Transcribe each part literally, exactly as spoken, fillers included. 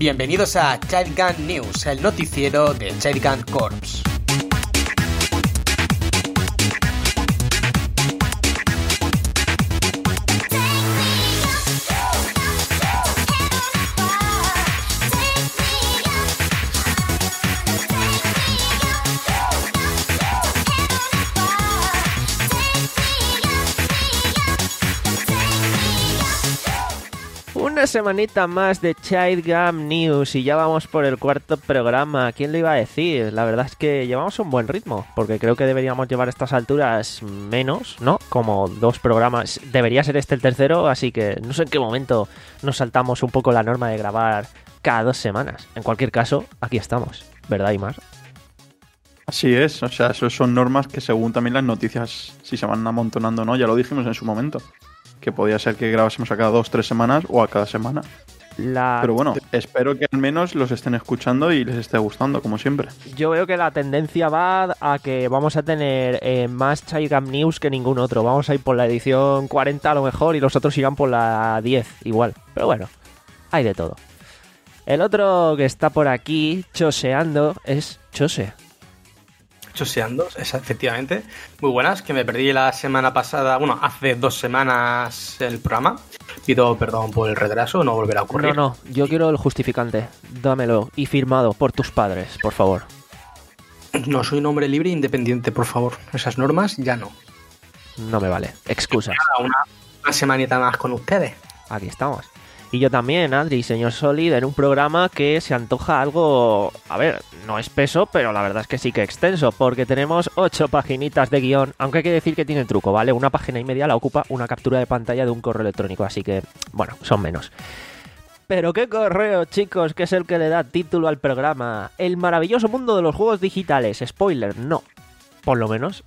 Bienvenidos a Child Gun News, el noticiero de Child Gun Corps. Una semanita más de Child Gun News y ya vamos por el cuarto programa. ¿Quién lo iba a decir? La verdad es que llevamos un buen ritmo, porque creo que deberíamos llevar a estas alturas menos, ¿no? Como dos programas. Debería ser este el tercero, así que no sé en qué momento nos saltamos un poco la norma de grabar cada dos semanas. En cualquier caso, aquí estamos, ¿verdad, Imar? Así es, o sea, eso son normas que según también las noticias, si se van amontonando o no, ya lo dijimos en su momento. Que podía ser que grabásemos a cada dos, tres semanas o a cada semana. La... Pero bueno, espero que al menos los estén escuchando y les esté gustando, como siempre. Yo veo que la tendencia va a que vamos a tener eh, más Child Gun News que ningún otro. Vamos a ir por la edición cuarenta a lo mejor y los otros irán por la diez igual. Pero bueno, hay de todo. El otro que está por aquí choseando es Chose. Choseando, es, efectivamente. Muy buenas, que me perdí la semana pasada, bueno, hace dos semanas el programa. Pido perdón por el retraso, no volverá a ocurrir. No, no, yo quiero el justificante. Dámelo y firmado por tus padres, por favor. No soy un hombre libre e independiente, por favor. Esas normas ya no. No me vale. Excusas. Una, una semanita más con ustedes. Aquí estamos. Y yo también, Adri, señor Solid, en un programa que se antoja algo... A ver, no espeso, pero la verdad es que sí que extenso, porque tenemos ocho paginitas de guión, aunque hay que decir que tiene truco, ¿vale? Una página y media la ocupa una captura de pantalla de un correo electrónico, así que, bueno, son menos. Pero qué correo, chicos, que es el que le da título al programa. El maravilloso mundo de los juegos digitales. Spoiler, no. Por lo menos,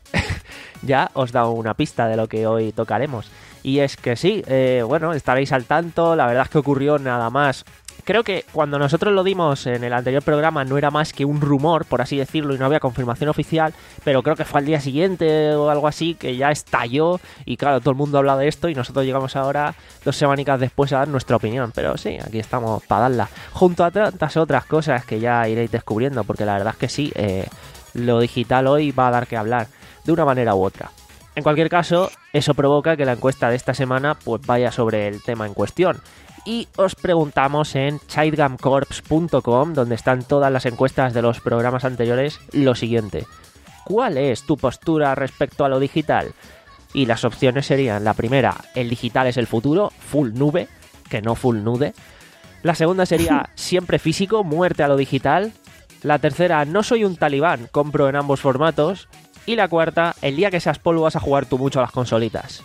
ya os da una pista de lo que hoy tocaremos. Y es que sí, eh, bueno, estaréis al tanto, la verdad es que ocurrió nada más. Creo que cuando nosotros lo dimos en el anterior programa no era más que un rumor, por así decirlo, y no había confirmación oficial, pero creo que fue al día siguiente o algo así que ya estalló y claro, todo el mundo habla de esto y nosotros llegamos ahora dos semanicas después a dar nuestra opinión, pero sí, aquí estamos para darla, junto a tantas otras cosas que ya iréis descubriendo, porque la verdad es que sí, eh, lo digital hoy va a dar que hablar, de una manera u otra. En cualquier caso, eso provoca que la encuesta de esta semana pues vaya sobre el tema en cuestión. Y os preguntamos en child gun corps punto com, donde están todas las encuestas de los programas anteriores, lo siguiente. ¿Cuál es tu postura respecto a lo digital? Y las opciones serían, la primera, el digital es el futuro, full nube, que no full nude. La segunda sería, siempre físico, muerte a lo digital. La tercera, no soy un talibán, compro en ambos formatos. Y la cuarta, el día que seas polvo vas a jugar tú mucho a las consolitas.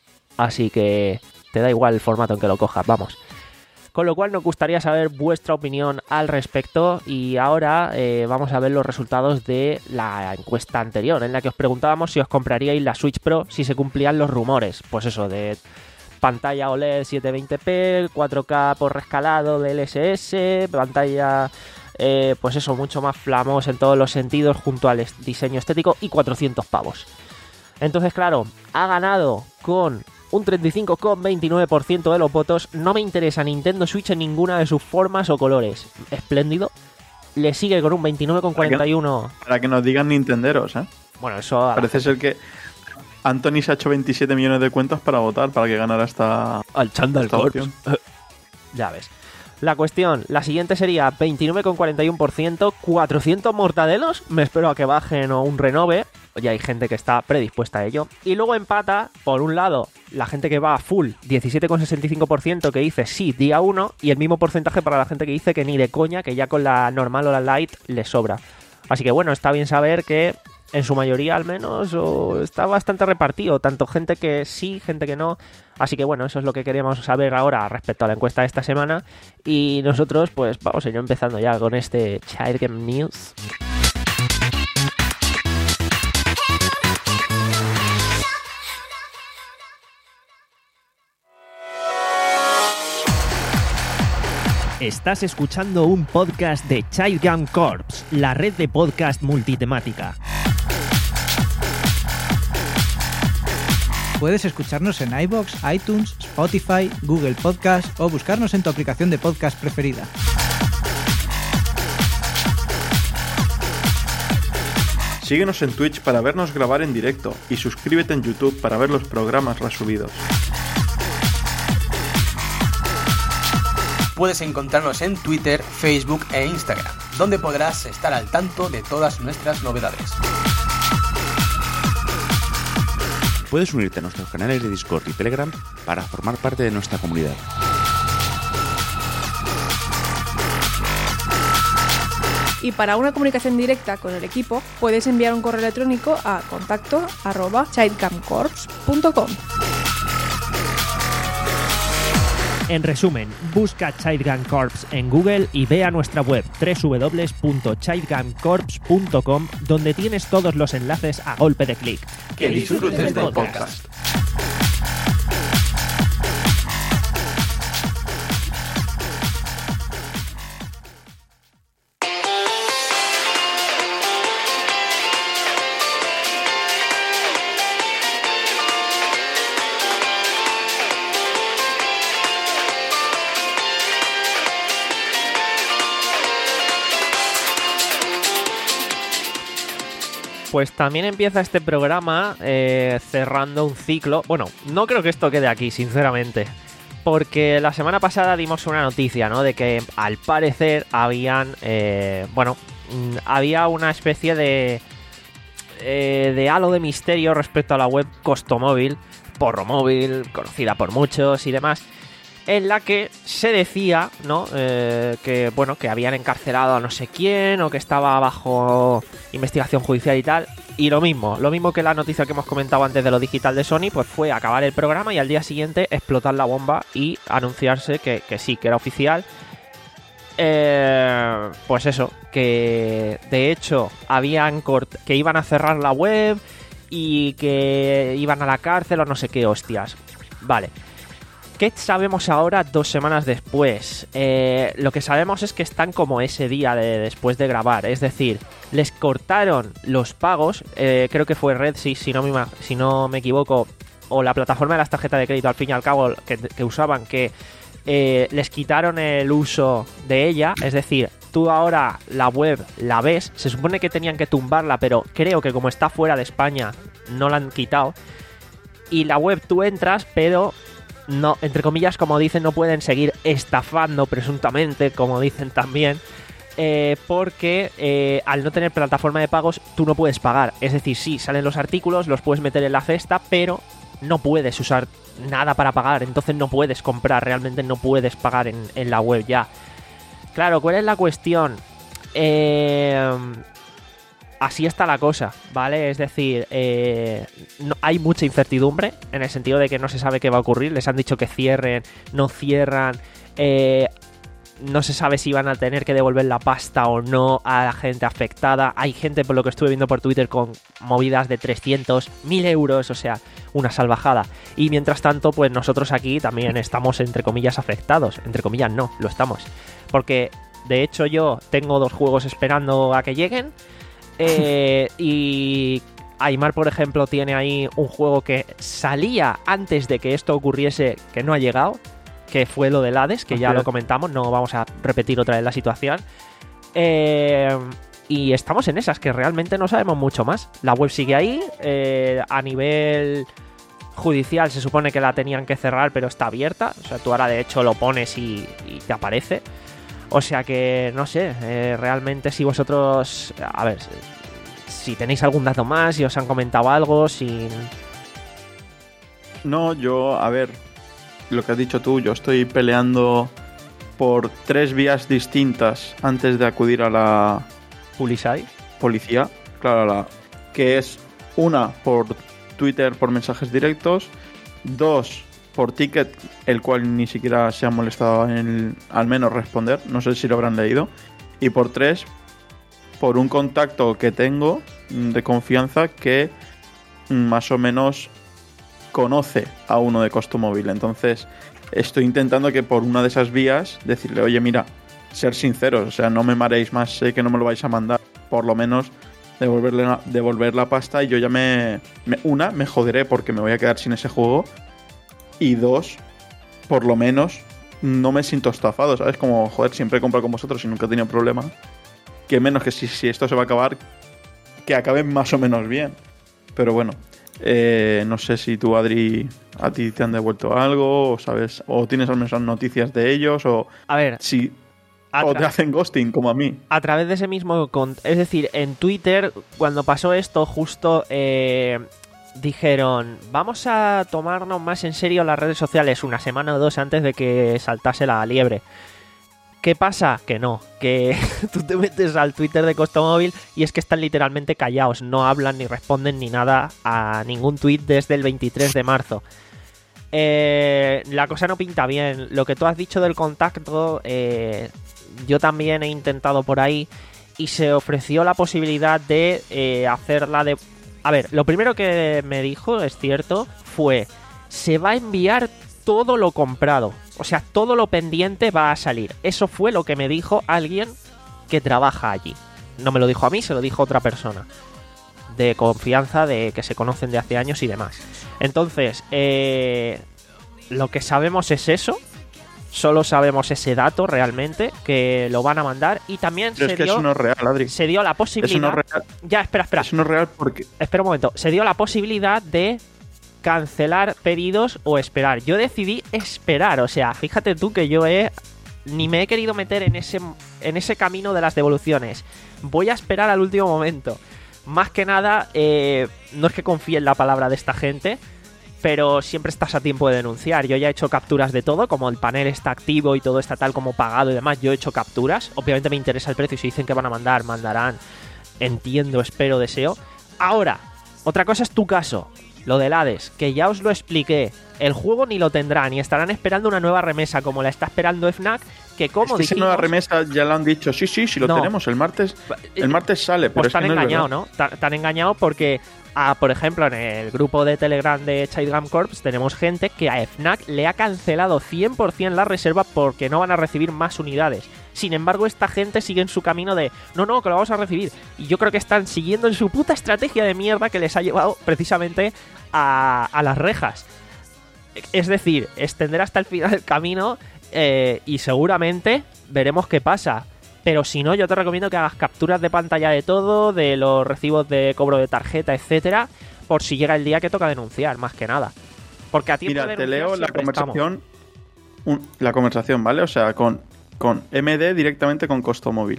Así que te da igual el formato en que lo cojas, vamos. Con lo cual nos gustaría saber vuestra opinión al respecto. Y ahora eh, vamos a ver los resultados de la encuesta anterior, en la que os preguntábamos si os compraríais la Switch Pro si se cumplían los rumores. Pues eso, de pantalla O L E D setecientos veinte p, cuatro K por rescalado de L S S, pantalla... Eh, pues eso, mucho más flamoso en todos los sentidos junto al diseño estético y cuatrocientos pavos. Entonces, claro, ha ganado con un treinta y cinco coma veintinueve por ciento de los votos. No me interesa Nintendo Switch en ninguna de sus formas o colores. Espléndido. Le sigue con un veintinueve coma cuarenta y uno por ciento. Para que nos digan nintenderos, ¿eh? Bueno, eso... Parece ser que Anthony se ha hecho veintisiete millones de cuentas para votar, para que ganara esta... Al Chandal Corps. Ya ves. La cuestión, la siguiente sería veintinueve coma cuarenta y uno por ciento, cuatrocientos mortadelos, me espero a que bajen o un renove, ya hay gente que está predispuesta a ello. Y luego empata, por un lado, la gente que va a full, diecisiete coma sesenta y cinco por ciento que dice sí, día uno, y el mismo porcentaje para la gente que dice que ni de coña, que ya con la normal o la light les sobra. Así que bueno, está bien saber que en su mayoría al menos o está bastante repartido, tanto gente que sí, gente que no. Así que bueno, eso es lo que queríamos saber ahora respecto a la encuesta de esta semana. Y nosotros pues vamos a ir empezando ya con este Child Gun News. Estás escuchando un podcast de Child Gun Corps, la red de podcast multitemática. Puedes escucharnos en iVoox, iTunes, Spotify, Google Podcast o buscarnos en tu aplicación de podcast preferida. Síguenos en Twitch para vernos grabar en directo y suscríbete en YouTube para ver los programas resubidos. Puedes encontrarnos en Twitter, Facebook e Instagram, donde podrás estar al tanto de todas nuestras novedades. Puedes unirte a nuestros canales de Discord y Telegram para formar parte de nuestra comunidad. Y para una comunicación directa con el equipo, puedes enviar un correo electrónico a contacto arroba childcamcorps punto com. En resumen, busca Childgun Corps en Google y ve a nuestra web doble u doble u doble u punto childguncorps punto com, donde tienes todos los enlaces a golpe de clic. Que disfrutes del podcast. Pues también empieza este programa eh, cerrando un ciclo. Bueno, no creo que esto quede aquí, sinceramente. Porque la semana pasada dimos una noticia, ¿no? De que al parecer habían... Eh, bueno, había una especie de... Eh, de halo de misterio respecto a la web Costomóvil, Porromóvil, conocida por muchos y demás, en la que se decía, ¿no? Eh, que, bueno, que habían encarcelado a no sé quién o que estaba bajo investigación judicial y tal. Y lo mismo, lo mismo que la noticia que hemos comentado antes de lo digital de Sony, pues fue acabar el programa y al día siguiente explotar la bomba y anunciarse que, que sí, que era oficial. Eh, pues eso, que de hecho habían cort- que iban a cerrar la web y que iban a la cárcel o no sé qué hostias. Vale. ¿Qué sabemos ahora dos semanas después? Eh, lo que sabemos es que están como ese día de, después de grabar. Es decir, les cortaron los pagos. Eh, creo que fue RedSys, si no me, si no me equivoco. O la plataforma de las tarjetas de crédito, al fin y al cabo, que, que usaban, que eh, les quitaron el uso de ella. Es decir, tú ahora la web la ves. Se supone que tenían que tumbarla, pero creo que como está fuera de España, no la han quitado. Y la web tú entras, pero... no, entre comillas, como dicen, no pueden seguir estafando, presuntamente, como dicen también, eh, porque eh, al no tener plataforma de pagos, tú no puedes pagar. Es decir, sí, salen los artículos, los puedes meter en la cesta, pero no puedes usar nada para pagar, entonces no puedes comprar, realmente no puedes pagar en, en la web ya. Claro, ¿cuál es la cuestión? Eh... Así está la cosa, ¿vale? Es decir, eh, no, hay mucha incertidumbre en el sentido de que no se sabe qué va a ocurrir. Les han dicho que cierren, no cierran, eh, no se sabe si van a tener que devolver la pasta o no a la gente afectada. Hay gente, por lo que estuve viendo por Twitter, con movidas de trescientos, mil euros, o sea, una salvajada. Y mientras tanto, pues nosotros aquí también estamos, entre comillas, afectados. Entre comillas, no, lo estamos. Porque, de hecho, yo tengo dos juegos esperando a que lleguen. Eh, y Aymar, por ejemplo, tiene ahí un juego que salía antes de que esto ocurriese, que no ha llegado, que fue lo del Hades, que ya lo comentamos, no vamos a repetir otra vez la situación. Eh, y estamos en esas, que realmente no sabemos mucho más. La web sigue ahí, eh, a nivel judicial se supone que la tenían que cerrar, pero está abierta. O sea, tú ahora de hecho lo pones y, y te aparece. O sea que, no sé, eh, realmente si vosotros... A ver, si tenéis algún dato más, si os han comentado algo, si... No, yo, a ver, lo que has dicho tú, yo estoy peleando por tres vías distintas antes de acudir a la... ¿Pulisai? Policía, claro, la, que es una por Twitter, por mensajes directos, dos... por ticket, el cual ni siquiera se han molestado en al menos responder, no sé si lo habrán leído, y por tres, por un contacto que tengo de confianza que más o menos conoce a uno de Costomóvil. Entonces estoy intentando que por una de esas vías decirle, oye, mira, ser sinceros, o sea, no me mareéis más, sé que no me lo vais a mandar, por lo menos devolverle la, devolver la pasta y yo ya me, me una, me joderé porque me voy a quedar sin ese juego. Y dos, por lo menos, no me siento estafado, ¿sabes? Como, joder, siempre he comprado con vosotros y nunca he tenido problema. Que menos que si, si esto se va a acabar, que acaben más o menos bien. Pero bueno, eh, no sé si tú, Adri, a ti te han devuelto algo, o sabes, o tienes al menos noticias de ellos, o a ver, si o te hacen ghosting como a mí. A través de ese mismo, con, es decir, en Twitter, cuando pasó esto, justo eh, dijeron, vamos a tomarnos más en serio las redes sociales una semana o dos antes de que saltase la liebre. ¿Qué pasa? Que no, que tú te metes al Twitter de Costomóvil y es que están literalmente callados, no hablan ni responden ni nada a ningún tweet desde el veintitrés de marzo. Eh, la cosa no pinta bien. Lo que tú has dicho del contacto, eh, yo también he intentado por ahí y se ofreció la posibilidad de eh, hacerla de... A ver, lo primero que me dijo, es cierto, fue, se va a enviar todo lo comprado. O sea, todo lo pendiente va a salir. Eso fue lo que me dijo alguien que trabaja allí. No me lo dijo a mí, se lo dijo otra persona de confianza, de que se conocen de hace años y demás. Entonces, eh, lo que sabemos es eso. Solo sabemos ese dato realmente, que lo van a mandar. Y también Pero se es que dio, eso no es real, Adri. se dio la posibilidad... Eso no es real. Ya, espera, espera. Eso no es real porque... Espera un momento. Se dio la posibilidad de cancelar pedidos o esperar. Yo decidí esperar. O sea, fíjate tú que yo he... ni me he querido meter en ese, en ese camino de las devoluciones. Voy a esperar al último momento. Más que nada, eh, no es que confíe en la palabra de esta gente, pero siempre estás a tiempo de denunciar. Yo ya he hecho capturas de todo, como el panel está activo y todo está tal como pagado y demás. Yo he hecho capturas. Obviamente me interesa el precio y si dicen que van a mandar, mandarán. Entiendo, espero, deseo. Ahora, otra cosa es tu caso. Lo del Hades, que ya os lo expliqué. El juego ni lo tendrán y estarán esperando una nueva remesa, como la está esperando Fnac, que como es que dijimos... esa nueva remesa ya lo han dicho. Sí, sí, sí lo no. tenemos. El martes el martes sale, pero pues es que están no engañados, es ¿no? Están engañados porque, a, por ejemplo, en el grupo de Telegram de Childgam Corps tenemos gente que a Fnac le ha cancelado cien por ciento la reserva porque no van a recibir más unidades. Sin embargo, esta gente sigue en su camino de no, no, que lo vamos a recibir. Y yo creo que están siguiendo en su puta estrategia de mierda que les ha llevado precisamente a, a las rejas. Es decir, extender hasta el final del camino eh, y seguramente veremos qué pasa. Pero si no, yo te recomiendo que hagas capturas de pantalla de todo, de los recibos de cobro de tarjeta, etcétera, por si llega el día que toca denunciar, más que nada. Porque a tiempo Mira, de te leo la conversación, un, la conversación, ¿vale? O sea, con, con M D directamente con Costomóvil.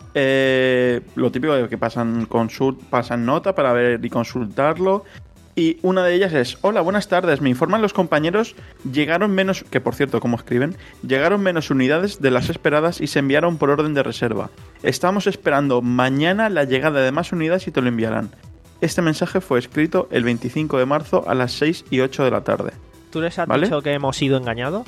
Eh, lo típico de que pasan consult, pasan nota para ver y consultarlo. Y una de ellas es: hola, buenas tardes, me informan los compañeros, llegaron menos, que por cierto, como escriben, llegaron menos unidades de las esperadas y se enviaron por orden de reserva. Estamos esperando mañana la llegada de más unidades y te lo enviarán. Este mensaje fue escrito el veinticinco de marzo a las seis y ocho de la tarde. ¿Tú les has ¿Vale? dicho que hemos sido engañados?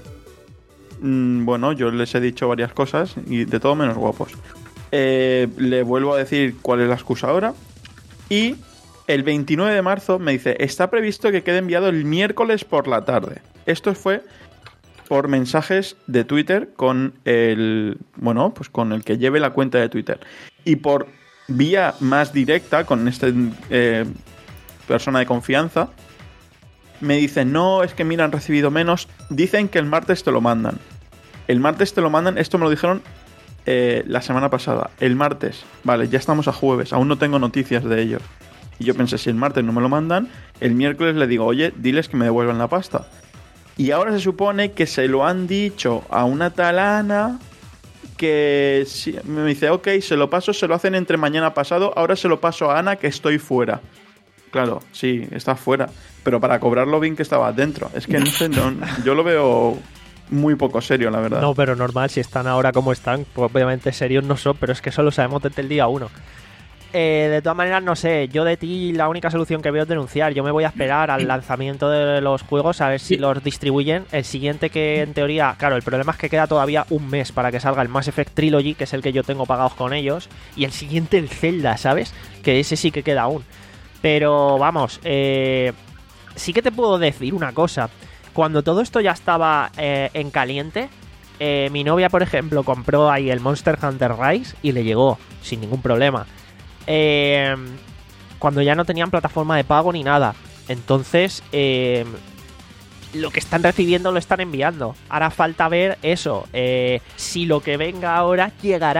Mm, bueno, yo les he dicho varias cosas y de todo menos guapos. Eh, le vuelvo a decir cuál es la excusa ahora. Y el veintinueve de marzo me dice: está previsto que quede enviado el miércoles por la tarde. Esto fue por mensajes de Twitter con el, bueno, pues con el que lleve la cuenta de Twitter. Y por vía más directa con este eh, persona de confianza me dice: no, es que mira, han recibido menos. Dicen que el martes te lo mandan. El martes te lo mandan. Esto me lo dijeron eh, la semana pasada. El martes, vale, ya estamos a jueves, aún no tengo noticias de ellos. Y yo pensé, si el martes no me lo mandan, el miércoles le digo: oye, diles que me devuelvan la pasta. Y ahora se supone que se lo han dicho a una tal Ana, que si, me dice: ok, se lo paso, se lo hacen entre mañana pasado, ahora se lo paso a Ana, que estoy fuera. Claro, sí, está fuera, pero para cobrarlo bien que estaba dentro. Es que no sé, no, yo lo veo muy poco serio, la verdad. No, pero normal, si están ahora como están, pues obviamente serios no son, pero es que eso lo sabemos desde el día uno. Eh, de todas maneras, no sé, yo de ti la única solución que veo es denunciar. Yo me voy a esperar al lanzamiento de los juegos a ver si los distribuyen. El siguiente que en teoría, claro, el problema es que queda todavía un mes para que salga el Mass Effect Trilogy, que es el que yo tengo pagados con ellos, y el siguiente el Zelda, ¿sabes? Que ese sí que queda aún. Pero vamos, eh, sí que te puedo decir una cosa. Cuando todo esto ya estaba eh, en caliente, eh, mi novia, por ejemplo, compró ahí el Monster Hunter Rise y le llegó sin ningún problema. Eh, cuando ya no tenían plataforma de pago ni nada. Entonces, eh, lo que están recibiendo lo están enviando. Ahora falta ver eso. Eh, si lo que venga ahora llegará.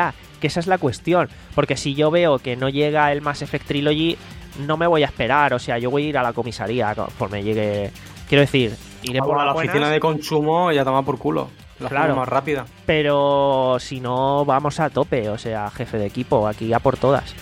que esa es la cuestión. Porque si yo veo que no llega el Mass Effect Trilogy, no me voy a esperar. O sea, yo voy a ir a la comisaría conforme llegue. Quiero decir, iré por a la buenas, oficina de consumo y ya toma por culo. La claro, forma más rápida. Pero si no, vamos a tope. O sea, jefe de equipo, aquí a por todas.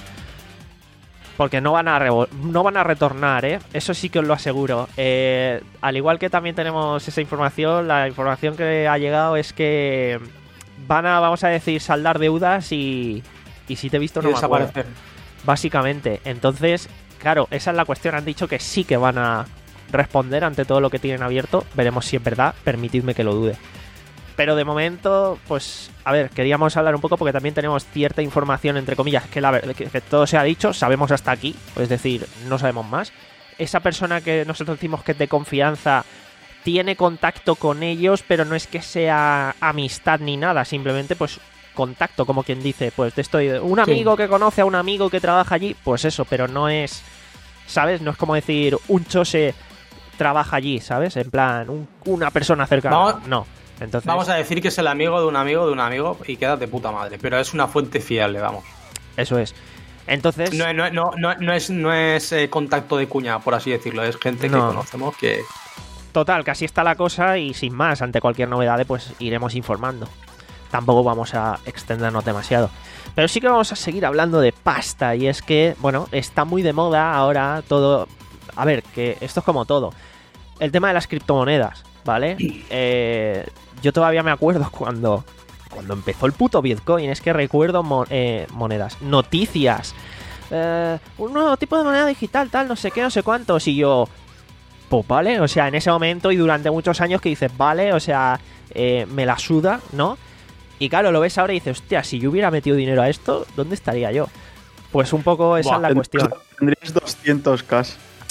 Porque no van a revo- no van a retornar, ¿eh? Eso sí que os lo aseguro. Eh, al igual que también tenemos esa información, la información que ha llegado es que van a, vamos a decir, saldar deudas y, y si te he visto no Y me acuerdo. desaparecer. Básicamente. Entonces, claro, esa es la cuestión. Han dicho que sí que van a responder ante todo lo que tienen abierto. Veremos si es verdad. Permitidme que lo dude. Pero de momento, pues, a ver, queríamos hablar un poco porque también tenemos cierta información, entre comillas, que, la, que, que todo se ha dicho, sabemos hasta aquí, es decir, no sabemos más. Esa persona que nosotros decimos que es de confianza tiene contacto con ellos, pero no es que sea amistad ni nada, simplemente pues contacto, como quien dice, pues te estoy un amigo sí. que conoce a un amigo que trabaja allí, pues eso, pero no es, ¿sabes? No es como decir un chose trabaja allí, ¿sabes? En plan, un, una persona cercana, Vamos. no. Entonces, vamos a decir que es el amigo de un amigo de un amigo y queda de puta madre, pero es una fuente fiable, vamos. Eso es. Entonces... No, no, no, no, no es, no es eh, contacto de cuña, por así decirlo, es gente no. que conocemos que... Total, que así está la cosa y sin más, ante cualquier novedad pues iremos informando. Tampoco vamos a extendernos demasiado. Pero sí que vamos a seguir hablando de pasta y es que, bueno, está muy de moda ahora todo... A ver, que esto es como todo. El tema de las criptomonedas, ¿vale? Eh... Yo todavía me acuerdo cuando, cuando empezó el puto Bitcoin. Es que recuerdo mo- eh, monedas, noticias. Eh, un nuevo tipo de moneda digital, tal, no sé qué, no sé cuántos. Y yo, pues vale, o sea, en ese momento y durante muchos años que dices, vale, o sea, eh, me la suda, ¿no? Y claro, lo ves ahora y dices, hostia, si yo hubiera metido dinero a esto, ¿dónde estaría yo? Pues un poco esa Buah, es la cuestión. Tendrías doscientos K.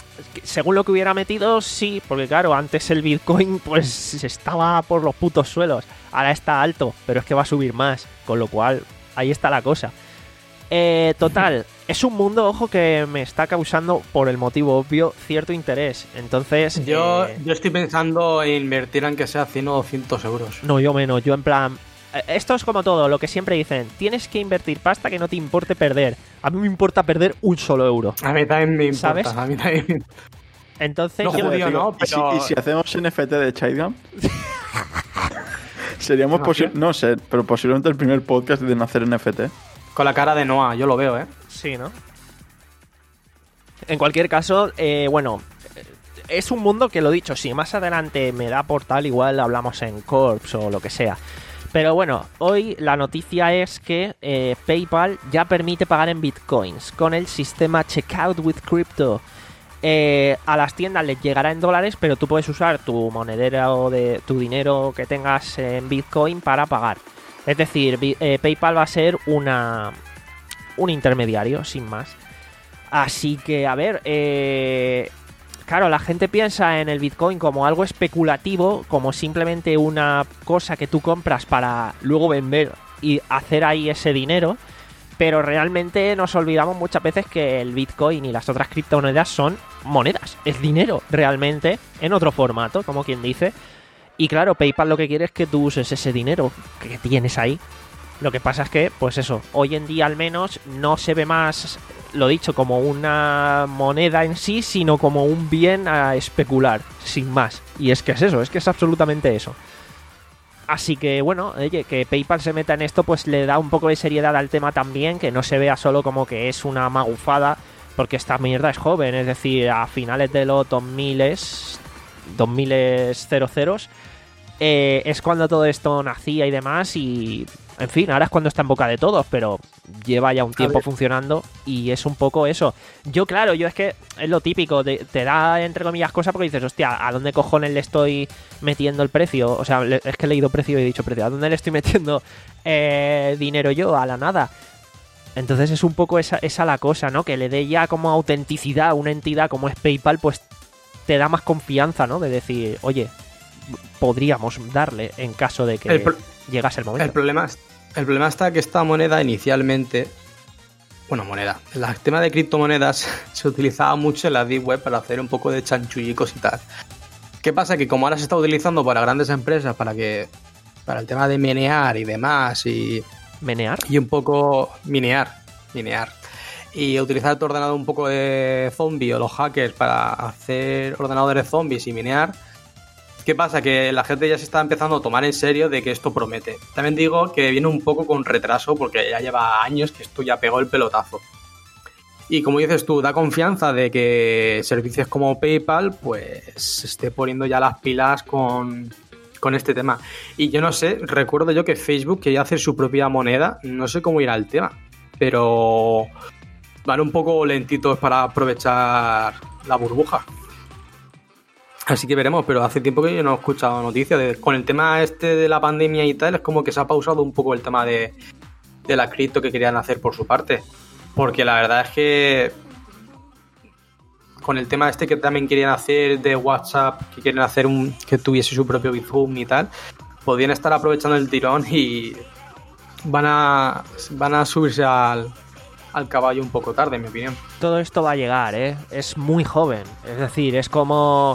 Según lo que hubiera metido, sí, porque claro, antes el Bitcoin pues estaba por los putos suelos, ahora está alto, pero es que va a subir más, con lo cual ahí está la cosa. Eh, total, es un mundo, ojo, que me está causando, por el motivo obvio, cierto interés, entonces... Yo, eh... yo estoy pensando en invertir aunque sea cien o doscientos euros. No, yo menos, yo en plan... Esto es como todo, lo que siempre dicen, tienes que invertir pasta que no te importe perder. A mí me importa perder un solo euro. A mí también me importa, ¿sabes? A mí también. Entonces, no, yo jodido, digo, no, pero... ¿Y, si, ¿Y si hacemos N F T de Chidegam? Seríamos, posi- no sé, pero posiblemente el primer podcast de hacer N F T. Con la cara de Noah, yo lo veo, ¿eh? Sí, ¿no? En cualquier caso, eh, bueno... Es un mundo que, lo dicho, si más adelante me da por tal, igual hablamos en Corps o lo que sea. Pero bueno, hoy la noticia es que eh, PayPal ya permite pagar en bitcoins con el sistema Checkout with Crypto. Eh, a las tiendas les llegará en dólares, pero tú puedes usar tu monedero de tu dinero que tengas en bitcoin para pagar. Es decir, eh, PayPal va a ser una un intermediario, sin más. Así que, a ver, eh... claro, la gente piensa en el Bitcoin como algo especulativo, como simplemente una cosa que tú compras para luego vender y hacer ahí ese dinero, pero realmente nos olvidamos muchas veces que el Bitcoin y las otras criptomonedas son monedas, es dinero realmente en otro formato, como quien dice. Y claro, PayPal lo que quiere es que tú uses ese dinero que tienes ahí. Lo que pasa es que, pues eso, hoy en día al menos no se ve más, lo dicho, como una moneda en sí, sino como un bien a especular, sin más. Y es que es eso, es que es absolutamente eso. Así que, bueno, oye, que PayPal se meta en esto, pues le da un poco de seriedad al tema también, que no se vea solo como que es una magufada, porque esta mierda es joven, es decir, a finales de los dos mil, dos mil ceros, eh, es cuando todo esto nacía y demás, y... En fin, ahora es cuando está en boca de todos, pero lleva ya un tiempo funcionando y es un poco eso. Yo, claro, yo es que es lo típico, te, te da entre comillas cosas porque dices, hostia, ¿a dónde cojones le estoy metiendo el precio? O sea, le, es que he leído precio y he dicho precio. ¿A dónde le estoy metiendo eh, dinero yo? A la nada. Entonces es un poco esa, esa la cosa, ¿no? Que le dé ya como autenticidad a una entidad como es PayPal, pues te da más confianza, ¿no? De decir, oye, podríamos darle en caso de que el pro- llegase el momento. El problema es... El problema está que esta moneda inicialmente, bueno, moneda, el tema de criptomonedas se utilizaba mucho en la Deep Web para hacer un poco de chanchullicos y tal. ¿Qué pasa? Que como ahora se está utilizando para grandes empresas, para que para el tema de menear y demás, y ¿Menear? Y un poco minear, minear. Y utilizar tu ordenador un poco de zombie o los hackers para hacer ordenadores zombies y minear. ¿Qué pasa? Que la gente ya se está empezando a tomar en serio de que esto promete. También digo que viene un poco con retraso porque ya lleva años que esto ya pegó el pelotazo. Y como dices tú, da confianza de que servicios como PayPal pues se esté poniendo ya las pilas con, con este tema. Y yo no sé, recuerdo yo que Facebook quería hacer su propia moneda, no sé cómo irá el tema, pero van un poco lentitos para aprovechar la burbuja. Así que veremos, pero hace tiempo que yo no he escuchado noticias. De, con el tema este de la pandemia y tal, es como que se ha pausado un poco el tema de, de la cripto que querían hacer por su parte. Porque la verdad es que con el tema este que también querían hacer de WhatsApp, que quieren hacer un que tuviese su propio Bizum y tal, podrían estar aprovechando el tirón y van a van a subirse al, al caballo un poco tarde, en mi opinión. Todo esto va a llegar, ¿eh? Es muy joven. Es decir, es como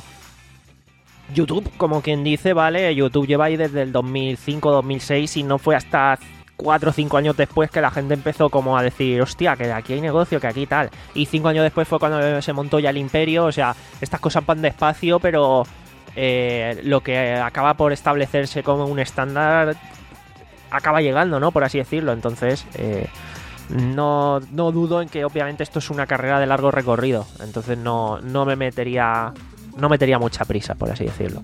YouTube, como quien dice, ¿vale? YouTube lleva ahí desde el dos mil cinco, dos mil seis y no fue hasta cuatro o cinco años después que la gente empezó como a decir, hostia, que aquí hay negocio, que aquí tal. Y cinco años después fue cuando se montó ya el imperio. O sea, estas cosas van despacio, pero eh, lo que acaba por establecerse como un estándar acaba llegando, ¿no? Por así decirlo. Entonces, eh, no, no dudo en que obviamente esto es una carrera de largo recorrido. Entonces no, no me metería no metería mucha prisa, por así decirlo.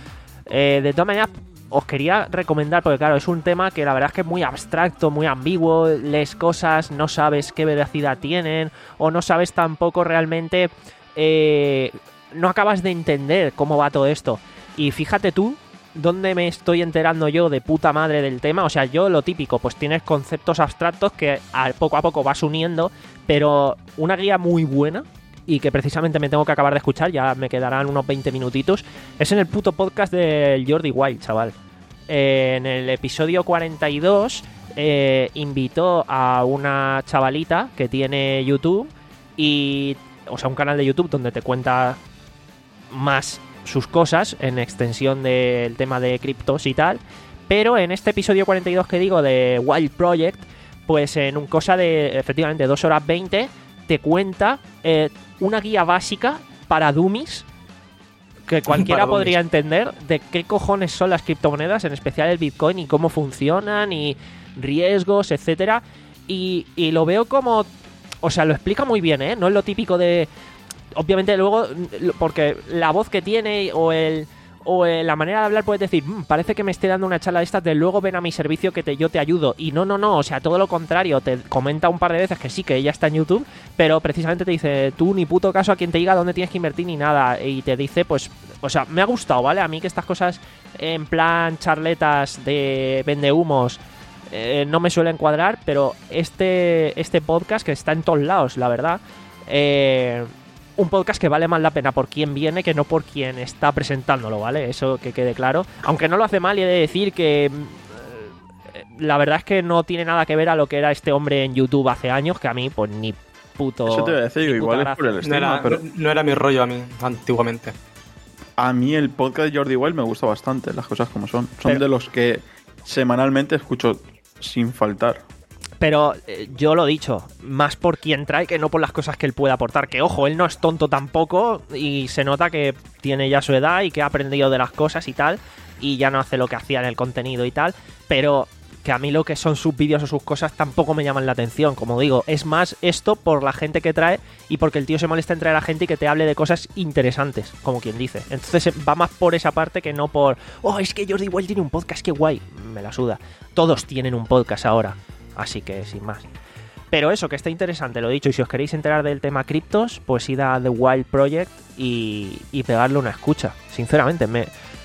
Eh, de todas maneras, os quería recomendar, porque claro, es un tema que la verdad es que es muy abstracto, muy ambiguo, lees cosas, no sabes qué veracidad tienen, o no sabes tampoco realmente, eh, no acabas de entender cómo va todo esto. Y fíjate tú, dónde me estoy enterando yo de puta madre del tema. O sea, yo lo típico, pues tienes conceptos abstractos que a poco a poco vas uniendo, pero una guía muy buena, y que precisamente me tengo que acabar de escuchar, ya me quedarán unos veinte minutitos, es en el puto podcast del Jordi Wild, chaval. Eh, en el episodio cuarenta y dos eh, invitó a una chavalita que tiene YouTube, y, o sea, un canal de YouTube donde te cuenta más sus cosas en extensión del tema de criptos y tal. Pero en este episodio cuarenta y dos que digo de Wild Project, pues en un cosa de efectivamente dos horas veinte te cuenta eh, una guía básica para dummies que cualquiera para podría dummies. entender de qué cojones son las criptomonedas, en especial el Bitcoin, y cómo funcionan y riesgos, etcétera. Y, y lo veo como, o sea, lo explica muy bien, ¿eh? No es lo típico de, obviamente luego, porque la voz que tiene o el o eh, la manera de hablar puedes decir, mmm, parece que me esté dando una charla de estas de luego ven a mi servicio que te, yo te ayudo. Y no, no, no, o sea, todo lo contrario. Te comenta un par de veces que sí, que ella está en YouTube, pero precisamente te dice, tú ni puto caso a quien te diga dónde tienes que invertir ni nada. Y te dice, pues, o sea, me ha gustado, ¿vale? A mí que estas cosas en plan charletas de vendehumos eh, no me suelen cuadrar, pero este, este podcast que está en todos lados, la verdad, eh... un podcast que vale más la pena por quien viene que no por quien está presentándolo, ¿vale? Eso que quede claro. Aunque no lo hace mal, y he de decir que eh, la verdad es que no tiene nada que ver a lo que era este hombre en YouTube hace años, que a mí, pues ni puto... Eso te voy a decir, igual es por el No estigma, era, pero no era mi rollo a mí, antiguamente. a mí el podcast de Jordi Wild me gusta bastante, las cosas como son. Son Pero- de los que semanalmente escucho sin faltar. Pero eh, yo lo he dicho, más por quien trae que no por las cosas que él puede aportar. Que ojo, él no es tonto tampoco, y se nota que tiene ya su edad y que ha aprendido de las cosas y tal, y ya no hace lo que hacía en el contenido y tal. Pero que a mí lo que son sus vídeos o sus cosas tampoco me llaman la atención. Como digo, es más esto por la gente que trae y porque el tío se molesta en traer a gente y que te hable de cosas interesantes, como quien dice. Entonces va más por esa parte que no por, oh, es que Jordi Wild tiene un podcast, qué guay. Me la suda. Todos tienen un podcast ahora. Así que sin más. Pero eso, que está interesante, lo dicho. Y si os queréis enterar del tema criptos, pues id a The Wild Project y, y pegarle una escucha. Sinceramente, me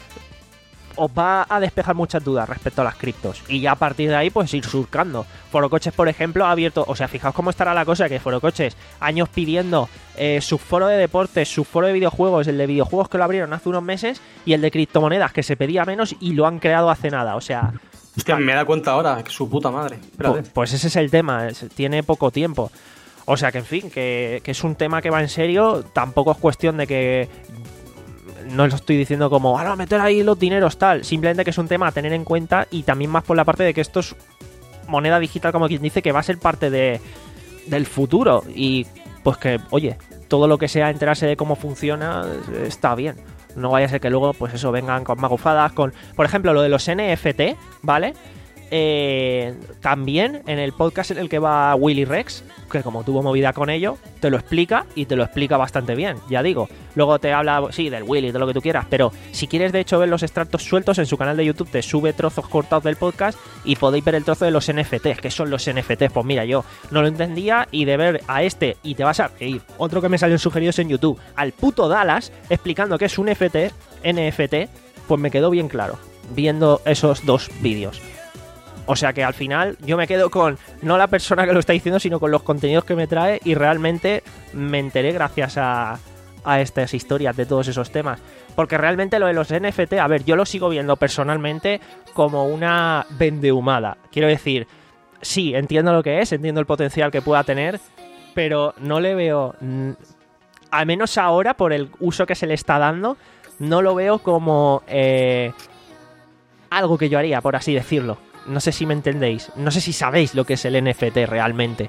os va a despejar muchas dudas respecto a las criptos. Y ya a partir de ahí, pues ir surcando. Forocoches, por ejemplo, ha abierto... O sea, fijaos cómo estará la cosa, que Forocoches, años pidiendo eh, su foro de deportes, su foro de videojuegos, el de videojuegos que lo abrieron hace unos meses, y el de criptomonedas, que se pedía menos y lo han creado hace nada. O sea... Hostia, me da cuenta ahora, que su puta madre. Espérate. Pues, pues ese es el tema, es- tiene poco tiempo. O sea que, en fin, que, que es un tema que va en serio. Tampoco es cuestión de que... No lo estoy diciendo como, ah, no, meter ahí los dineros, tal. Simplemente que es un tema a tener en cuenta, y también más por la parte de que esto es moneda digital, como quien dice, que va a ser parte de, del futuro. Y pues que, oye, todo lo que sea enterarse de cómo funciona está bien. No vaya a ser que luego, pues eso, vengan con magufadas, con... Por ejemplo, lo de los N F T, ¿vale? Eh, también en el podcast en el que va Willy Rex, que como tuvo movida con ello, te lo explica y te lo explica bastante bien, ya digo. Luego te habla, sí, del Willy, de lo que tú quieras, pero si quieres de hecho ver los extractos sueltos, en su canal de YouTube te sube trozos cortados del podcast y podéis ver el trozo de los N F Ts. ¿Qué son los N F Ts? Pues mira, yo no lo entendía y de ver a este, y te vas a reír, otro que me salió sugeridos en YouTube, al puto Dallas, explicando qué es un F T, N F T, pues me quedó bien claro, viendo esos dos vídeos. O sea que al final yo me quedo con no la persona que lo está diciendo, sino con los contenidos que me trae, y realmente me enteré gracias a, a estas historias de todos esos temas. Porque realmente lo de los N F T, a ver, yo lo sigo viendo personalmente como una vendehumada. Quiero decir, sí, entiendo lo que es, entiendo el potencial que pueda tener, pero no le veo, al menos ahora por el uso que se le está dando, no lo veo como eh, algo que yo haría, por así decirlo. No sé si me entendéis. No sé si sabéis lo que es el N F T realmente.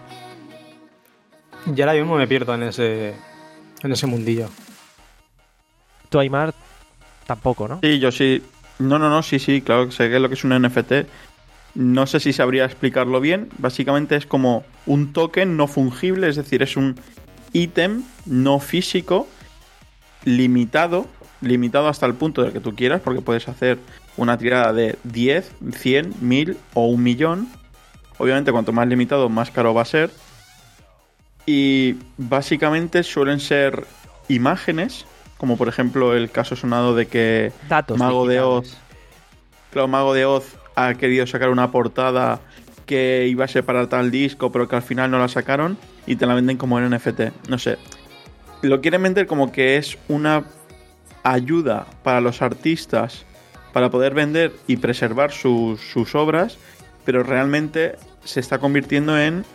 Yo ahora mismo me pierdo en ese en ese mundillo. Tú, Aymar, tampoco, ¿no? Sí, yo sí. No, no, no, sí, sí, claro que sé que es lo que es un N F T. No sé si sabría explicarlo bien. Básicamente es como un token no fungible, es decir, es un ítem no físico limitado, limitado hasta el punto del que tú quieras, porque puedes hacer una tirada de diez, cien, mil o un millón. Obviamente cuanto más limitado, más caro va a ser. Y básicamente suelen ser imágenes, como por ejemplo el caso sonado de que Datos Mago digitales. de Oz, claro, Mago de Oz ha querido sacar una portada que iba a ser para tal disco, pero que al final no la sacaron y te la venden como en N F T. No sé, lo quieren vender como que es una ayuda para los artistas para poder vender y preservar sus, sus obras, pero realmente se está convirtiendo en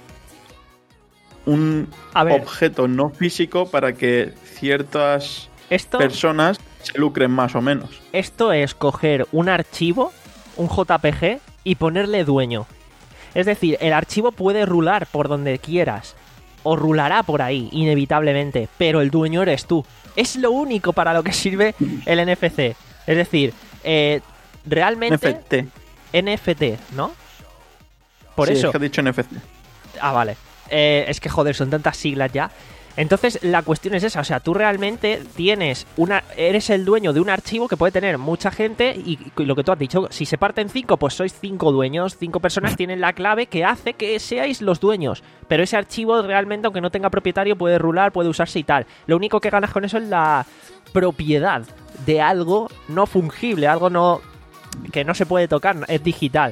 un objeto no físico para que ciertas ¿Esto? personas se lucren más o menos. Esto es coger un archivo, un J P G, y ponerle dueño. Es decir, el archivo puede rular por donde quieras, o rulará por ahí, inevitablemente, pero el dueño eres tú. Es lo único para lo que sirve el N F C. Es decir, eh, realmente... N F T. N F T, ¿no? Por sí, eso... es que he dicho N F T. Ah, vale. Eh, es que, joder, son tantas siglas ya. Entonces, la cuestión es esa. O sea, tú realmente tienes una... Eres el dueño de un archivo que puede tener mucha gente y, y lo que tú has dicho, si se parten cinco, pues sois cinco dueños. Cinco personas tienen la clave que hace que seáis los dueños. Pero ese archivo realmente, aunque no tenga propietario, puede rular, puede usarse y tal. Lo único que ganas con eso es la propiedad de algo no fungible, algo no que no se puede tocar, es digital.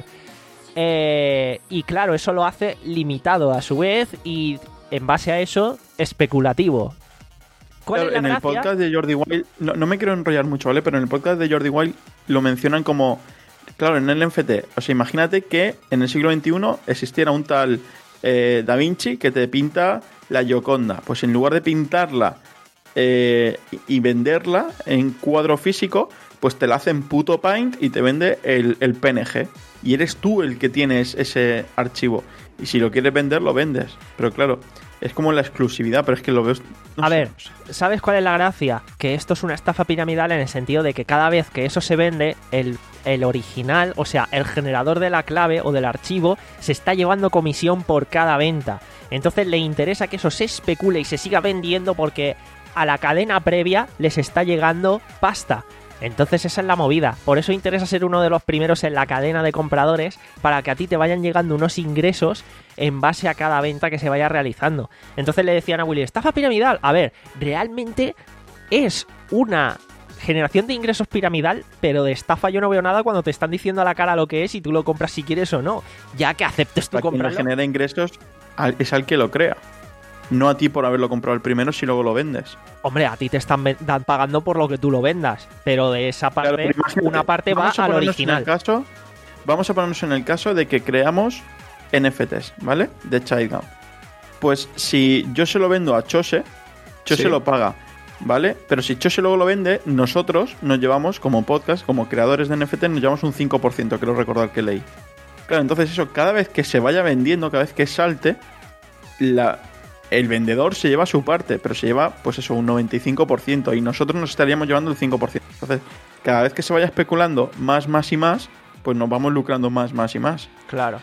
Eh, y claro, eso lo hace limitado a su vez y en base a eso, especulativo. ¿Cuál Claro, es la en gracia? el podcast de Jordi Wild, no, no me quiero enrollar mucho, ¿vale? Pero en el podcast de Jordi Wild lo mencionan como, claro, en el N F T. O sea, imagínate que en el siglo veintiuno existiera un tal eh, Da Vinci que te pinta la Gioconda. Pues en lugar de pintarla eh, y venderla en cuadro físico, pues te la hace en puto Paint y te vende el, el P N G. Y eres tú el que tienes ese archivo. Y si lo quieres vender, lo vendes. Pero claro, es como la exclusividad, pero es que lo ves... No A sé, ver, no sé. ¿sabes cuál es la gracia? Que esto es una estafa piramidal en el sentido de que cada vez que eso se vende, el, el original, o sea, el generador de la clave o del archivo, se está llevando comisión por cada venta. Entonces le interesa que eso se especule y se siga vendiendo porque a la cadena previa les está llegando pasta. Entonces esa es la movida. Por eso interesa ser uno de los primeros en la cadena de compradores para que a ti te vayan llegando unos ingresos en base a cada venta que se vaya realizando. Entonces le decían a Willy, estafa piramidal. A ver, realmente es una generación de ingresos piramidal, pero de estafa yo no veo nada cuando te están diciendo a la cara lo que es y tú lo compras si quieres o no. Ya que aceptes tu Para quien le comprarlo. genera ingresos al- es al que lo crea. No a ti por haberlo comprado el primero si luego lo vendes. Hombre, a ti te están ven- dan pagando por lo que tú lo vendas, pero de esa parte, Claro, pero imagínate, una parte va vamos a al ponernos original. En el caso, vamos a ponernos en el caso de que creamos N F Ts, ¿vale? De Childgam. Pues si yo se lo vendo a Chose, Chose Sí. lo paga, ¿vale? Pero si Chose luego lo vende, nosotros nos llevamos, como podcast, como creadores de N F T, nos llevamos un cinco por ciento, creo recordar que leí. Claro, entonces eso, cada vez que se vaya vendiendo, cada vez que salte, la, el vendedor se lleva su parte, pero se lleva, pues eso, un noventa y cinco por ciento y nosotros nos estaríamos llevando el cinco por ciento. Entonces, cada vez que se vaya especulando más, más y más, pues nos vamos lucrando más, más y más. Claro.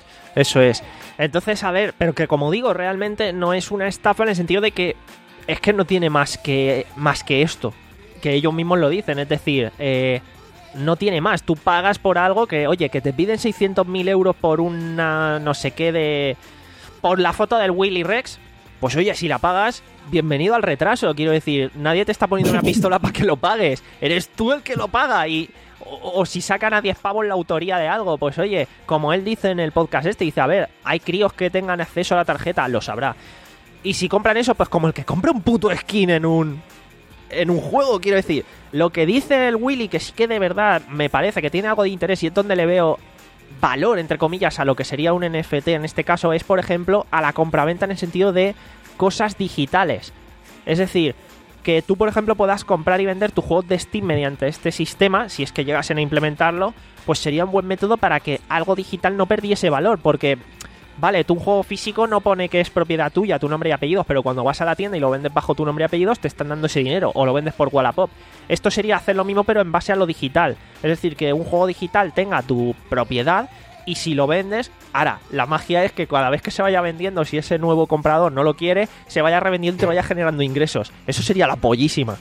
Eso es. Entonces, a ver, pero que como digo, realmente no es una estafa en el sentido de que es que no tiene más que, más que esto. Que ellos mismos lo dicen, es decir, eh, no tiene más. Tú pagas por algo que, oye, que te piden seiscientos mil euros por una no sé qué de... por la foto del Willy Rex. Pues oye, si la pagas, bienvenido al retraso. Quiero decir, nadie te está poniendo una pistola para que lo pagues. Eres tú el que lo paga y... O, o si sacan a diez pavos la autoría de algo, pues oye, como él dice en el podcast este, dice, a ver, hay críos que tengan acceso a la tarjeta, lo sabrá. Y si compran eso, pues como el que compra un puto skin en un... en un juego, quiero decir. Lo que dice el Willy, que sí que de verdad me parece que tiene algo de interés y es donde le veo valor, entre comillas, a lo que sería un N F T en este caso, es, por ejemplo, a la compraventa en el sentido de cosas digitales. Es decir, que tú, por ejemplo, puedas comprar y vender tu juego de Steam mediante este sistema, si es que llegasen a implementarlo, pues sería un buen método para que algo digital no perdiese valor, porque, vale, tú un juego físico no pone que es propiedad tuya, tu nombre y apellidos, pero cuando vas a la tienda y lo vendes bajo tu nombre y apellidos, te están dando ese dinero, o lo vendes por Wallapop. Esto sería hacer lo mismo, pero en base a lo digital. Es decir, que un juego digital tenga tu propiedad, y si lo vendes, ahora, la magia es que cada vez que se vaya vendiendo, si ese nuevo comprador no lo quiere, se vaya revendiendo y te vaya generando ingresos. Eso sería la pollísima.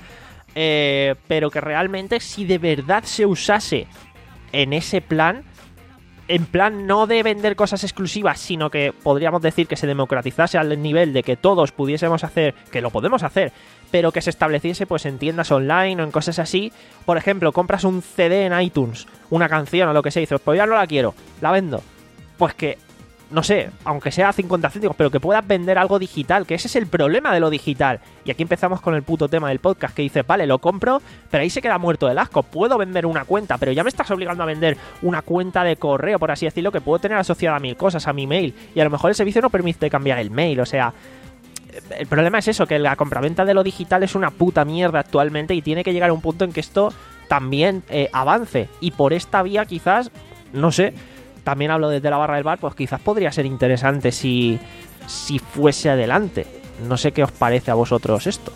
Eh, pero que realmente, si de verdad se usase en ese plan, en plan no de vender cosas exclusivas, sino que podríamos decir que se democratizase al nivel de que todos pudiésemos hacer, que lo podemos hacer, pero que se estableciese pues en tiendas online o en cosas así. Por ejemplo, compras un C D en iTunes, una canción o lo que sea, y dices, pues ya no la quiero, la vendo. Pues que, no sé, aunque sea cincuenta céntimos, pero que puedas vender algo digital, que ese es el problema de lo digital. Y aquí empezamos con el puto tema del podcast, que dice, vale, lo compro, pero ahí se queda muerto del asco. Puedo vender una cuenta, pero ya me estás obligando a vender una cuenta de correo, por así decirlo, que puedo tener asociada a mil cosas, a mi mail, y a lo mejor el servicio no permite cambiar el mail, o sea... El problema es eso, que la compraventa de lo digital es una puta mierda actualmente y tiene que llegar a un punto en que esto también eh, avance. Y por esta vía quizás, no sé, también hablo desde la barra del bar, pues quizás podría ser interesante si, si fuese adelante. No sé qué os parece a vosotros esto.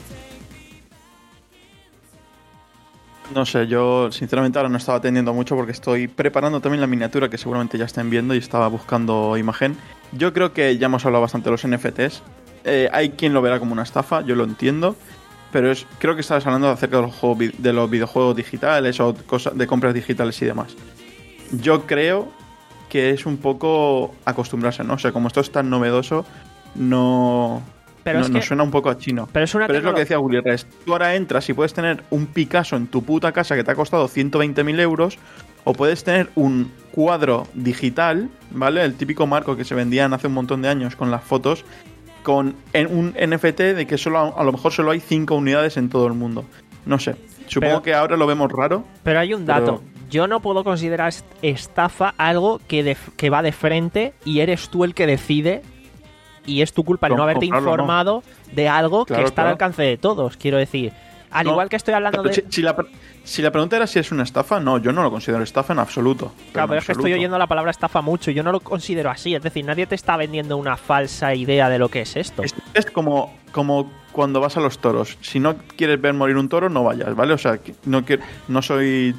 No sé, yo sinceramente ahora no estaba atendiendo mucho porque estoy preparando también la miniatura que seguramente ya estén viendo y estaba buscando imagen. Yo creo que ya hemos hablado bastante de los N F Ts. Eh, hay quien lo verá como una estafa, yo lo entiendo, pero es, creo que estabas hablando acerca de los, juegos, de los videojuegos digitales o cosas de compras digitales y demás. Yo creo que es un poco acostumbrarse, ¿no? O sea, como esto es tan novedoso, no... Pero no, es que, nos suena un poco a chino. Pero es, una pero es lo que decía Willy Rest. Tú ahora entras y puedes tener un Picasso en tu puta casa que te ha costado ciento veinte mil euros, o puedes tener un cuadro digital, ¿vale? El típico marco que se vendían hace un montón de años con las fotos, con un N F T de que solo a lo mejor solo hay cinco unidades en todo el mundo. No sé. Supongo pero, que ahora lo vemos raro. Pero hay un dato. Pero... Yo no puedo considerar estafa algo que, de, que va de frente y eres tú el que decide y es tu culpa el no haberte informado no. de algo claro, que está claro. al alcance de todos, quiero decir. Al no, igual que estoy hablando de... Si, si, la, si la pregunta era si es una estafa, no, yo no lo considero estafa en absoluto. Pero claro, pero es que estoy oyendo la palabra estafa mucho y yo no lo considero así. Es decir, nadie te está vendiendo una falsa idea de lo que es esto. Es, es como, como cuando vas a los toros. Si no quieres ver morir un toro, no vayas, ¿vale? O sea, no, quiero, no soy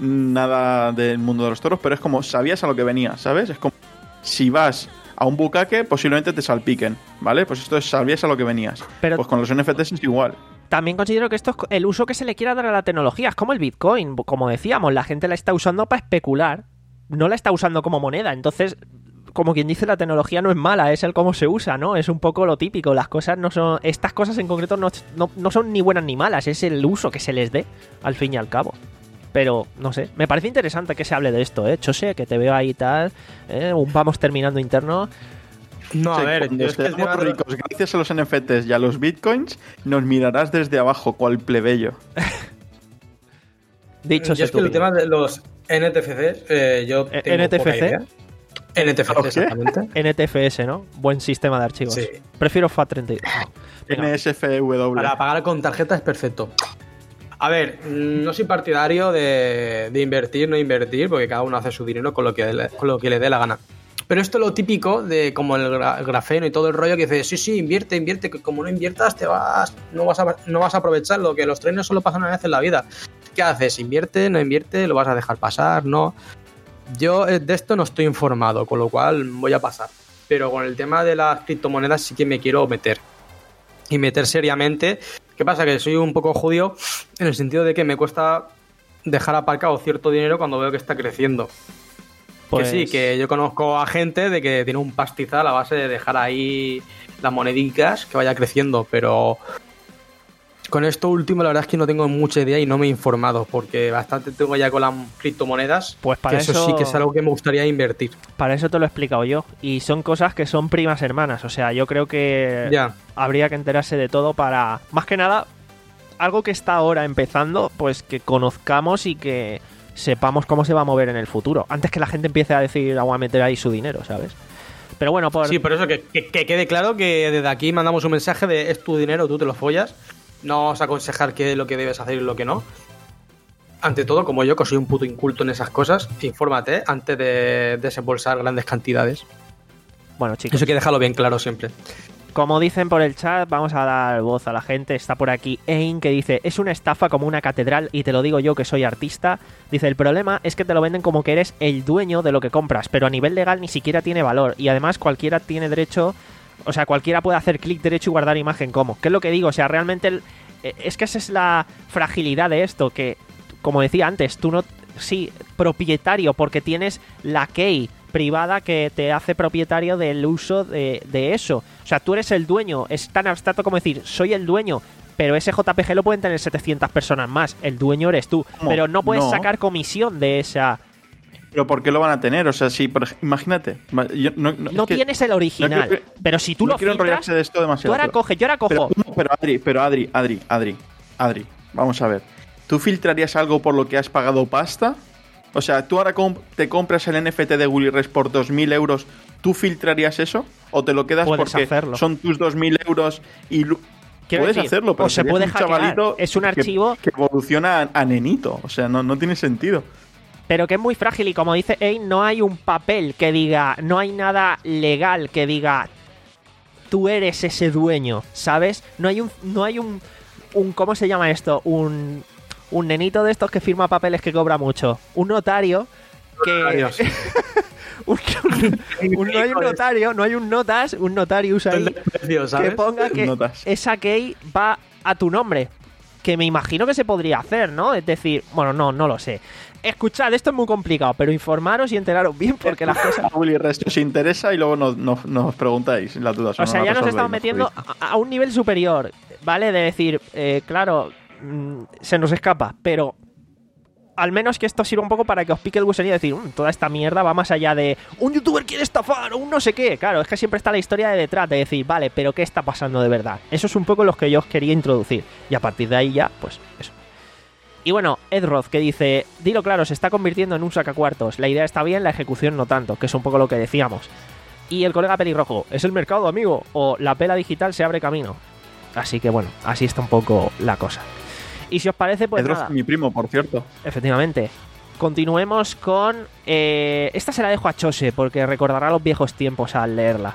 nada del mundo de los toros, pero es como sabías a lo que venía, ¿sabes? Es como si vas a un bucaque, posiblemente te salpiquen, ¿vale? Pues esto es sabías a lo que venías. Pero pues con los N F Ts es igual. También considero que esto es el uso que se le quiera dar a la tecnología. Es como el Bitcoin, como decíamos, la gente la está usando para especular, no la está usando como moneda. Entonces, como quien dice, la tecnología no es mala, es el cómo se usa, ¿no? Es un poco lo típico. Las cosas no son, estas cosas en concreto no, no, no son ni buenas ni malas, es el uso que se les dé, al fin y al cabo. Pero, no sé, me parece interesante que se hable de esto, ¿eh? Chose, que te veo ahí y tal, ¿eh? Un vamos terminando interno. No, a sí, ver, cuando seamos es que ricos de... gracias a los N F Ts y a los bitcoins, nos mirarás desde abajo, cual plebeyo. Dicho yo es que el tema de los N T F C, eh, yo tengo N T F C. N T F C, exactamente. N T F S, ¿no? Buen sistema de archivos. Sí. Prefiero F A T treinta y dos. No. N S F W. Para pagar con tarjeta es perfecto. A ver, no soy partidario de, de invertir, no invertir, porque cada uno hace su dinero con lo que le, con lo que le dé la gana. Pero esto es lo típico de como el, gra, el grafeno y todo el rollo que dice, sí, sí, invierte, invierte, que como no inviertas te vas, no vas a, no vas a aprovechar lo que los trenes solo pasan una vez en la vida. ¿Qué haces? ¿Invierte? ¿No invierte? ¿Lo vas a dejar pasar? ¿No? Yo de esto no estoy informado, con lo cual voy a pasar. Pero con el tema de las criptomonedas sí que me quiero meter. Y meter seriamente. ¿Qué pasa? Que soy un poco judío en el sentido de que me cuesta dejar aparcado cierto dinero cuando veo que está creciendo. Pues... Que sí, que yo conozco a gente de que tiene un pastizal a base de dejar ahí las moneditas que vaya creciendo, pero con esto último la verdad es que no tengo mucha idea y no me he informado, porque bastante tengo ya con las criptomonedas. Pues para que eso, eso sí que es algo que me gustaría invertir. Para eso te lo he explicado yo, y son cosas que son primas hermanas, o sea, yo creo que ya habría que enterarse de todo para, más que nada, algo que está ahora empezando, pues que conozcamos y que sepamos cómo se va a mover en el futuro, antes que la gente empiece a decir, vamos a meter ahí su dinero, ¿sabes? Pero bueno, por... Sí, por eso que, que, que quede claro que desde aquí mandamos un mensaje de es tu dinero, tú te lo follas. No os aconsejar qué es lo que debes hacer y lo que no. Ante todo, como yo, que soy un puto inculto en esas cosas, infórmate antes de desembolsar grandes cantidades. Bueno, chicos, eso hay que dejarlo bien claro siempre. Como dicen por el chat, vamos a dar voz a la gente. Está por aquí Ein, que dice, es una estafa como una catedral, y te lo digo yo que soy artista. Dice, el problema es que te lo venden como que eres el dueño de lo que compras, pero a nivel legal ni siquiera tiene valor, y además cualquiera tiene derecho, o sea, cualquiera puede hacer clic derecho y guardar imagen como. ¿Qué es lo que digo? O sea, realmente el, es que esa es la fragilidad de esto, que, como decía antes, tú no, sí, propietario, porque tienes la key privada que te hace propietario del uso de, de eso. O sea, tú eres el dueño. Es tan abstracto como decir, soy el dueño, pero ese J P G lo pueden tener setecientas personas más. El dueño eres tú. ¿Cómo? Pero no puedes no. sacar comisión de esa... ¿Pero por qué lo van a tener? O sea, si, por ejemplo, imagínate. Yo, no no, no tienes el original, no quiero, pero si tú no lo quiero filtras, de esto demasiado, tú ahora pero, coges, yo ahora cojo... Pero, pero Adri, pero Adri, Adri, Adri, Adri, vamos a ver. ¿Tú filtrarías algo por lo que has pagado pasta? O sea, tú ahora comp- te compras el N F T de Willy Rex por dos mil euros, ¿tú filtrarías eso? ¿O te lo quedas puedes porque hacerlo. Son tus dos mil euros y... Lu- puedes decir, hacerlo, pero o se puede un hackear. chavalito Es un archivo que, que evoluciona a, a nenito. O sea, no, no tiene sentido. Pero que es muy frágil y como dice Ein, no hay un papel que diga, no hay nada legal que diga tú eres ese dueño, ¿sabes? No hay un, no hay un, un ¿cómo se llama esto? Un, un nenito de estos que firma papeles que cobra mucho. Un notario que... un, un, un, no hay un notario, no hay un notas, un notarius ahí que ponga que notas. Esa key va a tu nombre. Que me imagino que se podría hacer, ¿no? Es decir, bueno, no, no lo sé. Escuchad, esto es muy complicado, pero informaros y enteraros bien porque las cosas... Willy Rex os interesa y luego nos, nos, nos preguntáis las dudas. O sea, ya nos estamos metiendo a, a un nivel superior, ¿vale? De decir, eh, claro, mmm, se nos escapa, pero al menos que esto sirva un poco para que os pique el gusanillo y decir, mmm, toda esta mierda va más allá de un youtuber quiere estafar o un no sé qué. Claro, es que siempre está la historia de detrás, de decir, vale, pero ¿qué está pasando de verdad? Eso es un poco lo que yo os quería introducir. Y a partir de ahí ya, pues eso. Y bueno, Edroth, que dice, dilo claro, se está convirtiendo en un sacacuartos. La idea está bien, la ejecución no tanto, que es un poco lo que decíamos. Y el colega pelirrojo, es el mercado, amigo, o la pela digital se abre camino. Así que bueno, así está un poco la cosa. Y si os parece, pues Edroth, nada. Mi primo, por cierto. Efectivamente. Continuemos con... Eh, esta se la dejo a Chose, porque recordará los viejos tiempos al leerla.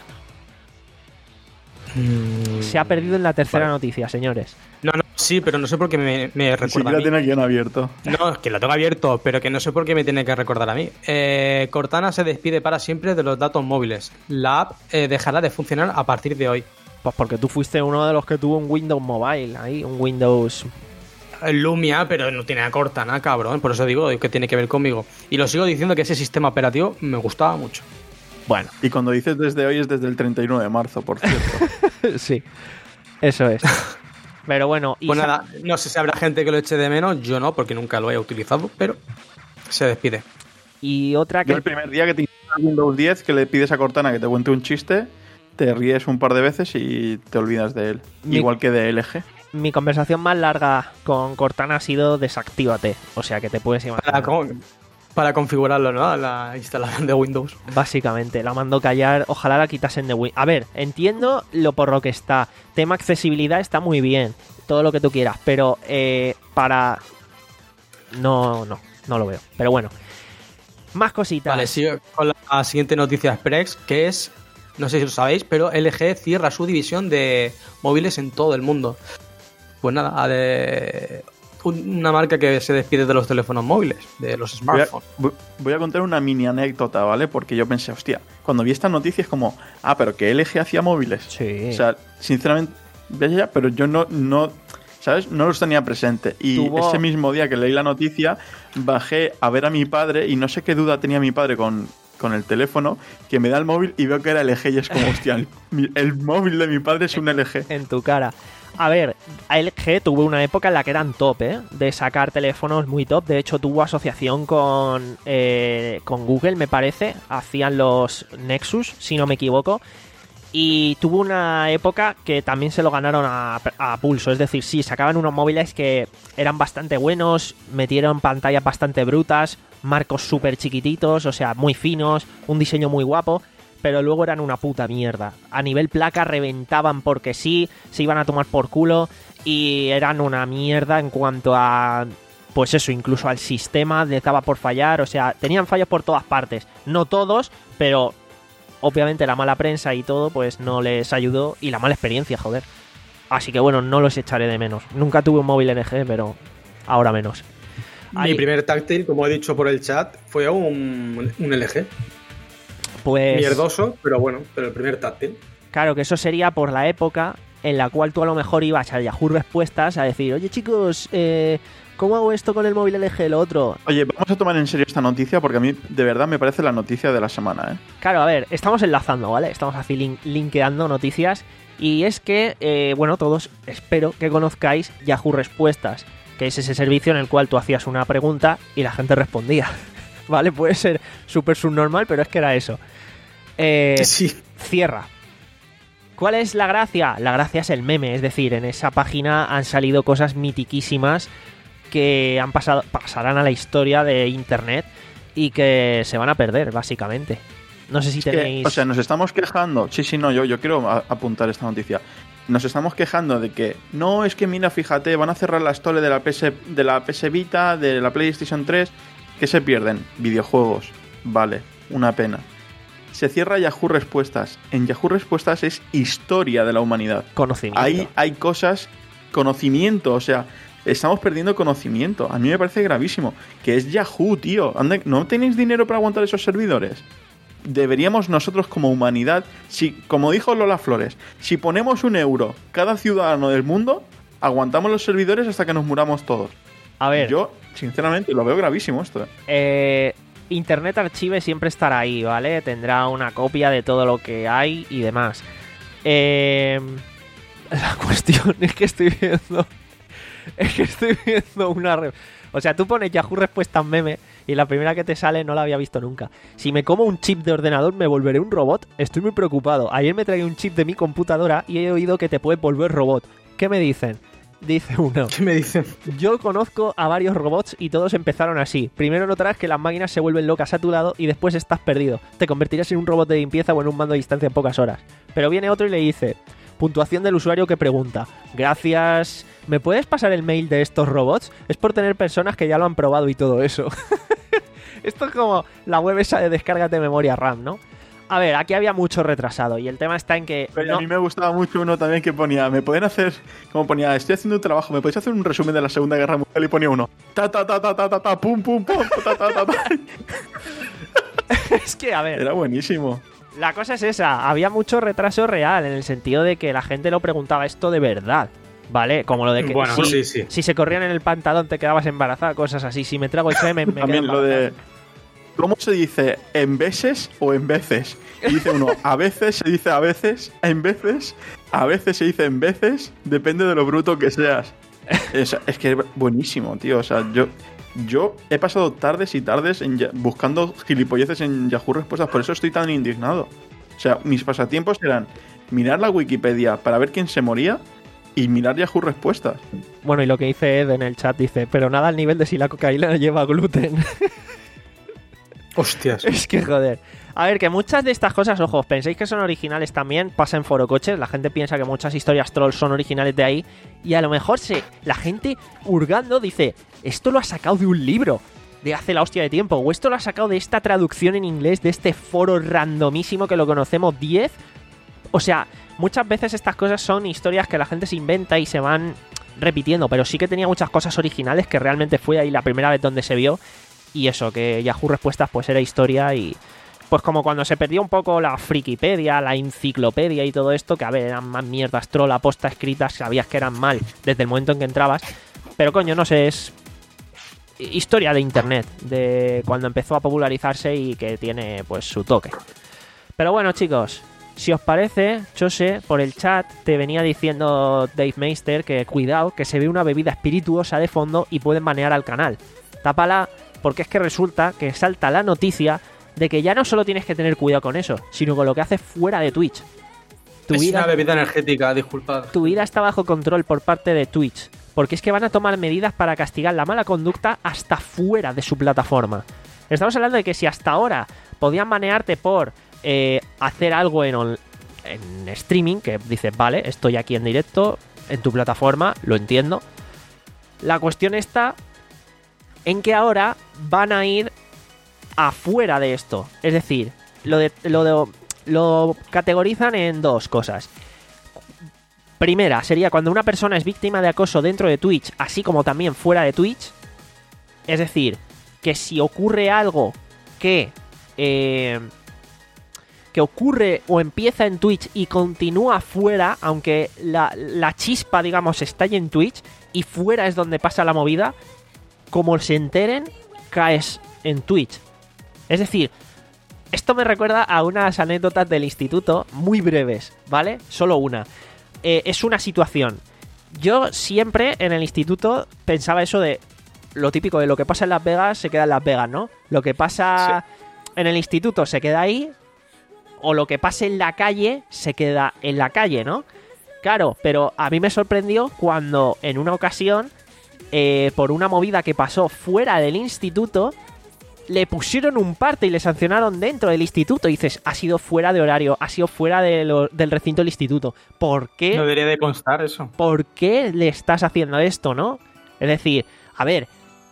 Mm. Se ha perdido en la tercera vale. noticia, señores. No, no, sí, pero no sé por qué me, me recuerda sí, a mí. la tiene el guión abierto. No, es que lo tengo abierto, pero que no sé por qué me tiene que recordar a mí. Eh, Cortana se despide para siempre de los datos móviles. La app eh, dejará de funcionar a partir de hoy. Pues porque tú fuiste uno de los que tuvo un Windows Mobile ahí, un Windows... Lumia, pero no tiene a Cortana, cabrón. Por eso digo que tiene que ver conmigo. Y lo sigo diciendo que ese sistema operativo me gustaba mucho. Bueno. Y cuando dices desde hoy es desde el treinta y nueve de marzo, por cierto. Sí, eso es. Pero bueno... Y pues nada, no sé si habrá gente que lo eche de menos. Yo no, porque nunca lo haya utilizado, pero se despide. Y otra que... Yo el primer día que te instalas Windows diez, que le pides a Cortana que te cuente un chiste, te ríes un par de veces y te olvidas de él. Mi... Igual que de L G. Mi conversación más larga con Cortana ha sido desactívate. O sea que te puedes imaginar. Para, con, para configurarlo, ¿no? La instalación de Windows. Básicamente, la mando callar. Ojalá la quitasen de Windows. A ver, entiendo lo por lo que está. Tema accesibilidad está muy bien. Todo lo que tú quieras. Pero eh, para... No, no, no lo veo. Pero bueno. Más cositas. Vale, sigo con la siguiente noticia express, que es, no sé si lo sabéis, pero L G cierra su división de móviles en todo el mundo. Pues nada, de una marca que se despide de los teléfonos móviles, de los smartphones. Voy a, voy a contar una mini anécdota, ¿vale? Porque yo pensé, hostia, cuando vi esta noticia es como, ah, pero que L G hacía móviles. Sí. O sea, sinceramente, ya, pero yo no, no, ¿sabes? No los tenía presente. Y Tuvo... ese mismo día que leí la noticia, bajé a ver a mi padre y no sé qué duda tenía mi padre con, con el teléfono, que me da el móvil y veo que era L G y es como, hostia, el, el móvil de mi padre es un L G. En tu cara. A ver, L G tuvo una época en la que eran top, ¿eh? De sacar teléfonos muy top. De hecho, tuvo asociación con, eh, con Google, me parece. Hacían los Nexus, si no me equivoco. Y tuvo una época que también se lo ganaron a, a pulso. Es decir, sí, sacaban unos móviles que eran bastante buenos, metieron pantallas bastante brutas, marcos súper chiquititos, o sea, muy finos, un diseño muy guapo. Pero luego eran una puta mierda. A nivel placa reventaban porque sí, se iban a tomar por culo y eran una mierda en cuanto a... Pues eso, incluso al sistema les daba por fallar. O sea, tenían fallos por todas partes. No todos, pero obviamente la mala prensa y todo pues no les ayudó. Y la mala experiencia, joder. Así que bueno, no los echaré de menos. Nunca tuve un móvil L G, pero ahora menos. Mi Ahí... primer táctil, como he dicho por el chat, fue un, un L G. Pues... Mierdoso, pero bueno, pero el primer táctil. Claro, que eso sería por la época en la cual tú a lo mejor ibas a Yahoo Respuestas a decir, oye chicos, eh, ¿cómo hago esto con el móvil L G, lo otro? Oye, vamos a tomar en serio esta noticia porque a mí de verdad me parece la noticia de la semana, ¿eh? Claro, a ver, estamos enlazando, ¿vale? Estamos así link- linkeando noticias y es que, eh, bueno, todos espero que conozcáis Yahoo Respuestas, que es ese servicio en el cual tú hacías una pregunta y la gente respondía, ¿vale? Puede ser súper subnormal, pero es que era eso. Eh, sí. Cierra. ¿Cuál es la gracia? La gracia es el meme, es decir, en esa página han salido cosas mitiquísimas que han pasado, pasarán a la historia de internet y que se van a perder, básicamente. No sé si es tenéis... Que, o sea, nos estamos quejando. Sí, sí, no, yo, yo quiero a, apuntar esta noticia. Nos estamos quejando de que, no, es que mira, fíjate, van a cerrar la store de la P S, de la P S Vita, de la PlayStation tres, ¿qué se pierden? Videojuegos. Vale, una pena. Se cierra Yahoo Respuestas. En Yahoo Respuestas es historia de la humanidad. Conocimiento. Ahí hay cosas, conocimiento, o sea, estamos perdiendo conocimiento. A mí me parece gravísimo. Que es Yahoo, tío. Anda, ¿no tenéis dinero para aguantar esos servidores? Deberíamos nosotros como humanidad, si, como dijo Lola Flores, si ponemos un euro cada ciudadano del mundo, aguantamos los servidores hasta que nos muramos todos. A ver. Yo, sinceramente, lo veo gravísimo esto. Eh... Internet Archive siempre estará ahí, ¿vale? Tendrá una copia de todo lo que hay y demás. Eh, la cuestión es que estoy viendo... Es que estoy viendo una... Re... O sea, tú pones Yahoo Respuestas meme y la primera que te sale no la había visto nunca. Si me como un chip de ordenador, ¿me volveré un robot? Estoy muy preocupado. Ayer me traí un chip de mi computadora y he oído que te puedes volver robot. ¿Qué me dicen? Dice uno. ¿Qué me dicen? Yo conozco a varios robots y todos empezaron así. Primero notarás que las máquinas se vuelven locas a tu lado y después estás perdido. Te convertirás en un robot de limpieza o en un mando a distancia en pocas horas. Pero viene otro y le dice... Puntuación del usuario que pregunta... Gracias... ¿Me puedes pasar el mail de estos robots? Es por tener personas que ya lo han probado y todo eso. Esto es como la web esa de descargas de memoria RAM, ¿no? A ver, aquí había mucho retrasado y el tema está en que... Pero no... a mí me gustaba mucho uno también que ponía, me pueden hacer, como ponía, estoy haciendo un trabajo, ¿me podéis hacer un resumen de la Segunda Guerra Mundial? Y ponía uno, ta ta ta ta ta ta ta, pum pum pum, ta ta ta ta. Es que, a ver... Era buenísimo. La cosa es esa, había mucho retraso real, en el sentido de que la gente lo preguntaba esto de verdad, ¿vale? Como lo de que bueno, si, sí, sí. si se corrían en el pantalón te quedabas embarazada, cosas así, si me trago el semen me También quedo lo embarazada. de... ¿Cómo se dice en veces o en veces? Y dice uno, a veces se dice a veces, en veces, a veces se dice en veces, depende de lo bruto que seas. Es, es que es buenísimo, tío. O sea, yo, yo he pasado tardes y tardes en, buscando gilipolleces en Yahoo Respuestas, por eso estoy tan indignado. O sea, mis pasatiempos eran mirar la Wikipedia para ver quién se moría y mirar Yahoo Respuestas. Bueno, y lo que dice Ed en el chat dice, pero nada al nivel de si la cocaína lleva gluten. Hostias. Es que joder. A ver, que muchas de estas cosas, ojo, penséis que son originales también, pasa en Foro Coches, la gente piensa que muchas historias trolls son originales de ahí, y a lo mejor se, la gente hurgando dice, esto lo ha sacado de un libro de hace la hostia de tiempo, o esto lo ha sacado de esta traducción en inglés, de este foro randomísimo que lo conocemos diez. O sea, muchas veces estas cosas son historias que la gente se inventa y se van repitiendo, pero sí que tenía muchas cosas originales que realmente fue ahí la primera vez donde se vio, y eso, que Yahoo Respuestas pues era historia y... Pues como cuando se perdió un poco la Frikipedia, la enciclopedia y todo esto, que a ver, eran más mierdas troll aposta escritas, sabías que eran mal desde el momento en que entrabas. Pero coño, no sé, es historia de internet, de cuando empezó a popularizarse y que tiene pues su toque. Pero bueno, chicos, si os parece, Chose, por el chat te venía diciendo Dave Meister que cuidado, que se ve una bebida espirituosa de fondo y pueden banear al canal. Tápala, porque es que resulta que salta la noticia de que ya no solo tienes que tener cuidado con eso, sino con lo que haces fuera de Twitch. Tu es vida, una bebida energética, disculpad. Tu vida está bajo control por parte de Twitch, porque es que van a tomar medidas para castigar la mala conducta hasta fuera de su plataforma. Estamos hablando de que si hasta ahora podían banearte por eh, hacer algo en, on- en streaming, que dices, vale, estoy aquí en directo, en tu plataforma, lo entiendo. La cuestión está en que ahora van a ir afuera de esto. Es decir, lo, de, lo, de, lo categorizan en dos cosas. Primera, sería cuando una persona es víctima de acoso dentro de Twitch, así como también fuera de Twitch. Es decir, que si ocurre algo que... Eh, que ocurre o empieza en Twitch y continúa fuera, aunque la, la chispa, digamos, estalle en Twitch, y fuera es donde pasa la movida, como se enteren, caes en Twitch. Es decir, esto me recuerda a unas anécdotas del instituto, muy breves, ¿vale? Solo una. Eh, es una situación. Yo siempre en el instituto pensaba eso de lo típico de lo que pasa en Las Vegas se queda en Las Vegas, ¿no? Lo que pasa sí. en el instituto se queda ahí, o lo que pase en la calle se queda en la calle, ¿no? Claro, pero a mí me sorprendió cuando en una ocasión, eh, por una movida que pasó fuera del instituto, le pusieron un parte y le sancionaron dentro del instituto. Y dices, ha sido fuera de horario, ha sido fuera de lo, del recinto del instituto. ¿Por qué? No debería de constar eso. ¿Por qué le estás haciendo esto, no? Es decir, a ver,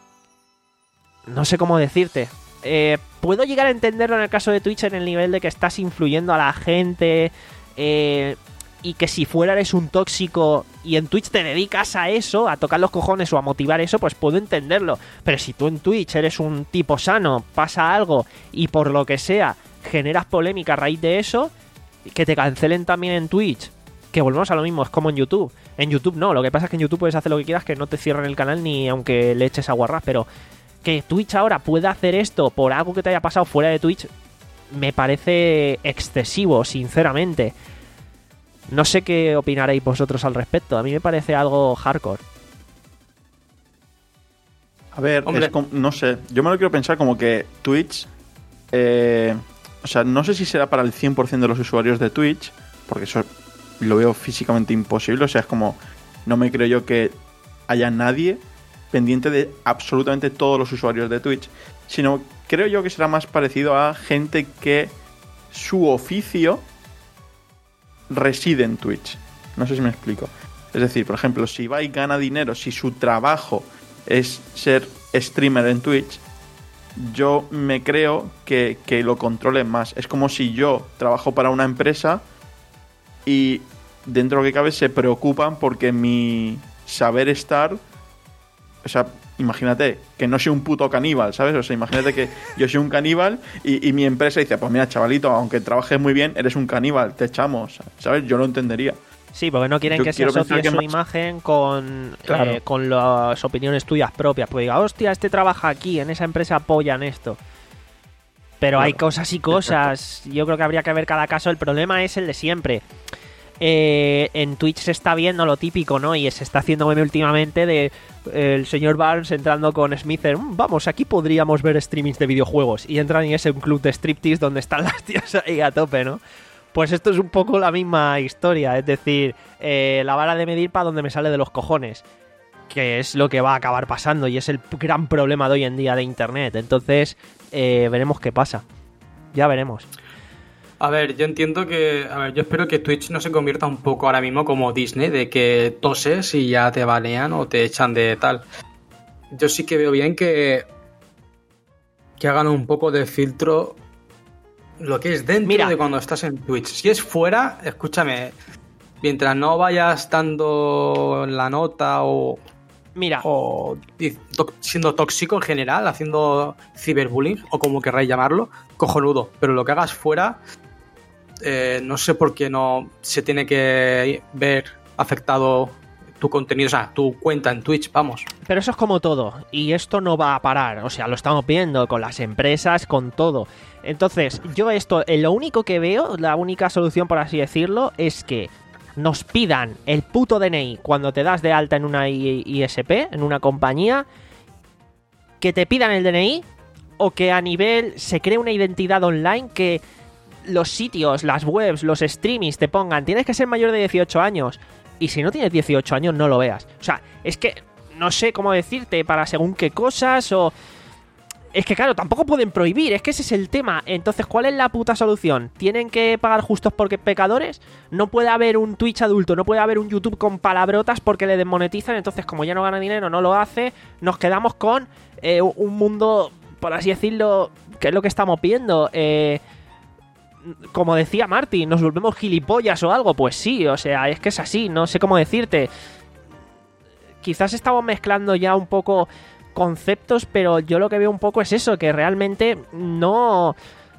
no sé cómo decirte. Eh, puedo llegar a entenderlo en el caso de Twitch en el nivel de que estás influyendo a la gente, eh, y que si fuera eres un tóxico y en Twitch te dedicas a eso, a tocar los cojones o a motivar eso, pues puedo entenderlo. Pero si tú en Twitch eres un tipo sano, pasa algo y por lo que sea generas polémica a raíz de eso, que te cancelen también en Twitch, que volvemos a lo mismo, es como en YouTube. En YouTube no, lo que pasa es que en YouTube puedes hacer lo que quieras, que no te cierren el canal ni aunque le eches aguarrás, pero que Twitch ahora pueda hacer esto por algo que te haya pasado fuera de Twitch me parece excesivo, sinceramente. No sé qué opinaréis vosotros al respecto. A mí me parece algo hardcore. A ver, es como, no sé. Yo me lo quiero pensar como que Twitch... Eh, o sea, no sé si será para el cien por ciento de los usuarios de Twitch, porque eso lo veo físicamente imposible. O sea, es como... No me creo yo que haya nadie pendiente de absolutamente todos los usuarios de Twitch, sino creo yo que será más parecido a gente que su oficio reside en Twitch. No sé si me explico. Es decir, por ejemplo, si Ibai gana dinero, si su trabajo es ser streamer en Twitch, yo me creo que, que lo controlen más. Es como si yo trabajo para una empresa y dentro de lo que cabe se preocupan porque mi saber estar... O sea, imagínate que no soy un puto caníbal, ¿sabes? O sea, imagínate que yo soy un caníbal y, y mi empresa dice, pues mira, chavalito, aunque trabajes muy bien, eres un caníbal, te echamos, ¿sabes? Yo lo entendería. Sí, porque no quieren yo que se asocie que su más... imagen con, claro. eh, con las opiniones tuyas propias. Pues diga, hostia, este trabaja aquí, en esa empresa apoyan esto. Pero claro, hay cosas y cosas. Exacto. Yo creo que habría que ver cada caso. El problema es el de siempre. Eh, en Twitch se está viendo lo típico, ¿no? Y se está haciendo meme últimamente de eh, el señor Barnes entrando con Smither. Mmm, vamos, aquí podríamos ver streamings de videojuegos. Y entran en ese club de striptease donde están las tías ahí a tope, ¿no? Pues esto es un poco la misma historia. Es decir, eh, la vara de medir para donde me sale de los cojones. que es lo que va a acabar pasando y es el gran problema de hoy en día de Internet. Entonces, eh, veremos qué pasa. Ya veremos. A ver, yo entiendo que... A ver, yo espero que Twitch no se convierta un poco ahora mismo como Disney, de que toses y ya te banean o te echan de tal. Yo sí que veo bien que... que hagan un poco de filtro lo que es dentro Mira. de cuando estás en Twitch. Si es fuera, escúchame, mientras no vayas dando la nota o... Mira. O siendo tóxico en general, haciendo ciberbullying, o como querráis llamarlo, cojonudo. Pero lo que hagas fuera, eh, no sé por qué no se tiene que ver afectado tu contenido, o sea, tu cuenta en Twitch, vamos. Pero eso es como todo, y esto no va a parar, o sea, lo estamos viendo con las empresas, con todo. Entonces, yo esto, lo único que veo, la única solución, por así decirlo, es que nos pidan el puto D N I cuando te das de alta en una I S P, en una compañía, que te pidan el D N I, o que a nivel se cree una identidad online, que los sitios, las webs, los streamings te pongan, tienes que ser mayor de dieciocho años, y si no tienes dieciocho años no lo veas. O sea, es que no sé cómo decirte, para según qué cosas, o... Es que claro, tampoco pueden prohibir, es que ese es el tema. Entonces, ¿cuál es la puta solución? ¿Tienen que pagar justos porque pecadores? No puede haber un Twitch adulto, no puede haber un YouTube con palabrotas porque le desmonetizan. Entonces, como ya no gana dinero, no lo hace. Nos quedamos con eh, un mundo, por así decirlo, que es lo que estamos viendo. Eh, como decía Marty, ¿nos volvemos gilipollas o algo? Pues sí, o sea, es que es así, no sé cómo decirte. Quizás estamos mezclando ya un poco conceptos, pero yo lo que veo un poco es eso, que realmente no...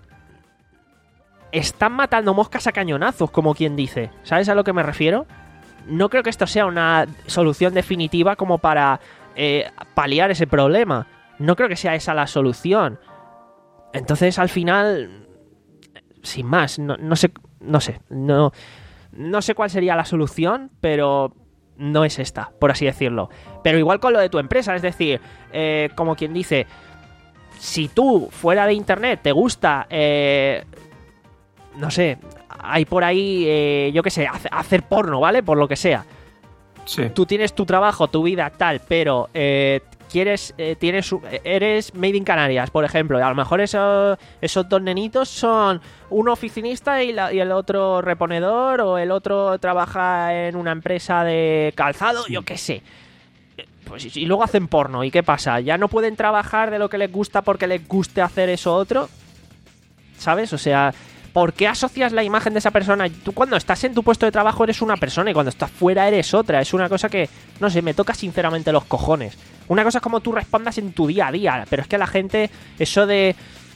Están matando moscas a cañonazos, como quien dice. ¿Sabes a lo que me refiero? No creo que esto sea una solución definitiva como para eh, paliar ese problema. No creo que sea esa la solución. Entonces, al final, sin más, no, no sé, no sé, no, no sé cuál sería la solución, pero no es esta, por así decirlo. Pero igual con lo de tu empresa, es decir, eh, como quien dice, si tú fuera de internet te gusta, eh, no sé, hay por ahí, eh, yo qué sé, hacer porno, ¿vale? Por lo que sea. Sí. Tú tienes tu trabajo, tu vida, tal, pero eh, quieres, eh, tienes, eres made in Canarias, por ejemplo, y a lo mejor eso, esos dos nenitos son uno oficinista y, la, y el otro reponedor, o el otro trabaja en una empresa de calzado, yo qué sé. Pues y luego hacen porno, ¿y qué pasa? ¿Ya no pueden trabajar de lo que les gusta porque les guste hacer eso otro? ¿Sabes? O sea, ¿por qué asocias la imagen de esa persona? Tú cuando estás en tu puesto de trabajo eres una persona y cuando estás fuera eres otra. Es una cosa que, no sé, me toca sinceramente los cojones. Una cosa es como tú respondas en tu día a día, pero es que la gente, eso de...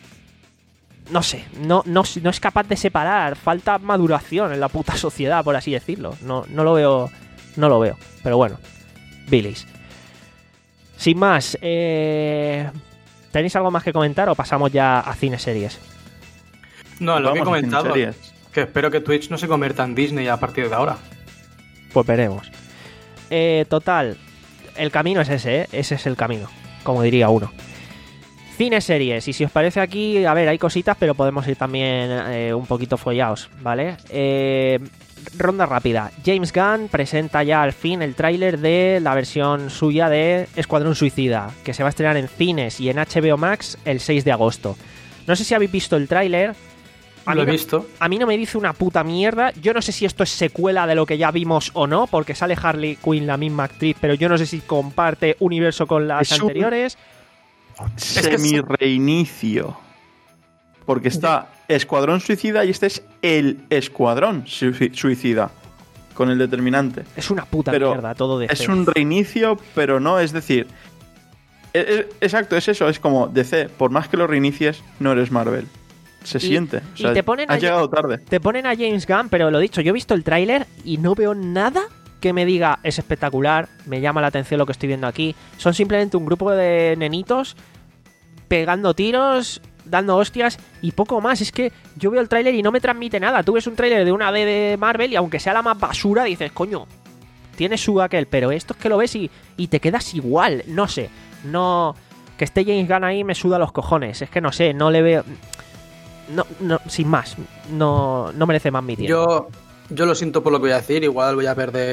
No sé, no, no, no es capaz de separar. Falta maduración en la puta sociedad, por así decirlo. No, no lo veo, no lo veo. Pero bueno, Billys. Sin más, eh... ¿tenéis algo más que comentar o pasamos ya a cine series? No, lo que he comentado, que espero que Twitch no se convierta en Disney a partir de ahora. Pues veremos. Eh, total, el camino es ese, ¿eh? Ese es el camino, como diría uno. Cine series, y si os parece aquí, a ver, hay cositas, pero podemos ir también eh, un poquito follados, ¿vale? Eh, ronda rápida. James Gunn presenta ya al fin el tráiler de la versión suya de Escuadrón Suicida, que se va a estrenar en cines y en H B O Max el seis de agosto. No sé si habéis visto el tráiler. A lo he no, visto. A mí no me dice una puta mierda. Yo no sé si esto es secuela de lo que ya vimos o no, porque sale Harley Quinn, la misma actriz, pero yo no sé si comparte universo con las es anteriores. Un semi-reinicio. Porque está Escuadrón Suicida y este es el Escuadrón Suicida. Con el determinante. Es una puta pero mierda todo de es un reinicio, pero no, es decir... Es, es, exacto, es eso, es como D C, por más que lo reinicies, no eres Marvel. Se y, siente, o sea, y te ponen has a, llegado tarde. Te ponen a James Gunn, pero lo dicho, yo he visto el tráiler y no veo nada que me diga es espectacular, me llama la atención lo que estoy viendo aquí. Son simplemente un grupo de nenitos pegando tiros, dando hostias y poco más. Es que yo veo el tráiler y no me transmite nada. Tú ves un tráiler de una D de Marvel y aunque sea la más basura, dices, coño, tiene su aquel, pero esto es que lo ves y, y te quedas igual, no sé. No, que esté James Gunn ahí me suda los cojones. Es que no sé, no le veo... No, no, sin más, no, no merece más mi tiempo. Yo, yo lo siento por lo que voy a decir, igual voy a perder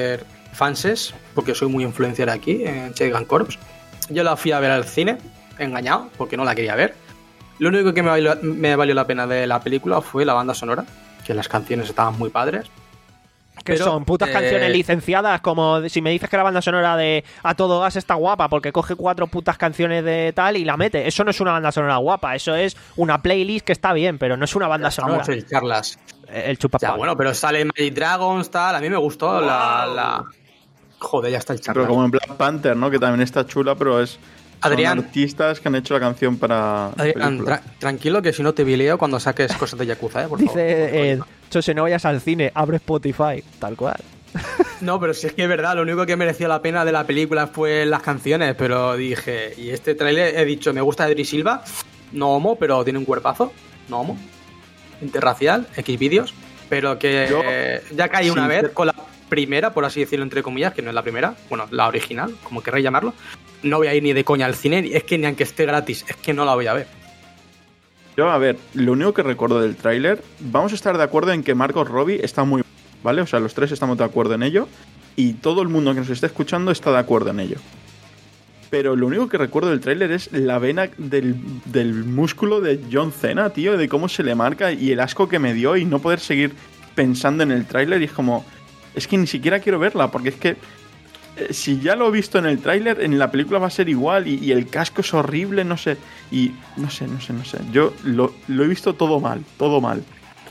fanses, porque soy muy influencer aquí en Child Gun Corps. Yo la fui a ver al cine, engañado, porque no la quería ver. Lo único que me valió, me valió la pena de la película fue la banda sonora, que las canciones estaban muy padres. Que pero, son putas eh... canciones licenciadas, como si me dices que la banda sonora de A Todo Gas está guapa porque coge cuatro putas canciones de tal y la mete. Eso no es una banda sonora guapa, eso es una playlist que está bien, pero no es una banda sonora. Vamos a echarlas. El chupapal. Ya, bueno, pero sale Magic Dragons, tal, a mí me gustó wow. la, la... Joder, ya está el charla. Pero como en Black Panther, ¿no? Que también está chula, pero es... Adrián, son artistas que han hecho la canción para... Adrián, tra- tranquilo que si no te vileo cuando saques cosas de Yakuza, ¿eh? Por Dice, favor, eh, Chose, no vayas al cine, abre Spotify, tal cual. No, pero si es que es verdad, lo único que mereció la pena de la película fue las canciones, pero dije, y este tráiler he dicho, me gusta Idris Silva, no homo, pero tiene un cuerpazo, no homo, interracial, X vídeos, pero que Yo, eh, ya caí una sí, vez pero... con la primera, por así decirlo, entre comillas, que no es la primera, bueno, la original, como querréis llamarlo. No voy a ir ni de coña al cine, es que ni aunque esté gratis, es que no la voy a ver. Yo, a ver, lo único que recuerdo del tráiler, vamos a estar de acuerdo en que Margot Robbie está muy... ¿Vale? O sea, los tres estamos de acuerdo en ello y todo el mundo que nos esté escuchando está de acuerdo en ello. Pero lo único que recuerdo del tráiler es la vena del, del músculo de John Cena, tío, de cómo se le marca y el asco que me dio y no poder seguir pensando en el tráiler y es como... Es que ni siquiera quiero verla porque es que... Si ya lo he visto en el tráiler, en la película va a ser igual y, y el casco es horrible, no sé. Y no sé, no sé, no sé. Yo lo, lo he visto todo mal, todo mal.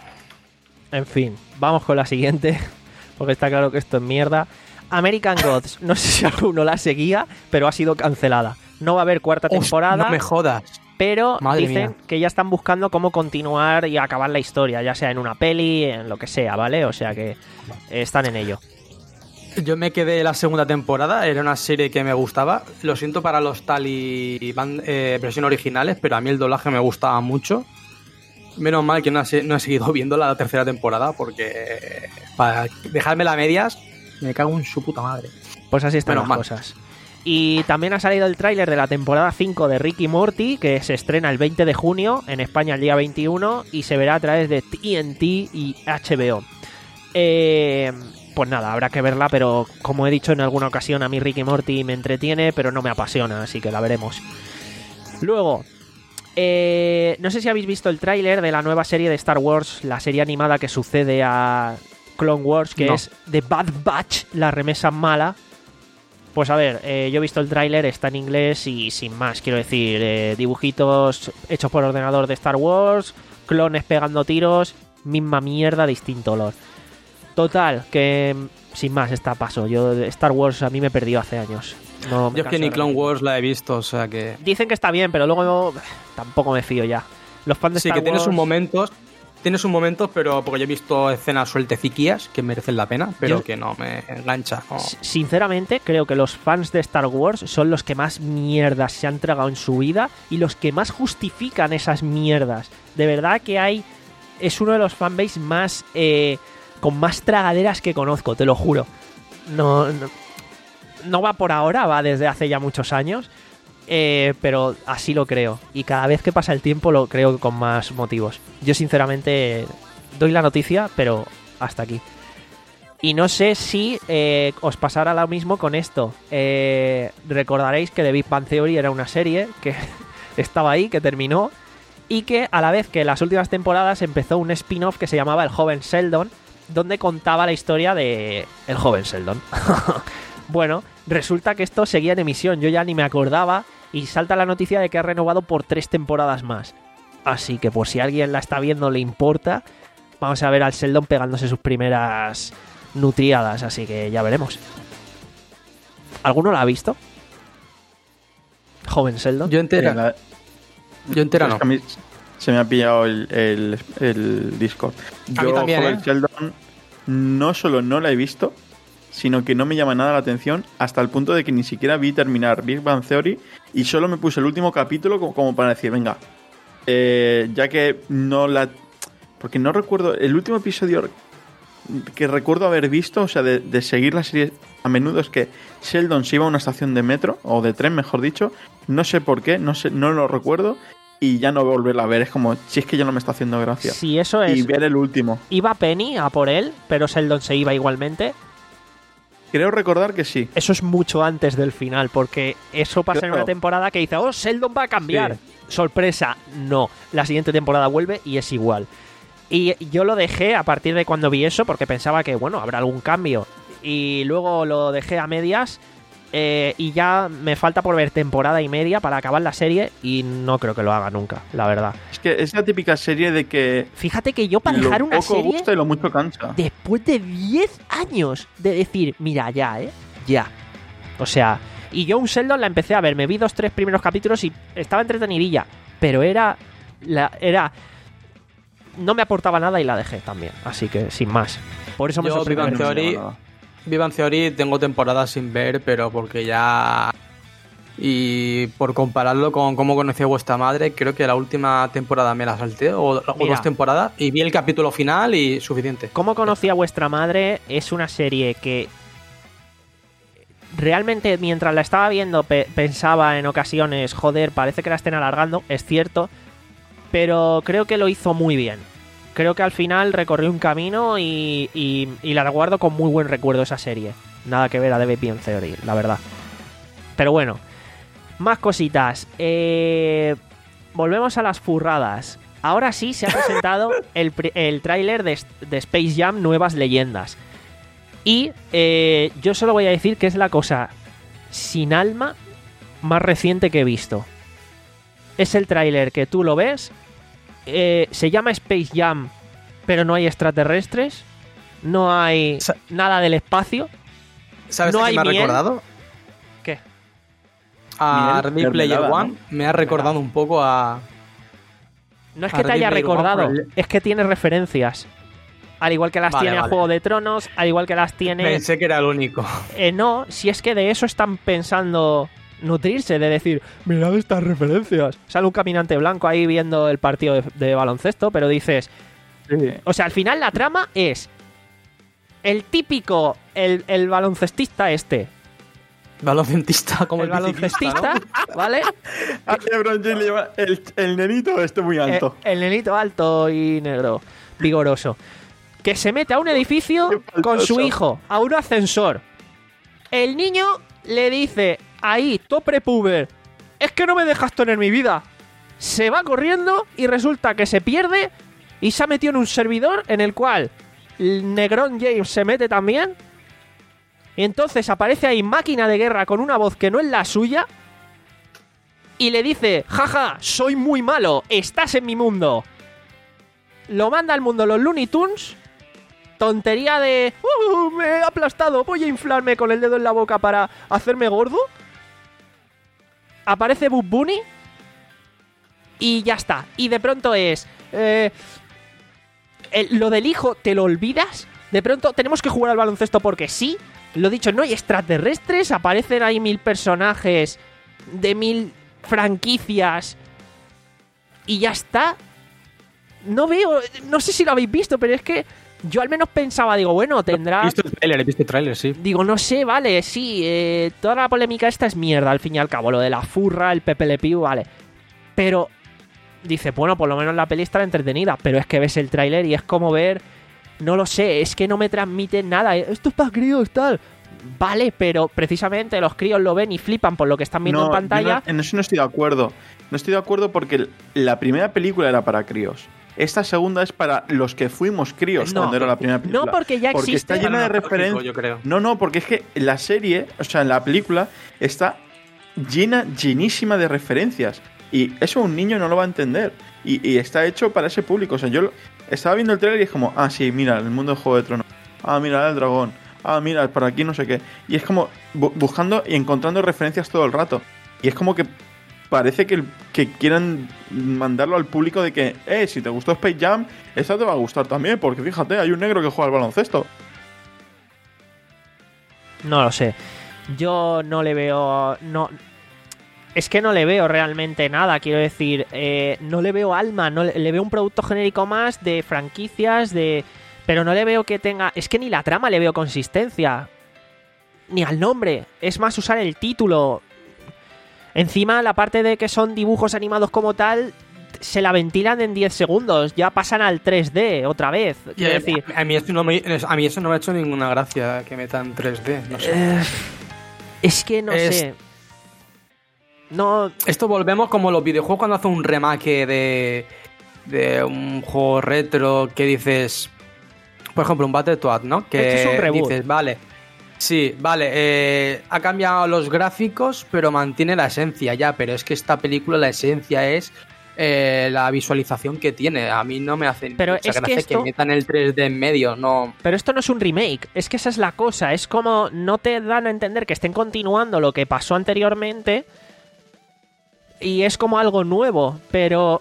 En fin, vamos con la siguiente, porque está claro que esto es mierda. American Gods, no sé si alguno la seguía, pero ha sido cancelada. No va a haber cuarta temporada. No me jodas. Pero Madre dicen mía. que ya están buscando cómo continuar y acabar la historia, ya sea en una peli, en lo que sea, ¿vale? O sea que están en ello. Yo me quedé la segunda temporada, era una serie que me gustaba. Lo siento para los tal y van, eh, versión originales, pero a mí el doblaje me gustaba mucho. Menos mal que no he, no he seguido viendo la tercera temporada, porque eh, para dejármela a medias, me cago en su puta madre. Pues así están Menos las mal. cosas. Y también ha salido el tráiler de la temporada cinco de Rick y Morty, que se estrena el veinte de junio, en España el día veintiuno, y se verá a través de T N T y H B O. Eh... Pues nada, habrá que verla, pero como he dicho en alguna ocasión, a mí Rick y Morty me entretiene, pero no me apasiona, así que la veremos. Luego, eh, no sé si habéis visto el tráiler de la nueva serie de Star Wars, la serie animada que sucede a Clone Wars, que no. es The Bad Batch, la remesa mala. Pues a ver, eh, yo he visto el tráiler, está en inglés y sin más, quiero decir, eh, dibujitos hechos por ordenador de Star Wars, clones pegando tiros, misma mierda, distinto olor. Total, que sin más está paso. Yo Star Wars a mí me perdió hace años. No Yo es que ni Clone Wars la he visto, o sea que... Dicen que está bien, pero luego no, tampoco me fío ya. Los fans de sí, Star que tienes Wars... un momento, tienes un momento, pero porque yo he visto escenas suelteciquillas que merecen la pena, pero yo, que no me engancha. No. Sinceramente, creo que los fans de Star Wars son los que más mierdas se han tragado en su vida y los que más justifican esas mierdas. De verdad que hay... Es uno de los fanbase más... Eh, con más tragaderas que conozco, te lo juro. No, no, no va por ahora, va desde hace ya muchos años, eh, pero así lo creo. Y cada vez que pasa el tiempo lo creo con más motivos. Yo sinceramente doy la noticia, pero hasta aquí. Y no sé si eh, os pasará lo mismo con esto. Eh, recordaréis que The Big Bang Theory era una serie que estaba ahí, que terminó, y que a la vez que en las últimas temporadas empezó un spin-off que se llamaba El Joven Sheldon, donde contaba la historia de el joven Sheldon. Bueno, resulta que esto seguía en emisión, yo ya ni me acordaba, y salta la noticia de que ha renovado por tres temporadas más. Así que por si alguien la está viendo le importa, vamos a ver al Sheldon pegándose sus primeras nutriadas, así que ya veremos. ¿Alguno la ha visto? Joven Sheldon. Yo entera. La... Yo entera no. Es que a mí se me ha pillado el, el, el Discord. A Yo, mí también, Joven ¿eh? Sheldon, no solo no la he visto, sino que no me llama nada la atención hasta el punto de que ni siquiera vi terminar Big Bang Theory y solo me puse el último capítulo como, como para decir, venga, eh, ya que no la... Porque no recuerdo, el último episodio que recuerdo haber visto, o sea, de, de seguir la serie a menudo, es que Sheldon se iba a una estación de metro, o de tren, mejor dicho, no sé por qué, no sé, no lo recuerdo, y ya no volverla a ver, es como, si es que ya no me está haciendo gracia. Sí, eso es. Y ver el último. Iba Penny a por él, pero Sheldon se iba igualmente. Creo recordar que sí. Eso es mucho antes del final, porque eso pasa Claro. en una temporada que dice, oh, Sheldon va a cambiar. Sí. Sorpresa, no. La siguiente temporada vuelve y es igual. Y yo lo dejé a partir de cuando vi eso, porque pensaba que, bueno, habrá algún cambio. Y luego lo dejé a medias eh, y ya me falta por ver temporada y media para acabar la serie y no creo que lo haga nunca, la verdad. Es que es la típica serie de que Fíjate que yo para dejar lo una poco serie... gusta y lo mucho cansa. Después de diez años de decir, mira, ya, ¿eh? Ya. O sea, y yo un Sheldon la empecé a ver, me vi dos, tres primeros capítulos y estaba entretenidilla, pero era... La, era... No me aportaba nada y la dejé también, así que sin más. Por eso me Yo, sorprendió. Big Bang no me Theory, llama nada. Big Bang Theory tengo temporadas sin ver, pero porque ya... Y por compararlo con cómo conocí a vuestra madre, creo que la última temporada me la salté, o, o Mira. dos temporadas, y vi el capítulo final y suficiente. ¿Cómo conocí a vuestra madre? Es una serie que realmente mientras la estaba viendo pe- pensaba en ocasiones, joder, parece que la estén alargando, es cierto, pero creo que lo hizo muy bien. Creo que al final recorrió un camino y, y, y la guardo con muy buen recuerdo esa serie. Nada que ver a The Big Bang Theory, la verdad. Pero bueno, más cositas. Eh, volvemos a las furradas. Ahora sí se ha presentado el, pri- el tráiler de, de Space Jam Nuevas Leyendas. Y eh, yo solo voy a decir que es la cosa sin alma más reciente que he visto. Es el tráiler que tú lo ves. Eh, se llama Space Jam, pero no hay extraterrestres. No hay Sa- nada del espacio. ¿Sabes no a qué hay me ha miel. recordado? ¿Qué? A Miel, Ready Player mermelada, One. ¿no? Me ha recordado un poco a... No es A que te Ready haya Player One recordado, por el- es que tiene referencias. Al igual que las Vale, tiene a vale. Juego de Tronos, al igual que las tiene... Pensé que era el único. Eh, no, si es que de eso están pensando nutrirse, de decir, mirad estas referencias. Sale un caminante blanco ahí viendo el partido de, de baloncesto, pero dices... Sí. O sea, al final la trama es el típico, el, el baloncestista este. Baloncestista, como el el, biciclista, baloncestista, ¿vale? A LeBron James le lleva el, el nenito este muy alto. Eh, el nenito alto y negro, vigoroso. Que se mete a un edificio Qué faltoso. con su hijo, a un ascensor. El niño le dice, ahí, to prepuber, es que no me dejas tener mi vida. Se va corriendo y resulta que se pierde y se ha metido en un servidor en el cual el Negrón James se mete también. Y entonces aparece ahí máquina de guerra con una voz que no es la suya y le dice, jaja, soy muy malo, estás en mi mundo. Lo manda al mundo los Looney Tunes. Tontería de, uh, me he aplastado, voy a inflarme con el dedo en la boca para hacerme gordo. Aparece Bugs Bunny y ya está. Y de pronto es, eh, el- lo del hijo, ¿te lo olvidas? De pronto tenemos que jugar al baloncesto porque sí. Lo dicho, no hay extraterrestres, aparecen ahí mil personajes de mil franquicias y ya está. No veo, no sé si lo habéis visto, pero es que yo al menos pensaba, digo, bueno, He tendrá... visto el trailer, he visto el trailer, sí. Digo, no sé, vale, sí, eh, toda la polémica esta es mierda, al fin y al cabo, lo de la furra, el Pepe Le Pew, vale. Pero, dice, bueno, por lo menos la peli estará entretenida, pero es que ves el tráiler y es como ver, no lo sé, es que no me transmite nada, esto es para críos, tal. Vale, pero precisamente los críos lo ven y flipan por lo que están viendo en yo pantalla. no- en eso no estoy de acuerdo. No estoy de acuerdo porque la primera película era para críos. Esta segunda es para los que fuimos críos No, cuando era la primera película. no, porque ya Porque existe- está llena de Para nostálgico, referencias. yo creo. No, no, porque es que la serie, o sea, en la película, está llena, llenísima de referencias. Y eso un niño no lo va a entender. Y, y está hecho para ese público. O sea, yo lo- estaba viendo el trailer y es como, ah, sí, mira, el mundo de Juego de Tronos. Ah, mira, el dragón. Ah, mira, por aquí no sé qué. Y es como bu- buscando y encontrando referencias todo el rato. Y es como que parece que, que quieran mandarlo al público de que, eh, si te gustó Space Jam, esta te va a gustar también, porque fíjate, hay un negro que juega al baloncesto. No lo sé. Yo no le veo. No. Es que no le veo realmente nada, quiero decir. eh, no le veo alma. No le, le veo un producto genérico más de franquicias, de. Pero no le veo que tenga. Es que ni la trama le veo consistencia. Ni al nombre. Es más usar el título. Encima, la parte de que son dibujos animados como tal. se la ventilan en diez segundos, ya pasan al tres D otra vez. Y Quiero a, decir, a, mí eso no me, a mí eso no me ha hecho ninguna gracia que metan tres D, no sé. eh, es que no Es- sé. No, Esto volvemos como los videojuegos cuando hacen un remake de, de un juego retro que dices, por ejemplo, un Battletoads, ¿no? Que Esto es un reboot. dices, vale, sí, vale, eh, ha cambiado los gráficos, pero mantiene la esencia ya, pero es que esta película la esencia es eh, la visualización que tiene. A mí no me hace Pero mucha es que gracia esto- que metan el tres D en medio, no. pero esto no es un remake, es que esa es la cosa, es como no te dan a entender que estén continuando lo que pasó anteriormente y es como algo nuevo, pero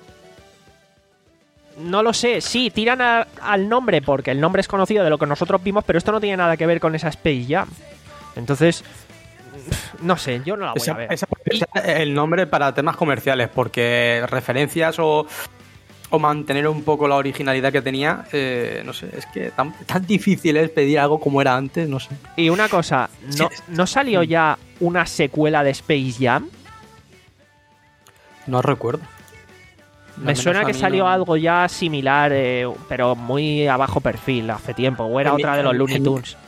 no lo sé, sí, tiran a- al nombre porque el nombre es conocido de lo que nosotros vimos, pero esto no tiene nada que ver con esa Space Jam. Entonces, no sé, yo no la voy Esa- a ver. esa puede ser el nombre para temas comerciales, porque referencias o, o mantener un poco la originalidad que tenía, eh, no sé, es que tan, tan difícil es pedir algo como era antes, no sé. Y una cosa, ¿no, Sí. ¿no salió ya una secuela de Space Jam? No recuerdo. Al Me menos suena a que mí salió no- algo ya similar, eh, pero muy a bajo perfil hace tiempo. O era En mi- otra de los en- Looney en- Tunes.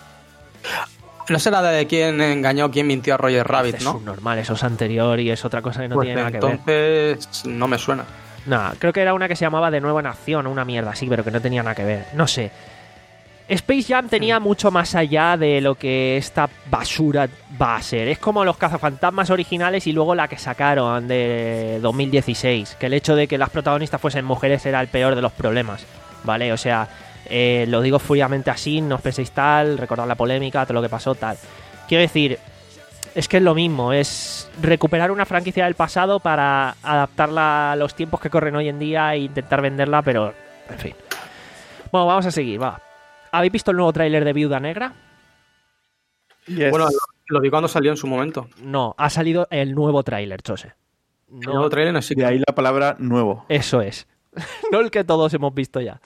No será de quién engañó, quién mintió a Roger Rabbit, Es ¿no? subnormal, eso es anterior y es otra cosa que no Pues tiene nada que ver. entonces no me suena. No, creo que era una que se llamaba De Nuevo en Acción, una mierda así, pero que no tenía nada que ver. No sé. Space Jam tenía mucho más allá de lo que esta basura va a ser. Es como los cazafantasmas originales y luego la que sacaron de dos mil dieciséis. Que el hecho de que las protagonistas fuesen mujeres era el peor de los problemas. ¿Vale? O sea, eh, lo digo furiosamente así, no os penséis tal, recordad la polémica, todo lo que pasó, tal. Quiero decir, es que es lo mismo, es recuperar una franquicia del pasado para adaptarla a los tiempos que corren hoy en día e intentar venderla, pero en fin. Bueno, vamos a seguir, va. ¿Habéis visto el nuevo tráiler de Viuda Negra? Yes. Bueno, lo, lo vi cuando salió en su momento. No, ha salido el nuevo tráiler, Chose. El No, nuevo trailer no sé de ahí la palabra nuevo. eso es. No el que todos hemos visto ya.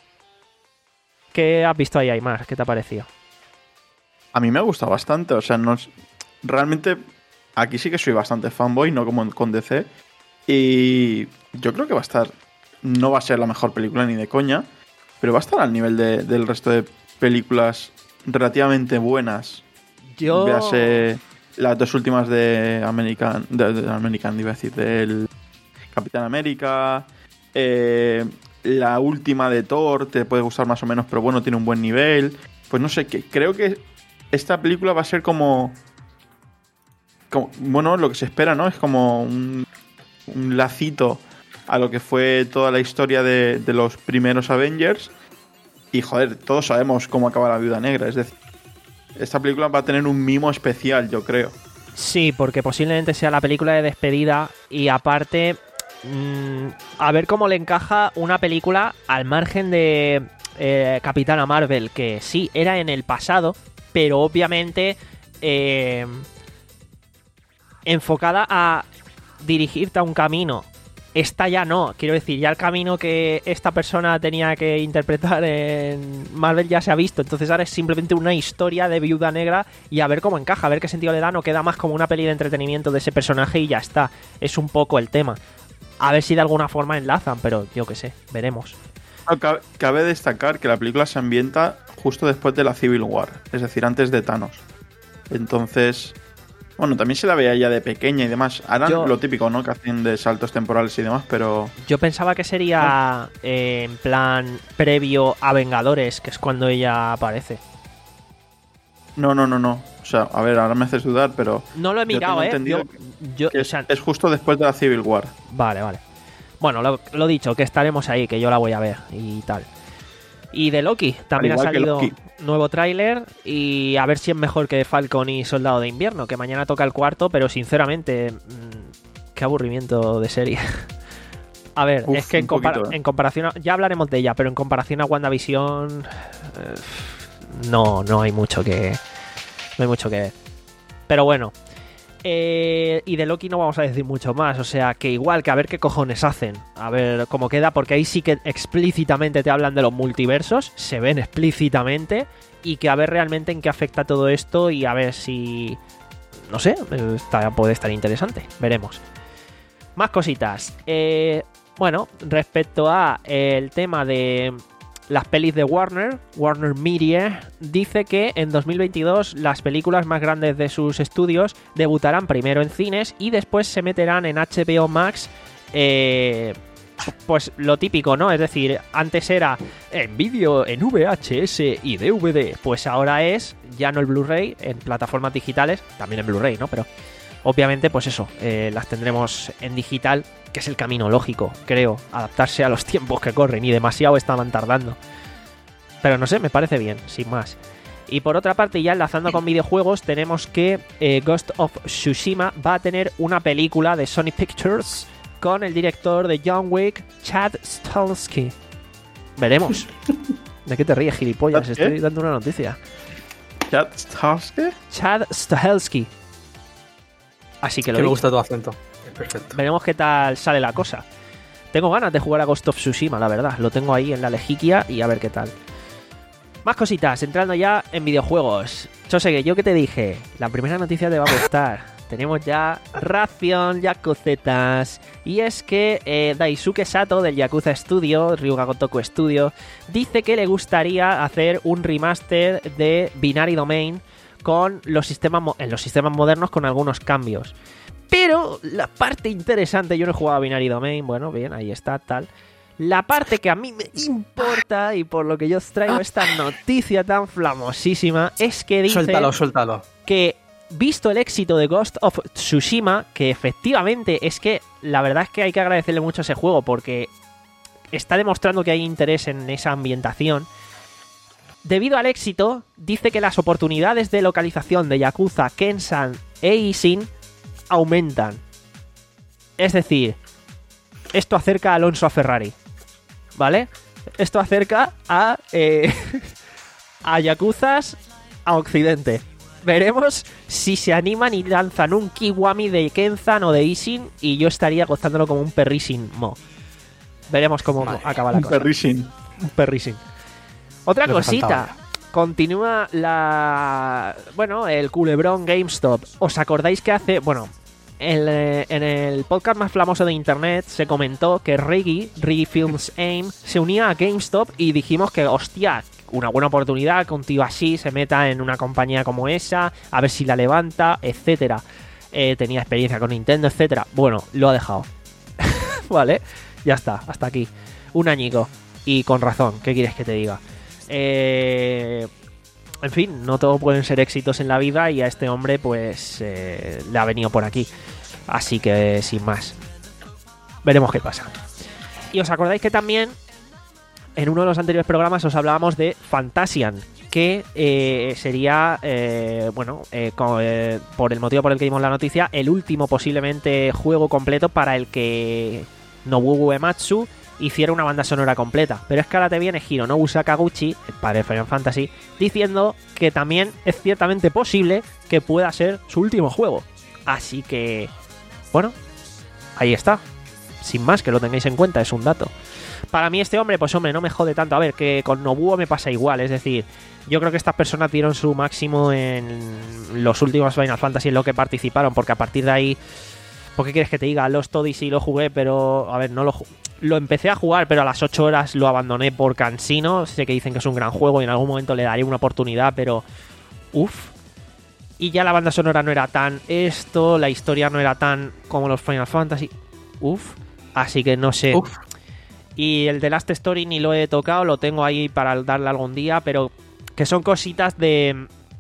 ¿Qué has visto ahí, Aymar? ¿Qué te ha parecido? A mí me ha gustado bastante, o sea, no es- realmente aquí sí que soy bastante fanboy, no como en- con D C. Y yo creo que va a estar, no va a ser la mejor película ni de coña, pero va a estar al nivel de- del resto de películas relativamente buenas. Yo... Véase las dos últimas de American, de, de American, iba a decir, del Capitán América. eh, la última de Thor te puede gustar más o menos, pero bueno, tiene un buen nivel. Pues no sé, que creo que esta película va a ser como, como bueno, lo que se espera, ¿no? Es como un, un lacito a lo que fue toda la historia de, de los primeros Avengers. Y joder, todos sabemos cómo acaba la Viuda Negra, es decir, esta película va a tener un mimo especial, yo creo. Sí, porque posiblemente sea la película de despedida y aparte mmm, a ver cómo le encaja una película al margen de eh, Capitana Marvel, que sí, era en el pasado, pero obviamente eh, enfocada a dirigirte a un camino. Esta ya no, quiero decir, ya el camino que esta persona tenía que interpretar en Marvel ya se ha visto, entonces ahora es simplemente una historia de Viuda Negra y a ver cómo encaja, a ver qué sentido le da, no queda más como una peli de entretenimiento de ese personaje y ya está, es un poco el tema. A ver si de alguna forma enlazan, pero yo qué sé, veremos. Cabe, cabe destacar que la película se ambienta justo después de la Civil War, es decir, antes de Thanos. Entonces, bueno, también se la veía ya de pequeña y demás. Harán Yo- lo típico, ¿no? Que hacen de saltos temporales y demás, pero Yo pensaba que sería eh, en plan previo a Vengadores, que es cuando ella aparece. no, no, no, no. O sea, a ver, ahora me haces dudar, pero No lo he Yo mirado, tengo ¿eh? entendido Yo, yo- que o es, sea, es justo después de la Civil War. Vale, vale. Bueno, lo, lo dicho, que estaremos ahí, que yo la voy a ver y tal. Y de Loki, también ha igual que salido Loki. nuevo tráiler y a ver si es mejor que Falcon y Soldado de Invierno, que mañana toca el cuarto, pero sinceramente, mmm, qué aburrimiento de serie. A ver, Uf, es que en, un poquito, compara- ¿eh? en comparación, a- ya hablaremos de ella, pero en comparación a WandaVision, eh, no, no hay mucho que, no hay mucho que ver. Pero bueno. Eh, y de Loki no vamos a decir mucho más, o sea que igual que a ver qué cojones hacen, a ver cómo queda, porque ahí sí que explícitamente te hablan de los multiversos, se ven explícitamente, y que a ver realmente en qué afecta todo esto y a ver si, no sé, está, puede estar interesante, veremos. Más cositas. Eh, Bueno, respecto a el tema de las pelis de Warner, Warner Media dice que en dos mil veintidós las películas más grandes de sus estudios debutarán primero en cines y después se meterán en H B O Max, eh, pues lo típico, ¿no? Es decir, antes era en vídeo, en V H S y D V D, pues ahora es ya no el Blu-ray en plataformas digitales, también en Blu-ray, ¿no? Pero obviamente, pues eso, eh, las tendremos en digital, que es el camino lógico, creo, adaptarse a los tiempos que corren y demasiado estaban tardando. Pero no sé, me parece bien, sin más. Y por otra parte, ya enlazando con videojuegos, tenemos que eh, Ghost of Tsushima va a tener una película de Sony Pictures con el director de John Wick, Chad Stahelski. Veremos. ¿De qué te ríes, gilipollas? ¿Qué? Estoy dando una noticia. ¿Chad Stahelski? Chad Stahelski. Así que lo que me dicho. gusta tu acento. Es perfecto. Veremos qué tal sale la cosa. Tengo ganas de jugar a Ghost of Tsushima, la verdad. Lo tengo ahí en la lejiquia y a ver qué tal. Más cositas, entrando ya en videojuegos. Chosegue, yo que te dije, la primera noticia te va a gustar. Tenemos ya ración Yakuzetas. Y es que eh, Daisuke Sato del Yakuza Studio, Ryuga Gotoku Studio, dice que le gustaría hacer un remaster de Binary Domain con los sistemas mo- en los sistemas modernos con algunos cambios. Pero la parte interesante, yo no he jugado a Binary Domain, bueno, bien, ahí está, tal. La parte que a mí me importa y por lo que yo os traigo esta noticia tan flamosísima es que dice Suéltalo, suéltalo. que, visto el éxito de Ghost of Tsushima, que efectivamente es que la verdad es que hay que agradecerle mucho a ese juego porque está demostrando que hay interés en esa ambientación. Debido al éxito, dice que las oportunidades de localización de Yakuza, Kensan e Ishin aumentan. Es decir, esto acerca a Alonso a Ferrari, ¿vale? Esto acerca a eh, a Yakuzas a Occidente. Veremos si se animan y lanzan un Kiwami de Kenzan o de Ishin y yo estaría gozándolo como un perrísimo. Veremos cómo Vale. acaba la Un cosa. perrísimo. Un perrísimo. Otra Lo que cosita. faltaba. Continúa la... Bueno, el culebrón GameStop. ¿Os acordáis que hace... Bueno, el, eh, en el podcast más famoso de internet se comentó que Reggie, Reggie Films Aim, se unía a GameStop y dijimos que, hostia, una buena oportunidad que un tío así se meta en una compañía como esa, a ver si la levanta, etcétera. Eh, tenía experiencia con Nintendo, etcétera. Bueno, lo ha dejado. Vale, ya está, hasta aquí. Un añico. Y con razón, ¿qué quieres que te diga? Eh, en fin, no todo pueden ser éxitos en la vida y a este hombre pues eh, le ha venido por aquí. Así que sin más, veremos qué pasa. Y os acordáis que también en uno de los anteriores programas os hablábamos de Fantasian, que eh, sería, eh, bueno, eh, con, eh, por el motivo por el que dimos la noticia, el último posiblemente juego completo para el que Nobuo Uematsu hiciera una banda sonora completa. Pero es que ahora te viene Hironobu Sakaguchi, el padre de Final Fantasy, diciendo que también es ciertamente posible que pueda ser su último juego. Así que, bueno, ahí está. Sin más, que lo tengáis en cuenta, es un dato. Para mí este hombre, pues hombre, no me jode tanto. A ver, que con Nobuo me pasa igual. Es decir, yo creo que estas personas dieron su máximo en los últimos Final Fantasy en lo que participaron, porque a partir de ahí... ¿Por qué quieres que te diga? Lost Odyssey lo jugué, pero... A ver, no lo ju- Lo empecé a jugar, pero a las ocho horas lo abandoné por cansino. Sé que dicen que es un gran juego y en algún momento le daré una oportunidad, pero... Uf. Y ya la banda sonora no era tan esto, la historia no era tan como los Final Fantasy. Uf. Así que no sé. Uf. Y el The Last Story ni lo he tocado, lo tengo ahí para darle algún día, pero que son cositas de...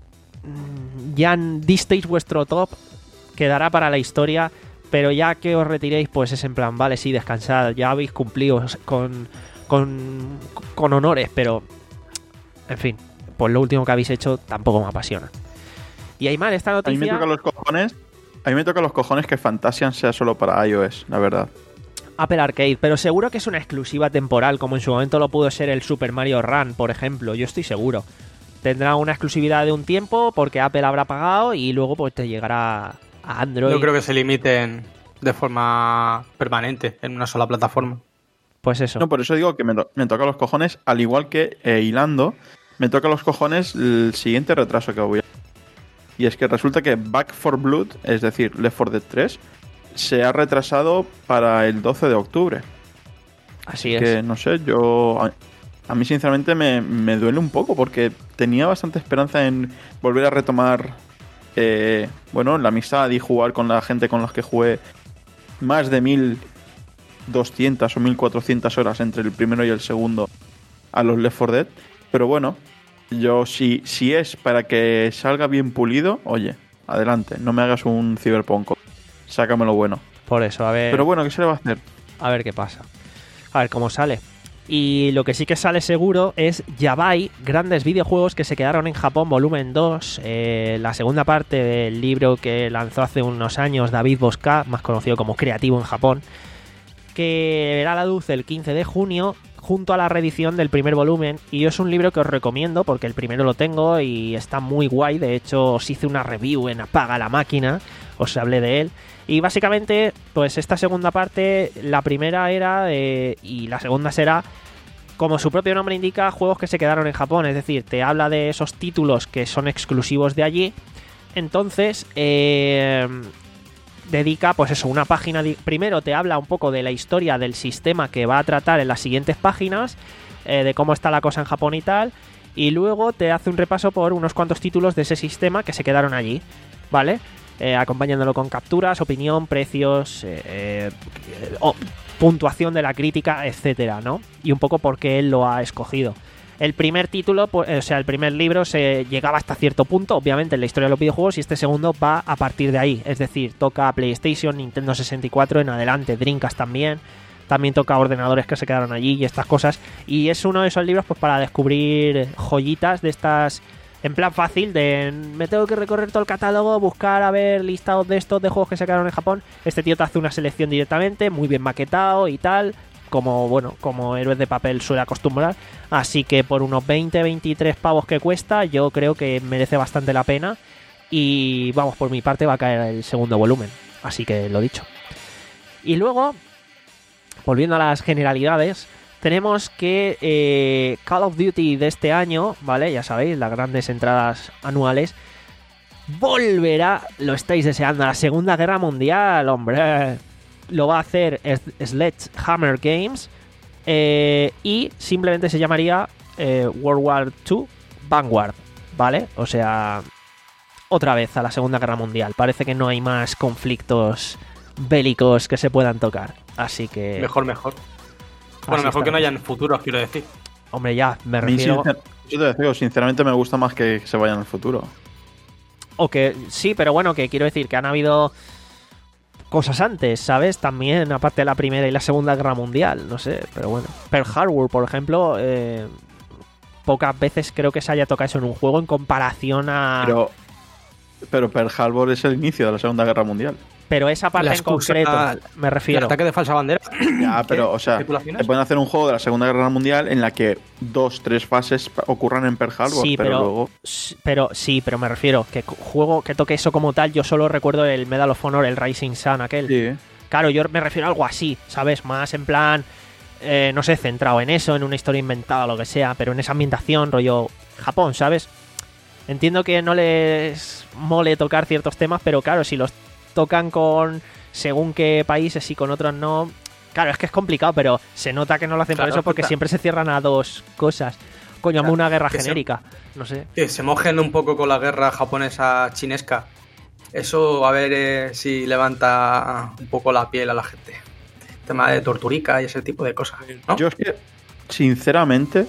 mm, Ya disteis vuestro top, quedará para la historia... Pero ya que os retiréis, pues es en plan, vale, sí, descansad, ya habéis cumplido con, con, con honores, pero, en fin, pues lo último que habéis hecho tampoco me apasiona. Y Aymar, esta A mí me noticia... toca los cojones. A mí me toca los cojones que Fantasian sea solo para iOS, la verdad. Apple Arcade, pero seguro que es una exclusiva temporal, como en su momento lo pudo ser el Super Mario Run, por ejemplo, yo estoy seguro. Tendrá una exclusividad de un tiempo porque Apple habrá pagado y luego pues te llegará... a Android. No creo que se limiten de forma permanente en una sola plataforma. Pues eso. No, por eso digo que me, to- me toca los cojones, al igual que eh, hilando, me toca los cojones el siguiente retraso que voy a... Y es que resulta que Back four Blood, es decir, Left four Dead tres, se ha retrasado para el doce de octubre. Así es. Que, es. no sé, yo... A, a mí, sinceramente, me, me duele un poco porque tenía bastante esperanza en volver a retomar, eh, bueno, la amistad y jugar con la gente con la que jugué más de mil doscientas o mil cuatrocientas horas entre el primero y el segundo a los Left four Dead. Pero bueno, yo si, si es para que salga bien pulido, oye, adelante, no me hagas un Cyberpunk, sácamelo bueno. Por eso, a ver... Pero bueno, ¿qué se le va a hacer? A ver qué pasa. A ver cómo sale. Y lo que sí que sale seguro es Yabai, grandes videojuegos que se quedaron en Japón, volumen dos, eh, la segunda parte del libro que lanzó hace unos años David Bosca, más conocido como Creativo en Japón, que verá la luz el quince de junio junto a la reedición del primer volumen. Y es un libro que os recomiendo porque el primero lo tengo y está muy guay. De hecho, os hice una review en Apaga la Máquina, os hablé de él. Y básicamente, pues esta segunda parte, la primera era, eh, y la segunda será, como su propio nombre indica, juegos que se quedaron en Japón. Es decir, te habla de esos títulos que son exclusivos de allí. Entonces, eh, dedica, pues eso, una página. De, primero te habla un poco de la historia del sistema que va a tratar en las siguientes páginas, eh, de cómo está la cosa en Japón y tal. Y luego te hace un repaso por unos cuantos títulos de ese sistema que se quedaron allí, ¿vale? Eh, acompañándolo con capturas, opinión, precios, eh, eh, oh, puntuación de la crítica, etcétera, ¿no? Y un poco por qué él lo ha escogido. El primer título, pues, o sea, el primer libro se llegaba hasta cierto punto, obviamente, en la historia de los videojuegos, y este segundo va a partir de ahí. Es decir, toca PlayStation, Nintendo sesenta y cuatro en adelante, Dreamcast también. También toca ordenadores que se quedaron allí y estas cosas. Y es uno de esos libros, pues, para descubrir joyitas de estas... En plan fácil, de me tengo que recorrer todo el catálogo, buscar a ver listados de estos de juegos que se quedaron en Japón. Este tío te hace una selección directamente, muy bien maquetado y tal, como bueno, como Héroes de Papel suele acostumbrar. Así que por unos veinte, veintitrés pavos que cuesta, yo creo que merece bastante la pena. Y vamos, por mi parte va a caer el segundo volumen. Así que lo dicho. Y luego, volviendo a las generalidades, tenemos que eh, Call of Duty de este año, ¿vale? Ya sabéis, las grandes entradas anuales, volverá, lo estáis deseando, a la Segunda Guerra Mundial, hombre. Lo va a hacer Sledgehammer Games eh, y simplemente se llamaría eh, World War dos Vanguard, ¿vale? O sea, otra vez a la Segunda Guerra Mundial. Parece que no hay más conflictos bélicos que se puedan tocar, así que... Mejor, mejor. Bueno, mejor que no hayan futuros, quiero decir. Hombre, ya, me refiero... Sincer- yo te digo, sinceramente me gusta más que se vayan al futuro. O que sí, pero bueno, que quiero decir que han habido cosas antes, ¿sabes? También, aparte de la Primera y la Segunda Guerra Mundial, no sé, pero bueno. Pearl Harbor, por ejemplo, eh, pocas veces creo que se haya tocado eso en un juego en comparación a... Pero, pero Pearl Harbor es el inicio de la Segunda Guerra Mundial. Pero esa parte La en excusa- concreto, me refiero. El ataque de falsa bandera. Ya, pero, o sea, ¿Tripulaciones? te pueden hacer un juego de la Segunda Guerra Mundial en la que dos, tres fases pa- ocurran en Pearl Harbor, Sí, pero, pero, luego... s- pero sí, pero me refiero que cu- juego que toque eso como tal, yo solo recuerdo el Medal of Honor, el Rising Sun, aquel. Sí. Claro, yo me refiero a algo así, ¿sabes? Más en plan, eh, no sé, centrado en eso, en una historia inventada o lo que sea, pero en esa ambientación, rollo Japón, ¿sabes? Entiendo que no les mole tocar ciertos temas, pero claro, si los tocan con según qué países y con otros no... Claro, es que es complicado, pero se nota que no lo hacen Claro, por eso porque puta. siempre se cierran a dos cosas. Coño, Claro, una guerra que se- genérica, no sé. Que se mojen un poco con la guerra japonesa-chinesca. Eso a ver eh, si levanta un poco la piel a la gente. Tema de torturica y ese tipo de cosas, ¿no? Yo es que, sinceramente,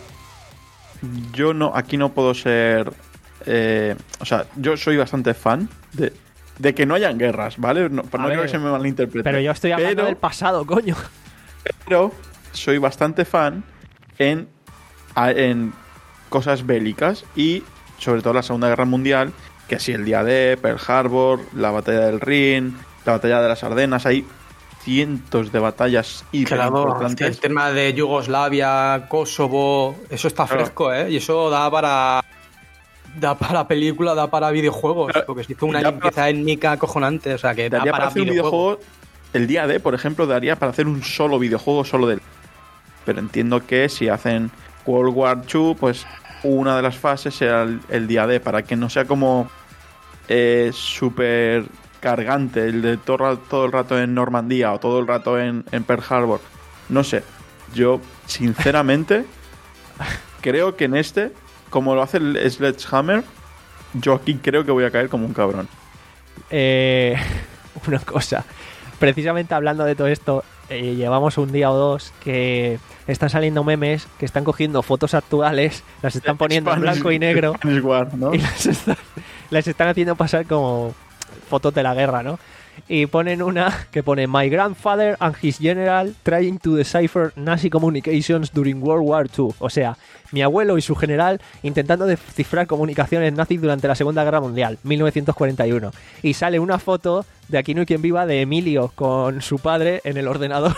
yo no aquí no puedo ser... eh, o sea, yo soy bastante fan de, de que no hayan guerras, ¿vale? No, no A quiero ver, que se me malinterprete. Pero yo estoy hablando Pero- del pasado, coño. Pero soy bastante fan en, a- en cosas bélicas y sobre todo la Segunda Guerra Mundial, que así el día D, Pearl Harbor, la batalla del Rin, la batalla de las Ardenas, hay cientos de batallas hiper Claro, el importantes. tema de Yugoslavia, Kosovo, eso está Claro. fresco, ¿eh? Y eso da para... Da para película, da para videojuegos, Claro, porque se hizo una ya limpieza étnica acojonante, o sea que da Daría para, para hacer un videojuegos. videojuego, el día D, por ejemplo, daría para hacer un solo videojuego solo del. Pero entiendo que si hacen World War dos, pues una de las fases será el, el día D, para que no sea como eh, súper cargante el de todo, ra- todo el rato en Normandía o todo el rato en, en Pearl Harbor. No sé. Yo, sinceramente, creo que en este, como lo hace el Sledgehammer, yo aquí creo que voy a caer como un cabrón. Eh, una cosa, precisamente hablando de todo esto, eh, llevamos un día o dos que están saliendo memes que están cogiendo fotos actuales, las están poniendo Spanish, en blanco y negro War, ¿no? y las están, las están haciendo pasar como fotos de la guerra, ¿no? Y ponen una que pone My grandfather and his general trying to decipher Nazi communications during World War Two. O sea, mi abuelo y su general intentando descifrar comunicaciones nazis durante la Segunda Guerra Mundial, mil novecientos cuarenta y uno. Y sale una foto de Aquí no hay quien viva de Emilio con su padre en el ordenador.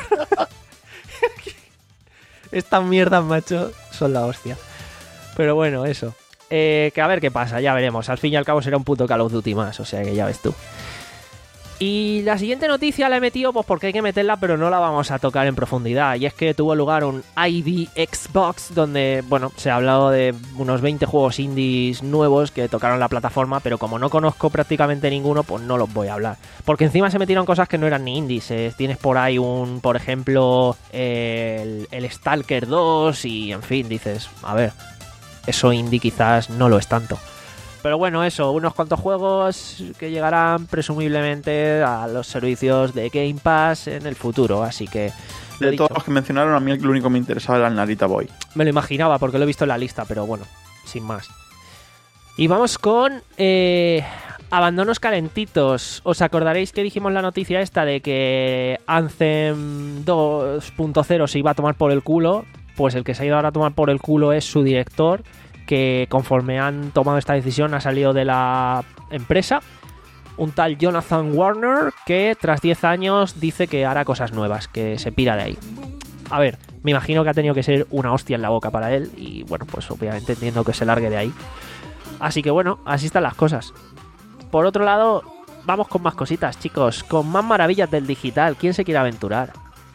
Estas mierdas, macho, son la hostia. Pero bueno, eso. Eh, que a ver qué pasa, ya veremos. Al fin y al cabo será un puto Call of Duty más, o sea que ya ves tú. Y la siguiente noticia la he metido pues porque hay que meterla, pero no la vamos a tocar en profundidad. Y es que tuvo lugar un I D Xbox donde, bueno, se ha hablado de unos veinte juegos indies nuevos que tocaron la plataforma, pero como no conozco prácticamente ninguno, pues no los voy a hablar. Porque encima se metieron cosas que no eran ni indies. Eh, tienes por ahí un, por ejemplo, el, el Stalker dos y, en fin, dices, a ver, eso indie quizás no lo es tanto. Pero bueno, eso, unos cuantos juegos que llegarán presumiblemente a los servicios de Game Pass en el futuro, así que... De todos los que mencionaron, a mí el único que me interesaba era el Narita Boy. Me lo imaginaba porque lo he visto en la lista, pero bueno, sin más. Y vamos con eh, abandonos calentitos. ¿Os acordaréis que dijimos la noticia esta de que Anthem dos punto cero se iba a tomar por el culo? Pues el que se ha ido ahora a tomar por el culo es su director, que conforme han tomado esta decisión ha salido de la empresa, un tal Jonathan Warner, que tras diez años dice que hará cosas nuevas, que se pira de ahí. A ver, me imagino que ha tenido que ser una hostia en la boca para él y bueno, pues obviamente entiendo que se largue de ahí. Así que bueno, así están las cosas. Por otro lado, vamos con más cositas, chicos, con más maravillas del digital. ¿Quién se quiere aventurar?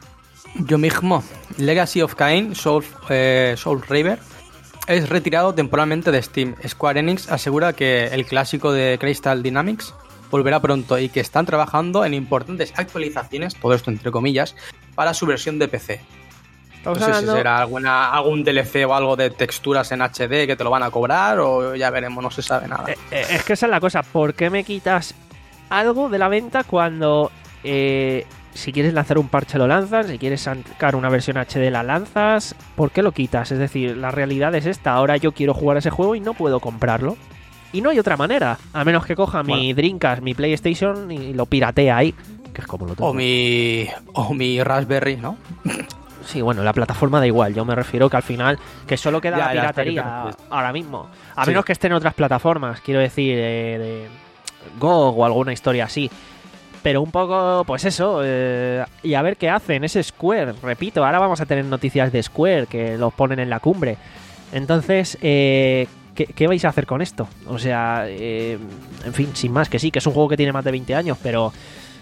Yo mismo. Legacy of Kain, Soul, eh, Soul River, es retirado temporalmente de Steam. Square Enix asegura que el clásico de Crystal Dynamics volverá pronto y que están trabajando en importantes actualizaciones, todo esto entre comillas, para su versión de P C. No sé hablando... si será alguna, algún D L C o algo de texturas en H D que te lo van a cobrar o ya veremos, no se sabe nada. Eh, eh, es que esa es la cosa, ¿por qué me quitas algo de la venta cuando... Eh... Si quieres lanzar un parche lo lanzas, si quieres sacar una versión H D la lanzas? ¿Por qué lo quitas? Es decir, la realidad es esta. Ahora yo quiero jugar ese juego y no puedo comprarlo. Y no hay otra manera, a menos que coja bueno. mi Dreamcast, mi PlayStation y lo piratee ahí, que es como lo tengo. O mi, o mi Raspberry, ¿no? Sí, bueno, la plataforma da igual. Yo me refiero que al final, que solo queda ya, la piratería ya, ahora mismo. A sí. menos que esté en otras plataformas, quiero decir, eh, de G O G o alguna historia así. Pero un poco, pues eso, eh, y a ver qué hacen. Es Square, repito, ahora vamos a tener noticias de Square que los ponen en la cumbre. Entonces, eh, ¿qué, ¿qué vais a hacer con esto? O sea, eh, en fin, sin más, que sí, que es un juego que tiene más de veinte años, pero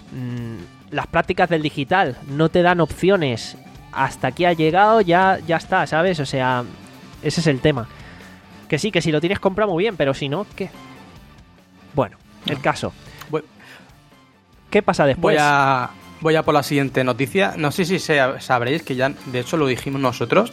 mmm, las prácticas del digital no te dan opciones. Hasta aquí ha llegado, ya, ya está, ¿sabes? O sea, ese es el tema. Que sí, que si lo tienes comprado muy bien, pero si no, ¿qué? Bueno, el no. caso... Bueno. ¿Qué pasa después? Voy a, voy a por la siguiente noticia. No sé si sabréis que ya, de hecho, lo dijimos nosotros,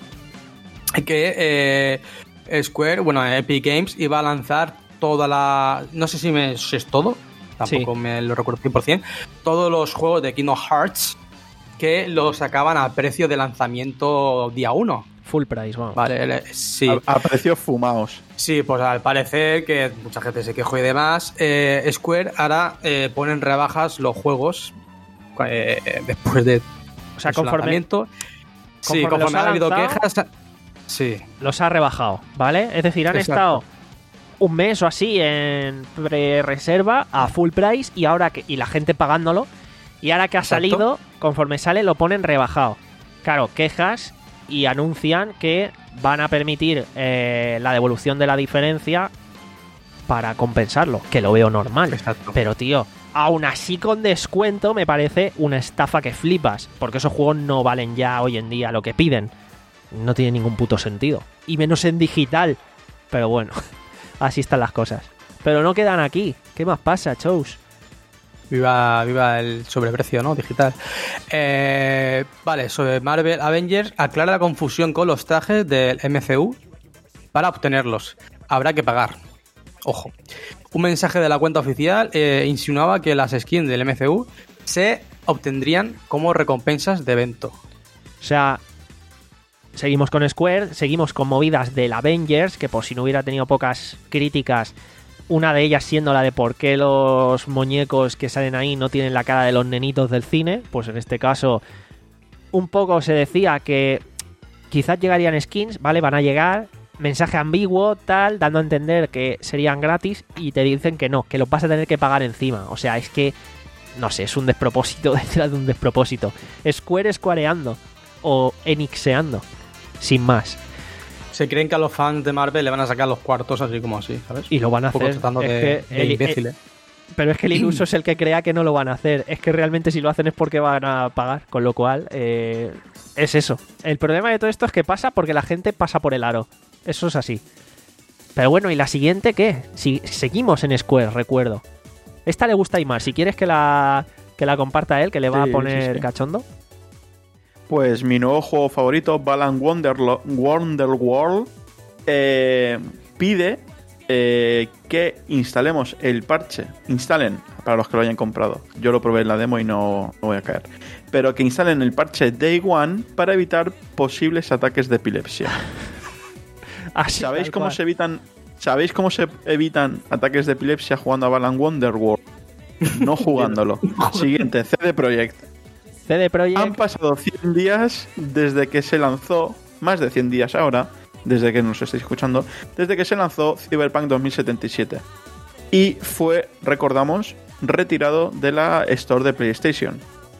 que eh, Square, bueno, Epic Games iba a lanzar toda la... No sé si, me, si es todo, tampoco sí. me lo recuerdo cien por ciento. Todos los juegos de Kingdom Hearts que los sacaban a precio de lanzamiento día uno. Full price, vamos. Vale, sí. A, a precios fumados. Sí, pues al parecer, que mucha gente se quejó y demás, eh, Square ahora eh, pone en rebajas los juegos eh, después de o sea, conforme, lanzamiento. Sí, conforme, conforme ha habido quejas. Sí. Los ha rebajado, ¿vale? Es decir, han Exacto. estado un mes o así en pre-reserva a full price y ahora que y la gente pagándolo. Y ahora que ha Exacto. salido, conforme sale, lo ponen rebajado. Claro, quejas y anuncian que van a permitir eh, la devolución de la diferencia para compensarlo, que lo veo normal. Exacto. Pero, tío, aún así con descuento me parece una estafa que flipas, porque esos juegos no valen ya hoy en día lo que piden. No tiene ningún puto sentido. Y menos en digital. Pero bueno, así están las cosas. Pero no quedan aquí. ¿Qué más pasa, Chous? Viva, viva el sobreprecio, ¿no? Digital. Eh, vale, sobre Marvel Avengers, aclara la confusión con los trajes del M C U. Para obtenerlos, habrá que pagar. Ojo. Un mensaje de la cuenta oficial eh, insinuaba que las skins del M C U se obtendrían como recompensas de evento. O sea, seguimos con Square, seguimos con movidas del Avengers, que por si no hubiera tenido pocas críticas, una de ellas siendo la de por qué los muñecos que salen ahí no tienen la cara de los nenitos del cine. Pues en este caso, un poco se decía que quizás llegarían skins, ¿vale? Van a llegar, mensaje ambiguo, tal, dando a entender que serían gratis y te dicen que no, que los vas a tener que pagar encima. O sea, es que, no sé, es un despropósito detrás de un despropósito. Square squareando o enixeando, sin más. Se creen que a los fans de Marvel le van a sacar los cuartos así como así, ¿sabes? Y lo van a un poco hacer. tratando Es de, que de el- imbéciles. Pero es que el iluso es el que crea que no lo van a hacer. Es que realmente si lo hacen es porque van a pagar. Con lo cual, eh, es eso. El problema de todo esto es que pasa porque la gente pasa por el aro. Eso es así. Pero bueno, ¿y la siguiente qué? Si seguimos en Square, recuerdo. Esta le gusta a Imar. Si quieres que la, que la comparta él, que le va Sí, a poner sí, sí. cachondo. Pues mi nuevo juego favorito, Balan Wonderlo- Wonderworld, eh, pide eh, que instalemos el parche. Instalen, para los que lo hayan comprado. Yo lo probé en la demo y no, no voy a caer. Pero que instalen el parche Day One para evitar posibles ataques de epilepsia. Así, ¿Sabéis tal cómo cual. se evitan ¿Sabéis cómo se evitan ataques de epilepsia jugando a Balan Wonderworld? No jugándolo. Siguiente, C D Projekt. C D Projekt. Han pasado cien días desde que se lanzó, más de cien días ahora, desde que nos estáis escuchando, desde que se lanzó Cyberpunk dos mil setenta y siete. Y fue, recordamos, retirado de la Store de PlayStation.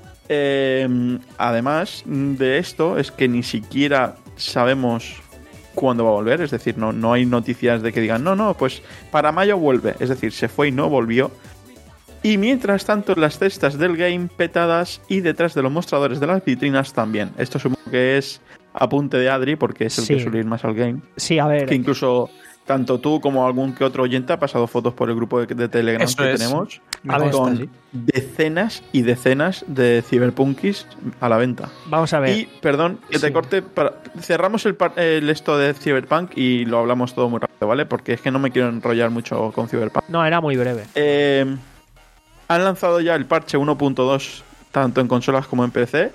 Eh, además de esto, es que ni siquiera sabemos cuándo va a volver. Es decir, no, no hay noticias de que digan, no, no, pues para mayo vuelve. Es decir, se fue y no volvió. Y mientras tanto, las cestas del game petadas y detrás de los mostradores de las vitrinas también. Esto supongo que es apunte de Adri, porque es el Sí. que suele ir más al game. Sí, a ver. Que incluso tanto tú como algún que otro oyente ha pasado fotos por el grupo de, de Telegram Eso que es. tenemos. Me A ver, consta, Con sí. decenas y decenas de Cyberpunkis a la venta. Vamos a ver. Y, perdón, que te Sí. corte. Para... Cerramos el, par- el esto de Cyberpunk y lo hablamos todo muy rápido, ¿vale? Porque es que no me quiero enrollar mucho con Cyberpunk. No, era muy breve. Eh, han lanzado ya el parche uno punto dos tanto en consolas como en P C.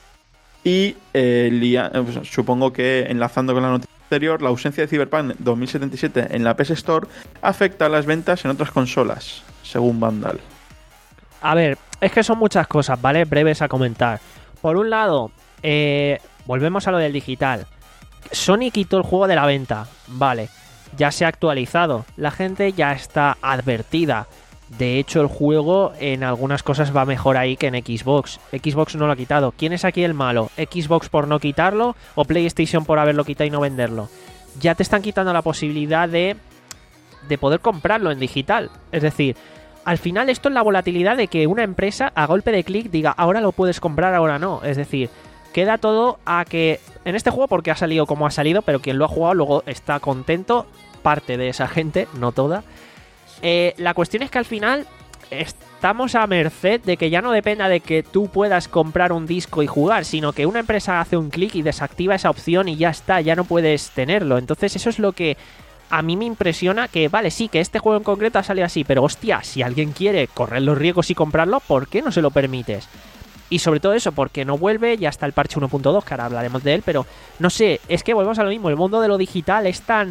Y eh, lia- eh, pues, supongo que enlazando con la noticia anterior, la ausencia de Cyberpunk dos mil setenta y siete en la P S Store afecta a las ventas en otras consolas, según Vandal. A ver, es que son muchas cosas, ¿vale? Breves a comentar. Por un lado, eh, volvemos a lo del digital. Sony quitó el juego de la venta, vale. Ya se ha actualizado. La gente ya está advertida. De hecho, el juego en algunas cosas va mejor ahí que en Xbox. Xbox no lo ha quitado. ¿Quién es aquí el malo? ¿Xbox por no quitarlo o PlayStation por haberlo quitado y no venderlo? Ya te están quitando la posibilidad de, de poder comprarlo en digital. Es decir, al final esto es la volatilidad de que una empresa a golpe de clic diga ahora lo puedes comprar, ahora no. Es decir, queda todo a que en este juego, porque ha salido como ha salido, pero quien lo ha jugado luego está contento, parte de esa gente, no toda. Eh, la cuestión es que al final estamos a merced de que ya no dependa de que tú puedas comprar un disco y jugar, sino que una empresa hace un clic y desactiva esa opción y ya está, ya no puedes tenerlo. Entonces eso es lo que a mí me impresiona, que vale, sí, que este juego en concreto ha salido así, pero hostia, si alguien quiere correr los riesgos y comprarlo, ¿por qué no se lo permites? Y sobre todo eso, porque no vuelve, ya está el parche uno punto dos, que ahora hablaremos de él, pero no sé, es que volvemos a lo mismo, el mundo de lo digital es tan...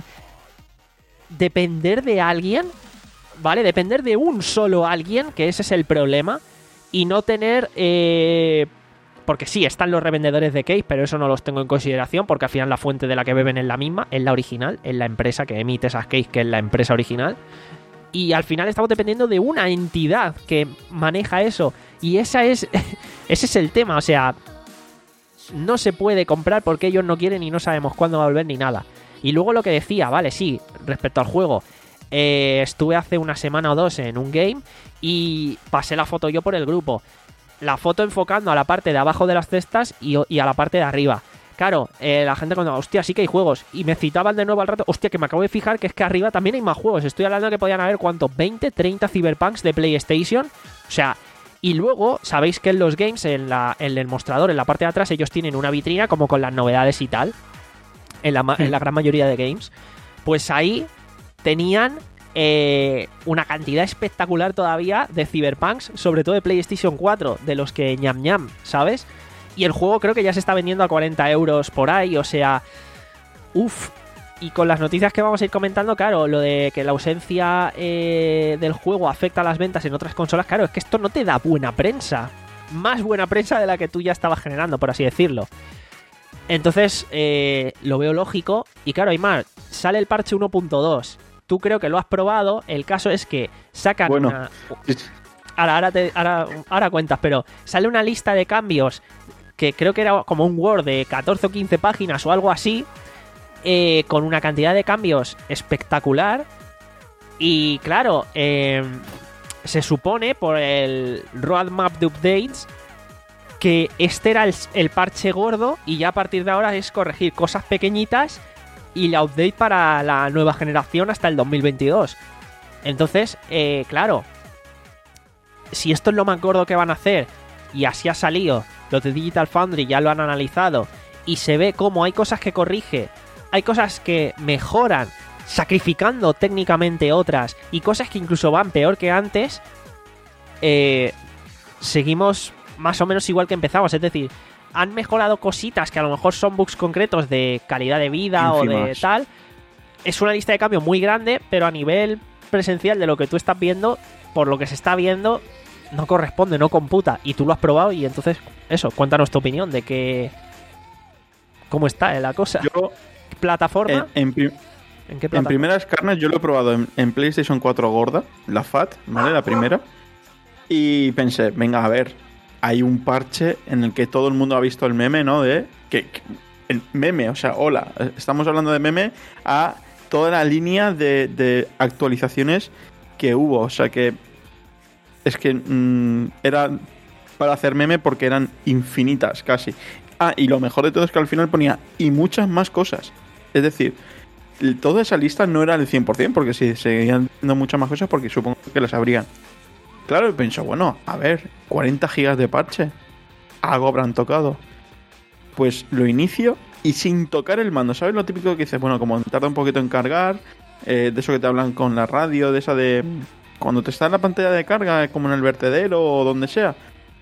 depender de alguien, ¿vale? Depender de un solo alguien, que ese es el problema, y no tener... Eh... Porque sí, están los revendedores de case, pero eso no los tengo en consideración, porque al final la fuente de la que beben es la misma, es la original, es la empresa que emite esas case, que es la empresa original. Y al final estamos dependiendo de una entidad que maneja eso. Y esa es ese es el tema, o sea, no se puede comprar porque ellos no quieren y no sabemos cuándo va a volver ni nada. Y luego lo que decía, vale, sí, respecto al juego, eh, estuve hace una semana o dos en un game y pasé la foto yo por el grupo. La foto enfocando a la parte de abajo de las cestas y, y a la parte de arriba. Claro, eh, la gente cuando, hostia, sí que hay juegos. Y me citaban de nuevo al rato, hostia, que me acabo de fijar que es que arriba también hay más juegos. Estoy hablando de que podían haber, ¿cuántos? veinte, treinta Cyberpunks de PlayStation. O sea, Y luego, sabéis que en los games, en, la, en el mostrador, en la parte de atrás, ellos tienen una vitrina como con las novedades y tal. En la, en la gran mayoría de games. Pues ahí tenían eh, una cantidad espectacular todavía de Cyberpunks, sobre todo de PlayStation cuatro, de los que ñam ñam, ¿sabes? Y el juego creo que ya se está vendiendo a cuarenta euros por ahí, o sea... Uff. Y con las noticias que vamos a ir comentando, claro, lo de que la ausencia eh, del juego afecta a las ventas en otras consolas, claro, es que esto no te da buena prensa. Más buena prensa de la que tú ya estabas generando, por así decirlo. Entonces, eh, lo veo lógico. Y claro, Aymar, sale el parche uno punto dos. Tú creo que lo has probado. El caso es que sacan bueno. una... Ahora, ahora, te, ahora, ahora cuentas, pero sale una lista de cambios que creo que era como un Word de catorce o quince páginas o algo así, eh, con una cantidad de cambios espectacular. Y claro, eh, se supone por el roadmap de updates que este era el, el parche gordo y ya a partir de ahora es corregir cosas pequeñitas y la update para la nueva generación hasta el dos mil veintidós. Entonces, eh, claro, si esto es lo más gordo que van a hacer y así ha salido, los de Digital Foundry ya lo han analizado y se ve cómo hay cosas que corrige, hay cosas que mejoran sacrificando técnicamente otras y cosas que incluso van peor que antes, eh, seguimos más o menos igual que empezamos. Es decir, han mejorado cositas que a lo mejor son bugs concretos de calidad de vida ínfimas o de tal. Es una lista de cambios muy grande, pero a nivel presencial de lo que tú estás viendo, por lo que se está viendo, no corresponde, no computa. Y tú lo has probado y entonces, eso, cuéntanos tu opinión de que... ¿Cómo está la cosa? Yo, ¿Plataforma? En, en, prim ¿En qué plataforma? En primeras carnes yo lo he probado en, en PlayStation cuatro gorda, la F A T, ¿vale? La primera. Y pensé, venga, a ver, hay un parche en el que todo el mundo ha visto el meme, ¿no? De que, que el meme, o sea, hola, estamos hablando de meme a toda la línea de, de actualizaciones que hubo, o sea que es que mmm, era para hacer meme porque eran infinitas casi. Ah, y lo mejor de todo es que al final ponía y muchas más cosas. Es decir, toda esa lista no era el cien por cien, porque si seguían viendo muchas más cosas, porque supongo que las habrían. Claro, y pienso, bueno, a ver, cuarenta gigas de parche, algo habrán tocado. Pues lo inicio y sin tocar el mando, ¿sabes? Lo típico que dices, bueno, como tarda un poquito en cargar, eh, de eso que te hablan con la radio, de esa de... cuando te está en la pantalla de carga, como en el vertedero o donde sea.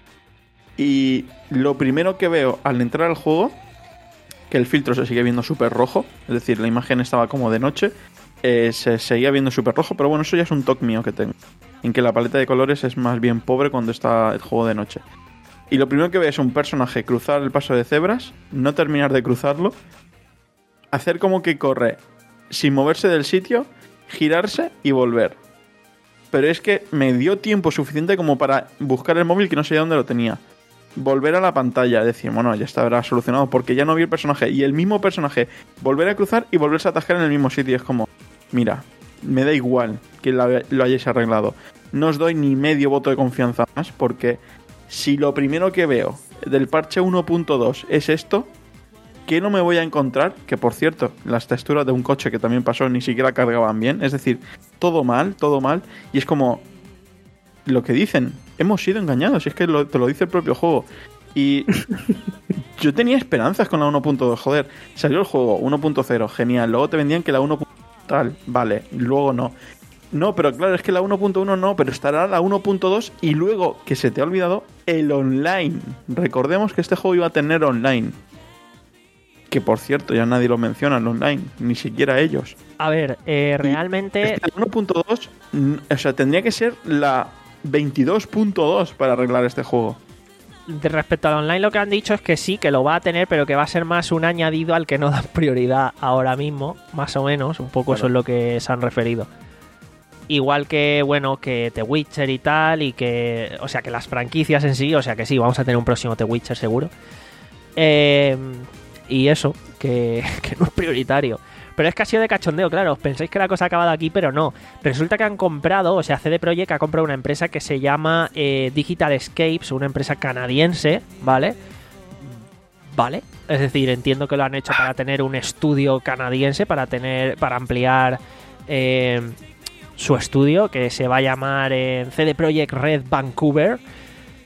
Y lo primero que veo al entrar al juego, que el filtro se sigue viendo súper rojo, es decir, la imagen estaba como de noche, eh, se seguía viendo súper rojo, pero bueno, eso ya es un toque mío que tengo, en que la paleta de colores es más bien pobre cuando está el juego de noche. Y lo primero que veo es un personaje cruzar el paso de cebras, no terminar de cruzarlo, hacer como que corre sin moverse del sitio, girarse y volver. Pero es que me dio tiempo suficiente como para buscar el móvil que no sé dónde lo tenía. Volver a la pantalla, decir, bueno, ya estará solucionado porque ya no vi el personaje. Y el mismo personaje, volver a cruzar y volverse a atascar en el mismo sitio. Es como, mira, me da igual que lo hayáis arreglado. No os doy ni medio voto de confianza más, porque si lo primero que veo del parche uno punto dos es esto, ¿qué no me voy a encontrar? Que por cierto, las texturas de un coche que también pasó ni siquiera cargaban bien. Es decir, todo mal, todo mal. Y es como lo que dicen, hemos sido engañados. Y es que lo, te lo dice el propio juego. Y yo tenía esperanzas con la uno punto dos. Joder, salió el juego uno punto cero, genial. Luego te vendían que la uno punto tal, vale, luego no. No, pero claro, es que la uno punto uno no, pero estará la uno punto dos y luego, que se te ha olvidado, el online. Recordemos que este juego iba a tener online. Que por cierto, ya nadie lo menciona en online, ni siquiera ellos. A ver, eh, realmente... Es que la uno punto dos, o sea, tendría que ser la veintidós punto dos para arreglar este juego. De respecto al online, lo que han dicho es que sí, que lo va a tener, pero que va a ser más un añadido al que no dan prioridad ahora mismo, más o menos, un poco. Claro. Eso es lo que se han referido. Igual que, bueno, que The Witcher y tal, y que, o sea, que las franquicias en sí, o sea, que sí, vamos a tener un próximo The Witcher seguro. Eh... Y eso, que, que no es prioritario. Pero es que ha sido de cachondeo, claro. Os pensáis que la cosa ha acabado aquí, pero no. Resulta que han comprado, o sea, C D Projekt ha comprado una empresa que se llama eh, Digital Escapes, una empresa canadiense, ¿vale? Vale. Es decir, entiendo que lo han hecho para tener un estudio canadiense, para tener, para ampliar eh, su estudio, que se va a llamar eh, C D Projekt Red Vancouver.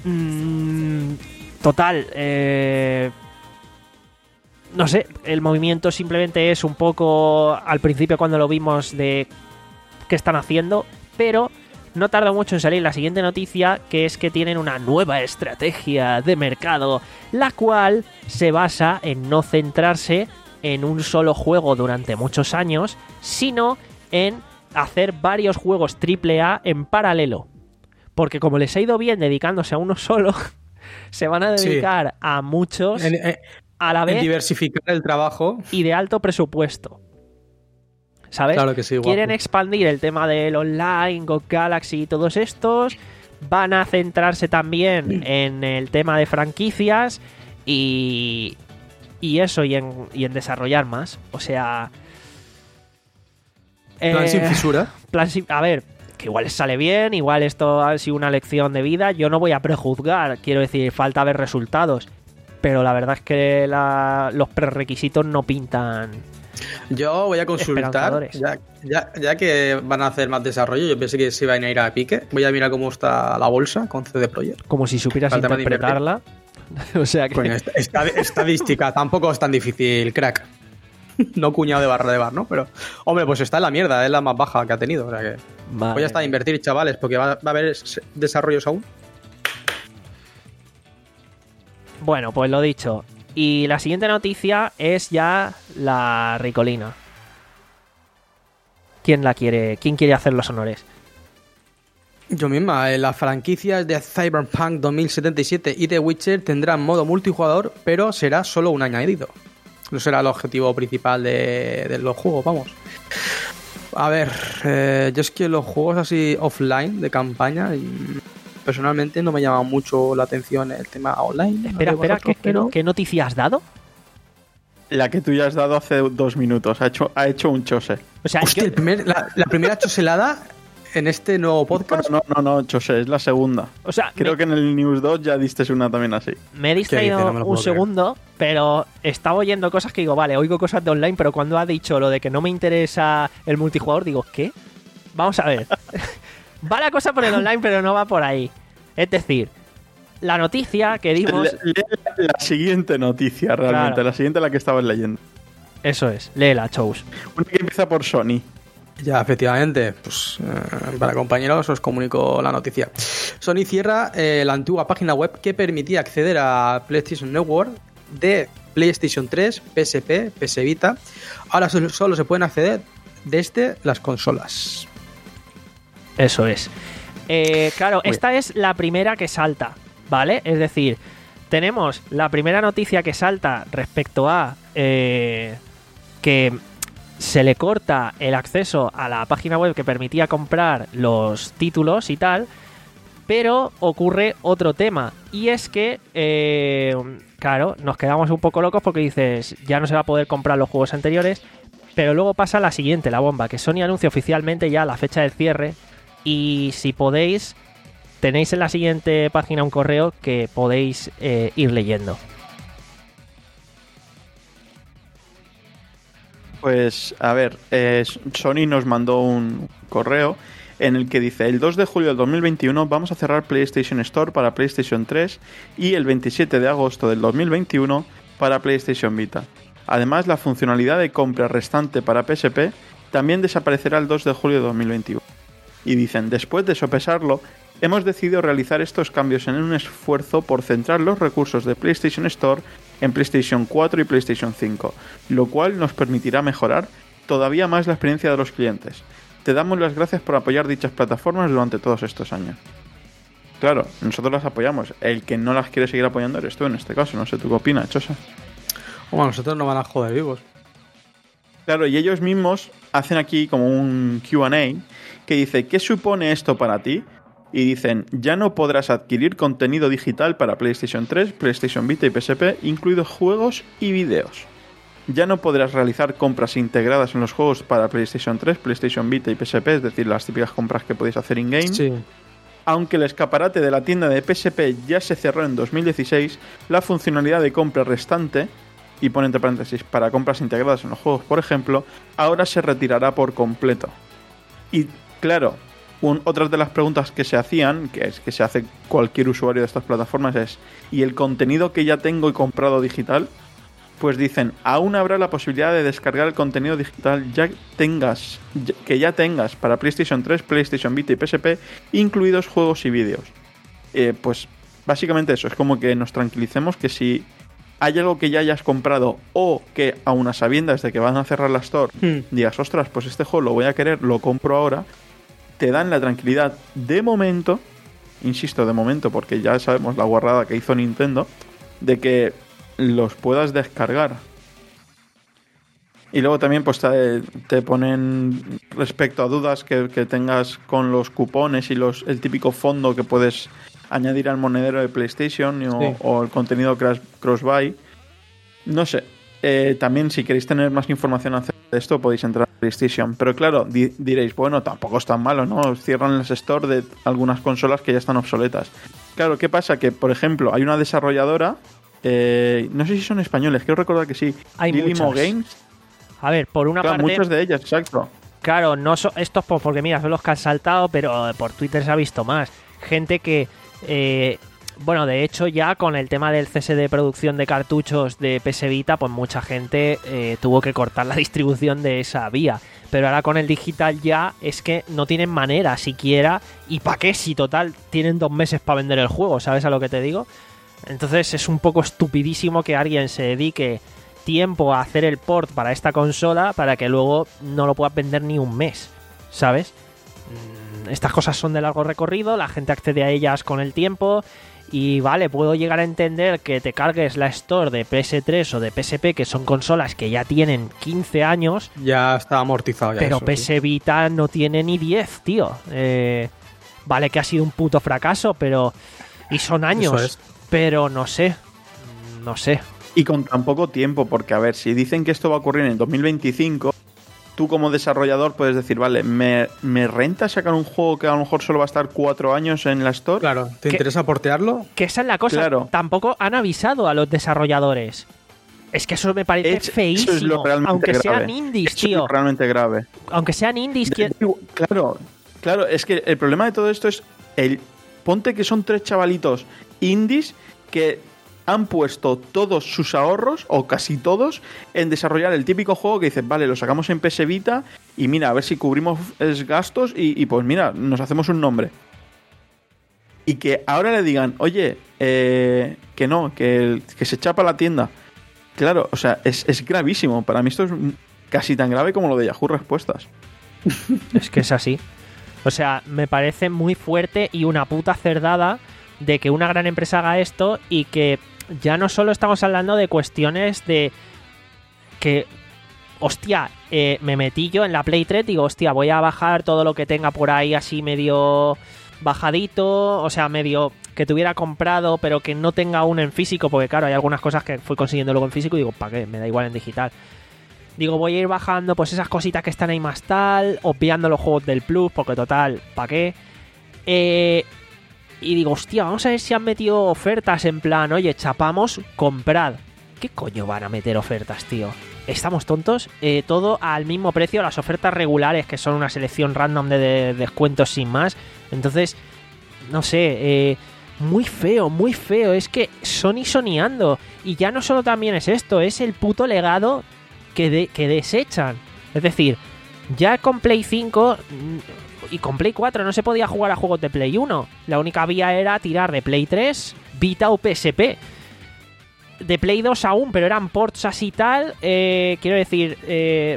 Mmm, total, eh, no sé, el movimiento simplemente es un poco al principio cuando lo vimos de qué están haciendo, pero no tarda mucho en salir la siguiente noticia, que es que tienen una nueva estrategia de mercado, la cual se basa en no centrarse en un solo juego durante muchos años, sino en hacer varios juegos triple A en paralelo. Porque como les ha ido bien dedicándose a uno solo, se van a dedicar sí. a muchos en, en, a la vez. En diversificar el trabajo. Y de alto presupuesto. ¿Sabes? Claro que sí, guapo. Quieren expandir el tema del online, God Galaxy y todos estos. Van a centrarse también en el tema de franquicias y, y eso, y en, y en desarrollar más. O sea... Plan eh, sin fisura. Plan sin, a ver, que igual les sale bien, igual esto ha sido una lección de vida. Yo no voy a prejuzgar, quiero decir, falta ver resultados. Pero la verdad es que la, los prerequisitos no pintan... Yo voy a consultar, ya, ya, ya que van a hacer más desarrollo, yo pensé que se iban a ir a pique. Voy a mirar cómo está la bolsa con C D Projekt. Como si supieras interpretarla. O sea que... Coño, esta, estadística tampoco es tan difícil, crack. No cuñado de barra de bar, ¿no? Pero, hombre, pues está en la mierda, es la más baja que ha tenido. O sea que vale. Voy a estar a invertir, chavales, porque va, va a haber desarrollos aún. Bueno, pues lo dicho. Y la siguiente noticia es ya la ricolina. ¿Quién la quiere? ¿Quién quiere hacer los honores? Yo misma. Las franquicias de Cyberpunk dos mil setenta y siete y The Witcher tendrán modo multijugador, pero será solo un añadido. No será el objetivo principal de, de los juegos, vamos. A ver, eh, yo es que los juegos así offline de campaña... Y... personalmente no me llama mucho la atención el tema online. Espera, espera, ¿qué, pero... ¿qué noticia has dado? La que tú ya has dado hace dos minutos. Ha hecho, ha hecho un chose. O sea, hostia, yo... el primer, la, la primera choselada en este nuevo podcast. No, no, no, no, chose, es la segunda. O sea, creo me... que en el News dos ya diste una también así. Me he distraído dice? no me un segundo, creer. Pero estaba oyendo cosas que digo, vale, oigo cosas de online, pero cuando ha dicho lo de que no me interesa el multijugador, digo, ¿qué? Vamos a ver. Va la cosa por el online, pero no va por ahí. Es decir, la noticia que dimos... Lee la, la siguiente noticia, realmente. Claro. La siguiente la que estabas leyendo. Eso es. Léela, Chous. Una que empieza por Sony. Ya, efectivamente. Pues eh, para compañeros os comunico la noticia. Sony cierra eh, la antigua página web que permitía acceder a PlayStation Network de PlayStation tres, P S P, P S Vita. Ahora solo, solo se pueden acceder desde las consolas. Eso es. Eh, claro, Uy. esta es la primera que salta, ¿vale? Es decir, tenemos la primera noticia que salta respecto a eh, que se le corta el acceso a la página web que permitía comprar los títulos y tal, pero ocurre otro tema, y es que, eh, claro, nos quedamos un poco locos porque dices, ya no se va a poder comprar los juegos anteriores, pero luego pasa la siguiente, la bomba, que Sony anuncia oficialmente ya la fecha del cierre. Y si podéis, tenéis en la siguiente página un correo que podéis eh, ir leyendo. Pues, a ver, eh, Sony nos mandó un correo en el que dice: el dos de julio del dos mil veintiuno vamos a cerrar PlayStation Store para PlayStation tres y el veintisiete de agosto del dos mil veintiuno para PlayStation Vita. Además, la funcionalidad de compra restante para P S P también desaparecerá el dos de julio de dos mil veintiuno. Y dicen, después de sopesarlo, hemos decidido realizar estos cambios en un esfuerzo por centrar los recursos de PlayStation Store en PlayStation cuatro y PlayStation cinco, lo cual nos permitirá mejorar todavía más la experiencia de los clientes. Te damos las gracias por apoyar dichas plataformas durante todos estos años. Claro, nosotros las apoyamos. El que no las quiere seguir apoyando eres tú en este caso. No sé, ¿tú qué opinas, Chosa? Bueno, nosotros no van a joder vivos. Claro, y ellos mismos hacen aquí como un Q and A que dice, ¿qué supone esto para ti? Y dicen, ya no podrás adquirir contenido digital para PlayStation tres, PlayStation Vita y P S P, incluidos juegos y vídeos. Ya no podrás realizar compras integradas en los juegos para PlayStation tres, PlayStation Vita y P S P, es decir, las típicas compras que podéis hacer in-game. Sí. Aunque el escaparate de la tienda de P S P ya se cerró en dos mil dieciséis, la funcionalidad de compra restante, y pone entre paréntesis, para compras integradas en los juegos, por ejemplo, ahora se retirará por completo. Y claro, un, otras de las preguntas que se hacían, que es que se hace cualquier usuario de estas plataformas, es ¿y el contenido que ya tengo y comprado digital? Pues dicen, aún habrá la posibilidad de descargar el contenido digital ya tengas, ya, que ya tengas para PlayStation tres, PlayStation Vita y P S P, incluidos juegos y vídeos. Eh, pues básicamente eso, es como que nos tranquilicemos que si hay algo que ya hayas comprado o que aun a sabiendas de que van a cerrar la Store, hmm. digas, ostras, pues este juego lo voy a querer, lo compro ahora, te dan la tranquilidad de momento, insisto, de momento, porque ya sabemos la guarrada que hizo Nintendo, de que los puedas descargar. Y luego también pues te, te ponen respecto a dudas que, que tengas con los cupones y los el típico fondo que puedes añadir al monedero de PlayStation o, sí. o el contenido cross-buy. No sé. Eh, también si queréis tener más información acerca de esto podéis entrar a PlayStation. Pero claro, di- diréis, bueno, tampoco es tan malo, ¿no? Cierran las store de algunas consolas que ya están obsoletas. Claro, ¿qué pasa? Que, por ejemplo, hay una desarrolladora, eh, no sé si son españoles, creo recordar que sí. Hay Lilimo muchas. Games. A ver, por una claro, parte... muchas de ellas, exacto. Claro, no so, estos porque mira, son los que han saltado, pero por Twitter se ha visto más. Gente que... Eh, bueno, de hecho ya con el tema del cese de producción de cartuchos de P S Vita, pues mucha gente eh, tuvo que cortar la distribución de esa vía. Pero ahora con el digital ya es que no tienen manera siquiera. ¿Y para qué? Si total tienen dos meses para vender el juego, ¿sabes a lo que te digo? Entonces es un poco estupidísimo que alguien se dedique tiempo a hacer el port para esta consola para que luego no lo puedas vender ni un mes, ¿sabes? Estas cosas son de largo recorrido, la gente accede a ellas con el tiempo y vale, puedo llegar a entender que te cargues la Store de P S tres o de P S P, que son consolas que ya tienen quince años. Ya está amortizado ya. Pero eso, P S sí. Vita no tiene ni diez, tío. Eh, vale que ha sido un puto fracaso, pero... Y son años, Eso es. pero no sé, no sé. Y con tan poco tiempo, porque a ver, si dicen que esto va a ocurrir en dos mil veinticinco, tú como desarrollador puedes decir, vale, ¿me, me renta sacar un juego que a lo mejor solo va a estar cuatro años en la Store? Claro, ¿te ¿Qué? interesa portearlo? Que esa es la cosa, Claro. Tampoco han avisado a los desarrolladores. Es que eso me parece Es- feísimo, eso es lo realmente aunque grave. sean indies, Eso es tío. lo realmente grave. Aunque sean indies, que... Claro, claro, es que el problema de todo esto es el ponte que son tres chavalitos indies que han puesto todos sus ahorros, o casi todos, en desarrollar el típico juego que dices, vale, lo sacamos en P S Vita y mira, a ver si cubrimos es gastos y, y pues mira, nos hacemos un nombre. Y que ahora le digan, oye, eh, que no, que, el- que se chapa la tienda. Claro, o sea, es, es gravísimo. Para mí esto es casi tan grave como lo de Yahoo Respuestas. Es que es así. O sea, me parece muy fuerte y una puta cerdada de que una gran empresa haga esto y que ya no solo estamos hablando de cuestiones de que, hostia, eh, me metí yo en la Play tres, digo, hostia, voy a bajar todo lo que tenga por ahí así medio bajadito, o sea, medio que tuviera comprado pero que no tenga aún en físico, porque claro, hay algunas cosas que fui consiguiendo luego en físico y digo, ¿para qué? Me da igual en digital. Digo, voy a ir bajando pues esas cositas que están ahí más tal, obviando los juegos del Plus, porque total, ¿para qué? Eh, y digo, hostia, vamos a ver si han metido ofertas en plan, oye, chapamos, comprad. ¿Qué coño van a meter ofertas, tío? ¿Estamos tontos? Eh, todo al mismo precio, las ofertas regulares, que son una selección random de, de descuentos sin más. Entonces, no sé, eh, muy feo, muy feo. Es que Sony soñando. Y ya no solo también es esto, es el puto legado que, de, que desechan. Es decir, ya con Play cinco y con Play cuatro no se podía jugar a juegos de Play uno. La única vía era tirar de Play tres, Vita o P S P. De Play dos aún, pero eran ports así tal. Eh, quiero decir, eh,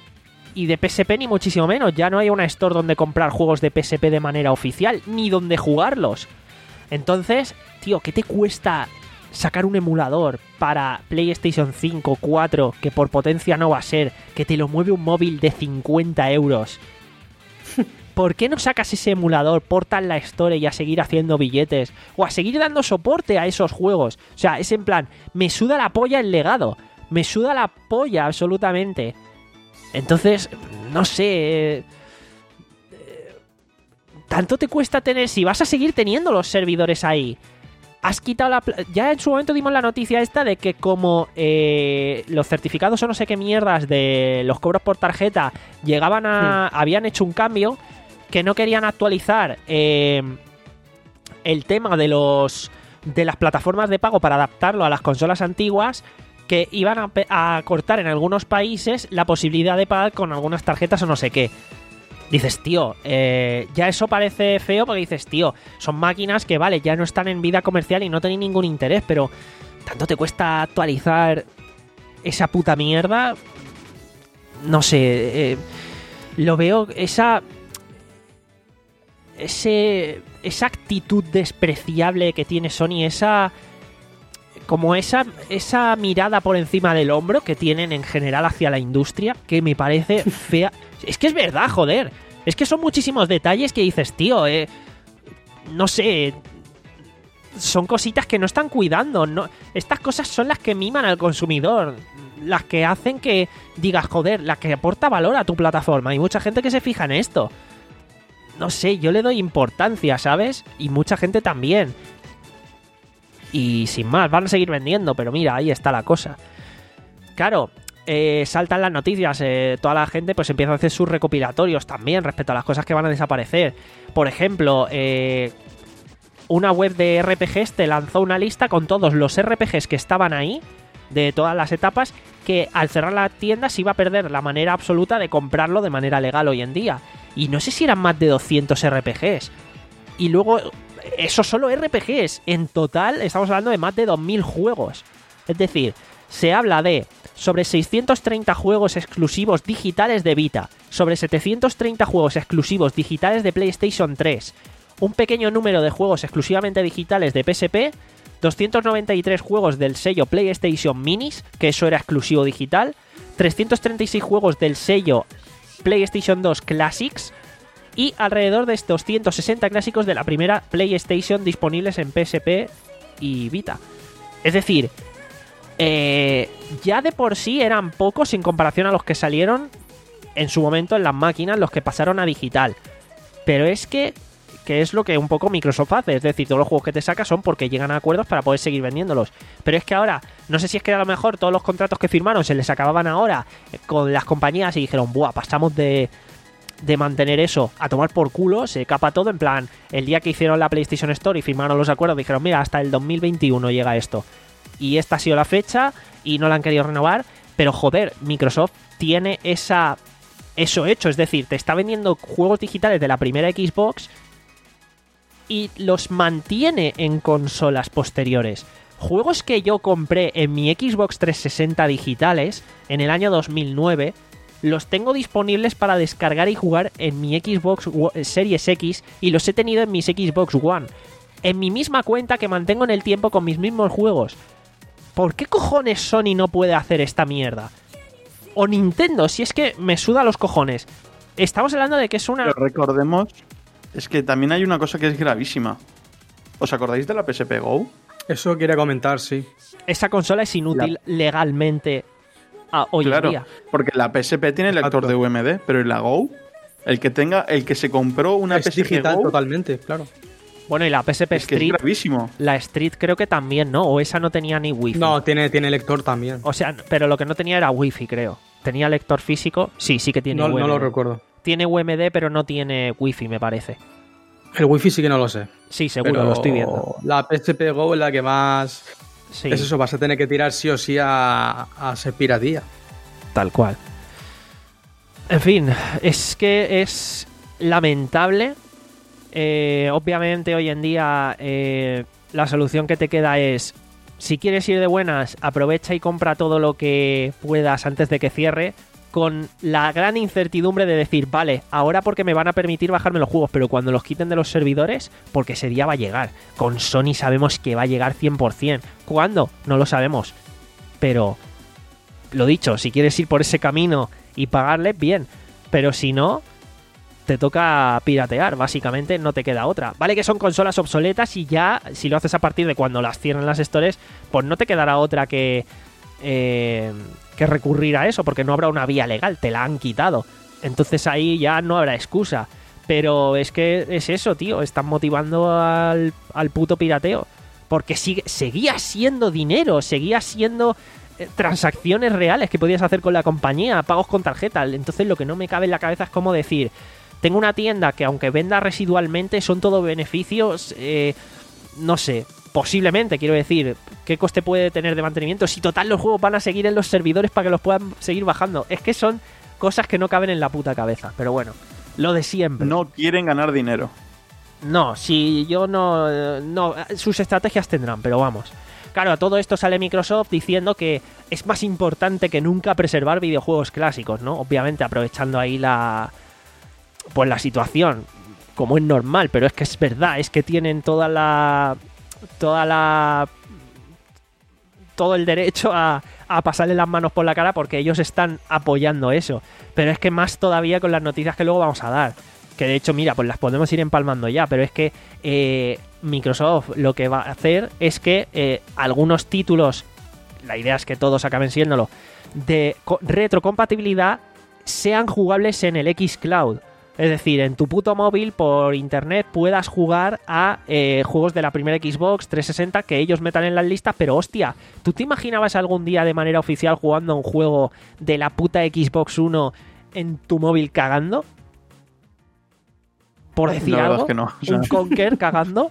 y de P S P ni muchísimo menos. Ya no hay una store donde comprar juegos de P S P de manera oficial, ni donde jugarlos. Entonces, tío, ¿qué te cuesta sacar un emulador para PlayStation cinco, cuatro, que por potencia no va a ser, que te lo mueve un móvil de cincuenta euros? ¿Por qué no sacas ese emulador, portas la Store y a seguir haciendo billetes? O a seguir dando soporte a esos juegos. O sea, es en plan, me suda la polla el legado. Me suda la polla absolutamente. Entonces, no sé... Eh, eh, ¿tanto te cuesta tener? Si vas a seguir teniendo los servidores ahí. Has quitado la... Ya en su momento dimos la noticia esta de que como eh, los certificados o no sé qué mierdas de los cobros por tarjeta llegaban a... Sí. Habían hecho un cambio... que no querían actualizar eh, el tema de los de las plataformas de pago para adaptarlo a las consolas antiguas, que iban a, a cortar en algunos países la posibilidad de pagar con algunas tarjetas o no sé qué. Dices, tío, eh, ya eso parece feo porque dices, tío, son máquinas que, vale, ya no están en vida comercial y no tienen ningún interés, pero ¿tanto te cuesta actualizar esa puta mierda? No sé, eh, lo veo, esa... Ese, esa actitud despreciable que tiene Sony, esa... Como esa, esa mirada por encima del hombro que tienen en general hacia la industria, que me parece fea. Es que es verdad, joder. Es que son muchísimos detalles que dices, tío, eh, no sé, son cositas que no están cuidando. No, estas cosas son las que miman al consumidor, las que hacen que digas, joder, las que aporta valor a tu plataforma. Hay mucha gente que se fija en esto. No sé, yo le doy importancia, ¿sabes? Y mucha gente también. Y sin más, van a seguir vendiendo, pero mira, ahí está la cosa. Claro, eh, saltan las noticias, eh, toda la gente pues empieza a hacer sus recopilatorios también respecto a las cosas que van a desaparecer. Por ejemplo, eh, una web de R P Gs te lanzó una lista con todos los R P Gs que estaban ahí, de todas las etapas, que al cerrar la tienda se iba a perder la manera absoluta de comprarlo de manera legal hoy en día. Y no sé si eran más de doscientos R P Gs. Y luego... Eso solo R P Gs. En total estamos hablando de más de dos mil juegos. Es decir, se habla de sobre seiscientos treinta juegos exclusivos digitales de Vita, sobre setecientos treinta juegos exclusivos digitales de PlayStation tres, un pequeño número de juegos exclusivamente digitales de P S P, doscientos noventa y tres juegos del sello PlayStation Minis, que eso era exclusivo digital, trescientos treinta y seis juegos del sello PlayStation dos Classics, y alrededor de doscientos sesenta clásicos de la primera PlayStation disponibles en P S P y Vita. Es decir, eh, ya de por sí eran pocos en comparación a los que salieron en su momento en las máquinas, los que pasaron a digital. Pero es que, que es lo que un poco Microsoft hace. Es decir, todos los juegos que te saca son porque llegan a acuerdos para poder seguir vendiéndolos. Pero es que ahora, no sé si es que a lo mejor todos los contratos que firmaron se les acababan ahora con las compañías y dijeron, buah, pasamos de... de mantener eso a tomar por culo, se capa todo. En plan, el día que hicieron la PlayStation Store y firmaron los acuerdos, dijeron, mira, hasta el dos mil veintiuno llega esto. Y esta ha sido la fecha y no la han querido renovar. Pero joder, Microsoft tiene esa eso hecho. Es decir, te está vendiendo juegos digitales de la primera Xbox y los mantiene en consolas posteriores. Juegos que yo compré en mi Xbox trescientos sesenta digitales en el año dos mil nueve... los tengo disponibles para descargar y jugar en mi Xbox Series X y los he tenido en mis Xbox One. En mi misma cuenta que mantengo en el tiempo con mis mismos juegos. ¿Por qué cojones Sony no puede hacer esta mierda? O Nintendo, si es que me suda los cojones. Estamos hablando de que es una... Pero recordemos, es que también hay una cosa que es gravísima. ¿Os acordáis de la P S P Go? Eso quería comentar, sí. Esa consola es inútil la... legalmente... Ah, hoy claro, en día. Porque la P S P tiene lector de U M D, pero en la Go, el que tenga, el que se compró una es P S P digital Go, totalmente, claro. Bueno, y la P S P es que Street, es gravísimo. La Street creo que también, ¿no? O esa no tenía ni Wi-Fi. No, tiene, tiene lector también. O sea, pero lo que no tenía era Wi-Fi, creo. ¿Tenía lector físico? Sí, sí que tiene no, U M D. No lo recuerdo. Tiene U M D, pero no tiene Wi-Fi, me parece. El Wi-Fi sí que no lo sé. Sí, seguro, pero lo estoy viendo. La P S P Go es la que más... Sí. Es eso, vas a tener que tirar sí o sí a, a ser piratía. Tal cual. En fin, es que es lamentable. Eh, obviamente hoy en día eh, la solución que te queda es, si quieres ir de buenas, aprovecha y compra todo lo que puedas antes de que cierre, con la gran incertidumbre de decir, vale, ahora porque me van a permitir bajarme los juegos, pero cuando los quiten de los servidores, porque ese día va a llegar. Con Sony sabemos que va a llegar cien por ciento. ¿Cuándo? No lo sabemos. Pero... lo dicho, si quieres ir por ese camino y pagarle, bien. Pero si no, te toca piratear, básicamente no te queda otra. Vale que son consolas obsoletas y ya, si lo haces a partir de cuando las cierran las stores, pues no te quedará otra que, eh, que recurrir a eso, porque no habrá una vía legal, te la han quitado. Entonces ahí ya no habrá excusa. Pero es que es eso, tío, están motivando al, al puto pirateo. Porque sigue, seguía siendo dinero, seguía siendo... transacciones reales que podías hacer con la compañía, pagos con tarjeta. Entonces lo que no me cabe en la cabeza es cómo decir, tengo una tienda que aunque venda residualmente son todo beneficios, eh, no sé, posiblemente, quiero decir, ¿qué coste puede tener de mantenimiento? Si total los juegos van a seguir en los servidores para que los puedan seguir bajando. Es que son cosas que no caben en la puta cabeza, pero bueno, lo de siempre. No quieren ganar dinero. No, si yo no, no... Sus estrategias tendrán, pero vamos. Claro, a todo esto sale Microsoft diciendo que es más importante que nunca preservar videojuegos clásicos, ¿no? Obviamente aprovechando ahí la... pues la situación, como es normal, pero es que es verdad, es que tienen toda la... toda la... todo el derecho a, a pasarle las manos por la cara porque ellos están apoyando eso. Pero es que más todavía con las noticias que luego vamos a dar. Que de hecho, mira, pues las podemos ir empalmando ya, pero es que eh, Microsoft lo que va a hacer es que eh, algunos títulos, la idea es que todos acaben siéndolo, de retrocompatibilidad sean jugables en el xCloud. Es decir, en tu puto móvil por internet puedas jugar a eh, juegos de la primera Xbox trescientos sesenta que ellos metan en las listas, pero hostia, ¿tú te imaginabas algún día de manera oficial jugando a un juego de la puta Xbox One en tu móvil cagando? Por decir la algo, es que no. O sea... un Conker cagando,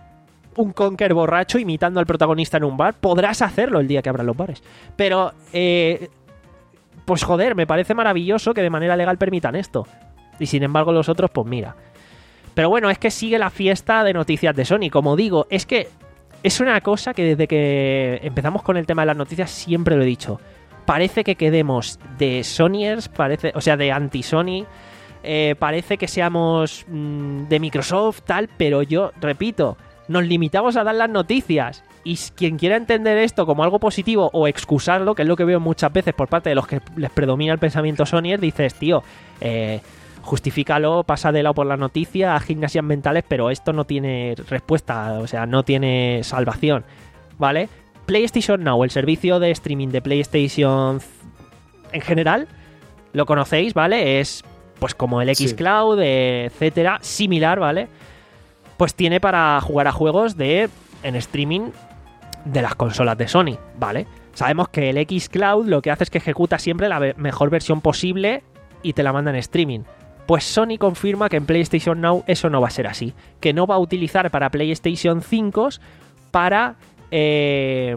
un Conker borracho imitando al protagonista en un bar, podrás hacerlo el día que abran los bares. Pero, eh, pues joder, me parece maravilloso que de manera legal permitan esto. Y sin embargo los otros, pues mira. Pero bueno, es que sigue la fiesta de noticias de Sony. Como digo, es que es una cosa que desde que empezamos con el tema de las noticias siempre lo he dicho. Parece que quedemos de Sonyers, parece, o sea, de anti-Sony. Eh, parece que seamos mmm, de Microsoft, tal, pero yo, repito, nos limitamos a dar las noticias. Y quien quiera entender esto como algo positivo o excusarlo, que es lo que veo muchas veces por parte de los que les predomina el pensamiento Sonyer, dices, tío, eh... justifícalo, pasa de lado por la noticia a gimnasias mentales, pero esto no tiene respuesta, o sea, no tiene salvación, ¿vale? PlayStation Now, el servicio de streaming de PlayStation en general, lo conocéis, ¿vale? Es pues como el xCloud, sí. etcétera, similar, ¿vale? Pues tiene para jugar a juegos de en streaming de las consolas de Sony, ¿vale? Sabemos que el xCloud lo que hace es que ejecuta siempre la mejor versión posible y te la manda en streaming. Pues Sony confirma que en PlayStation Now eso no va a ser así. Que no va a utilizar para PlayStation cinco para, eh,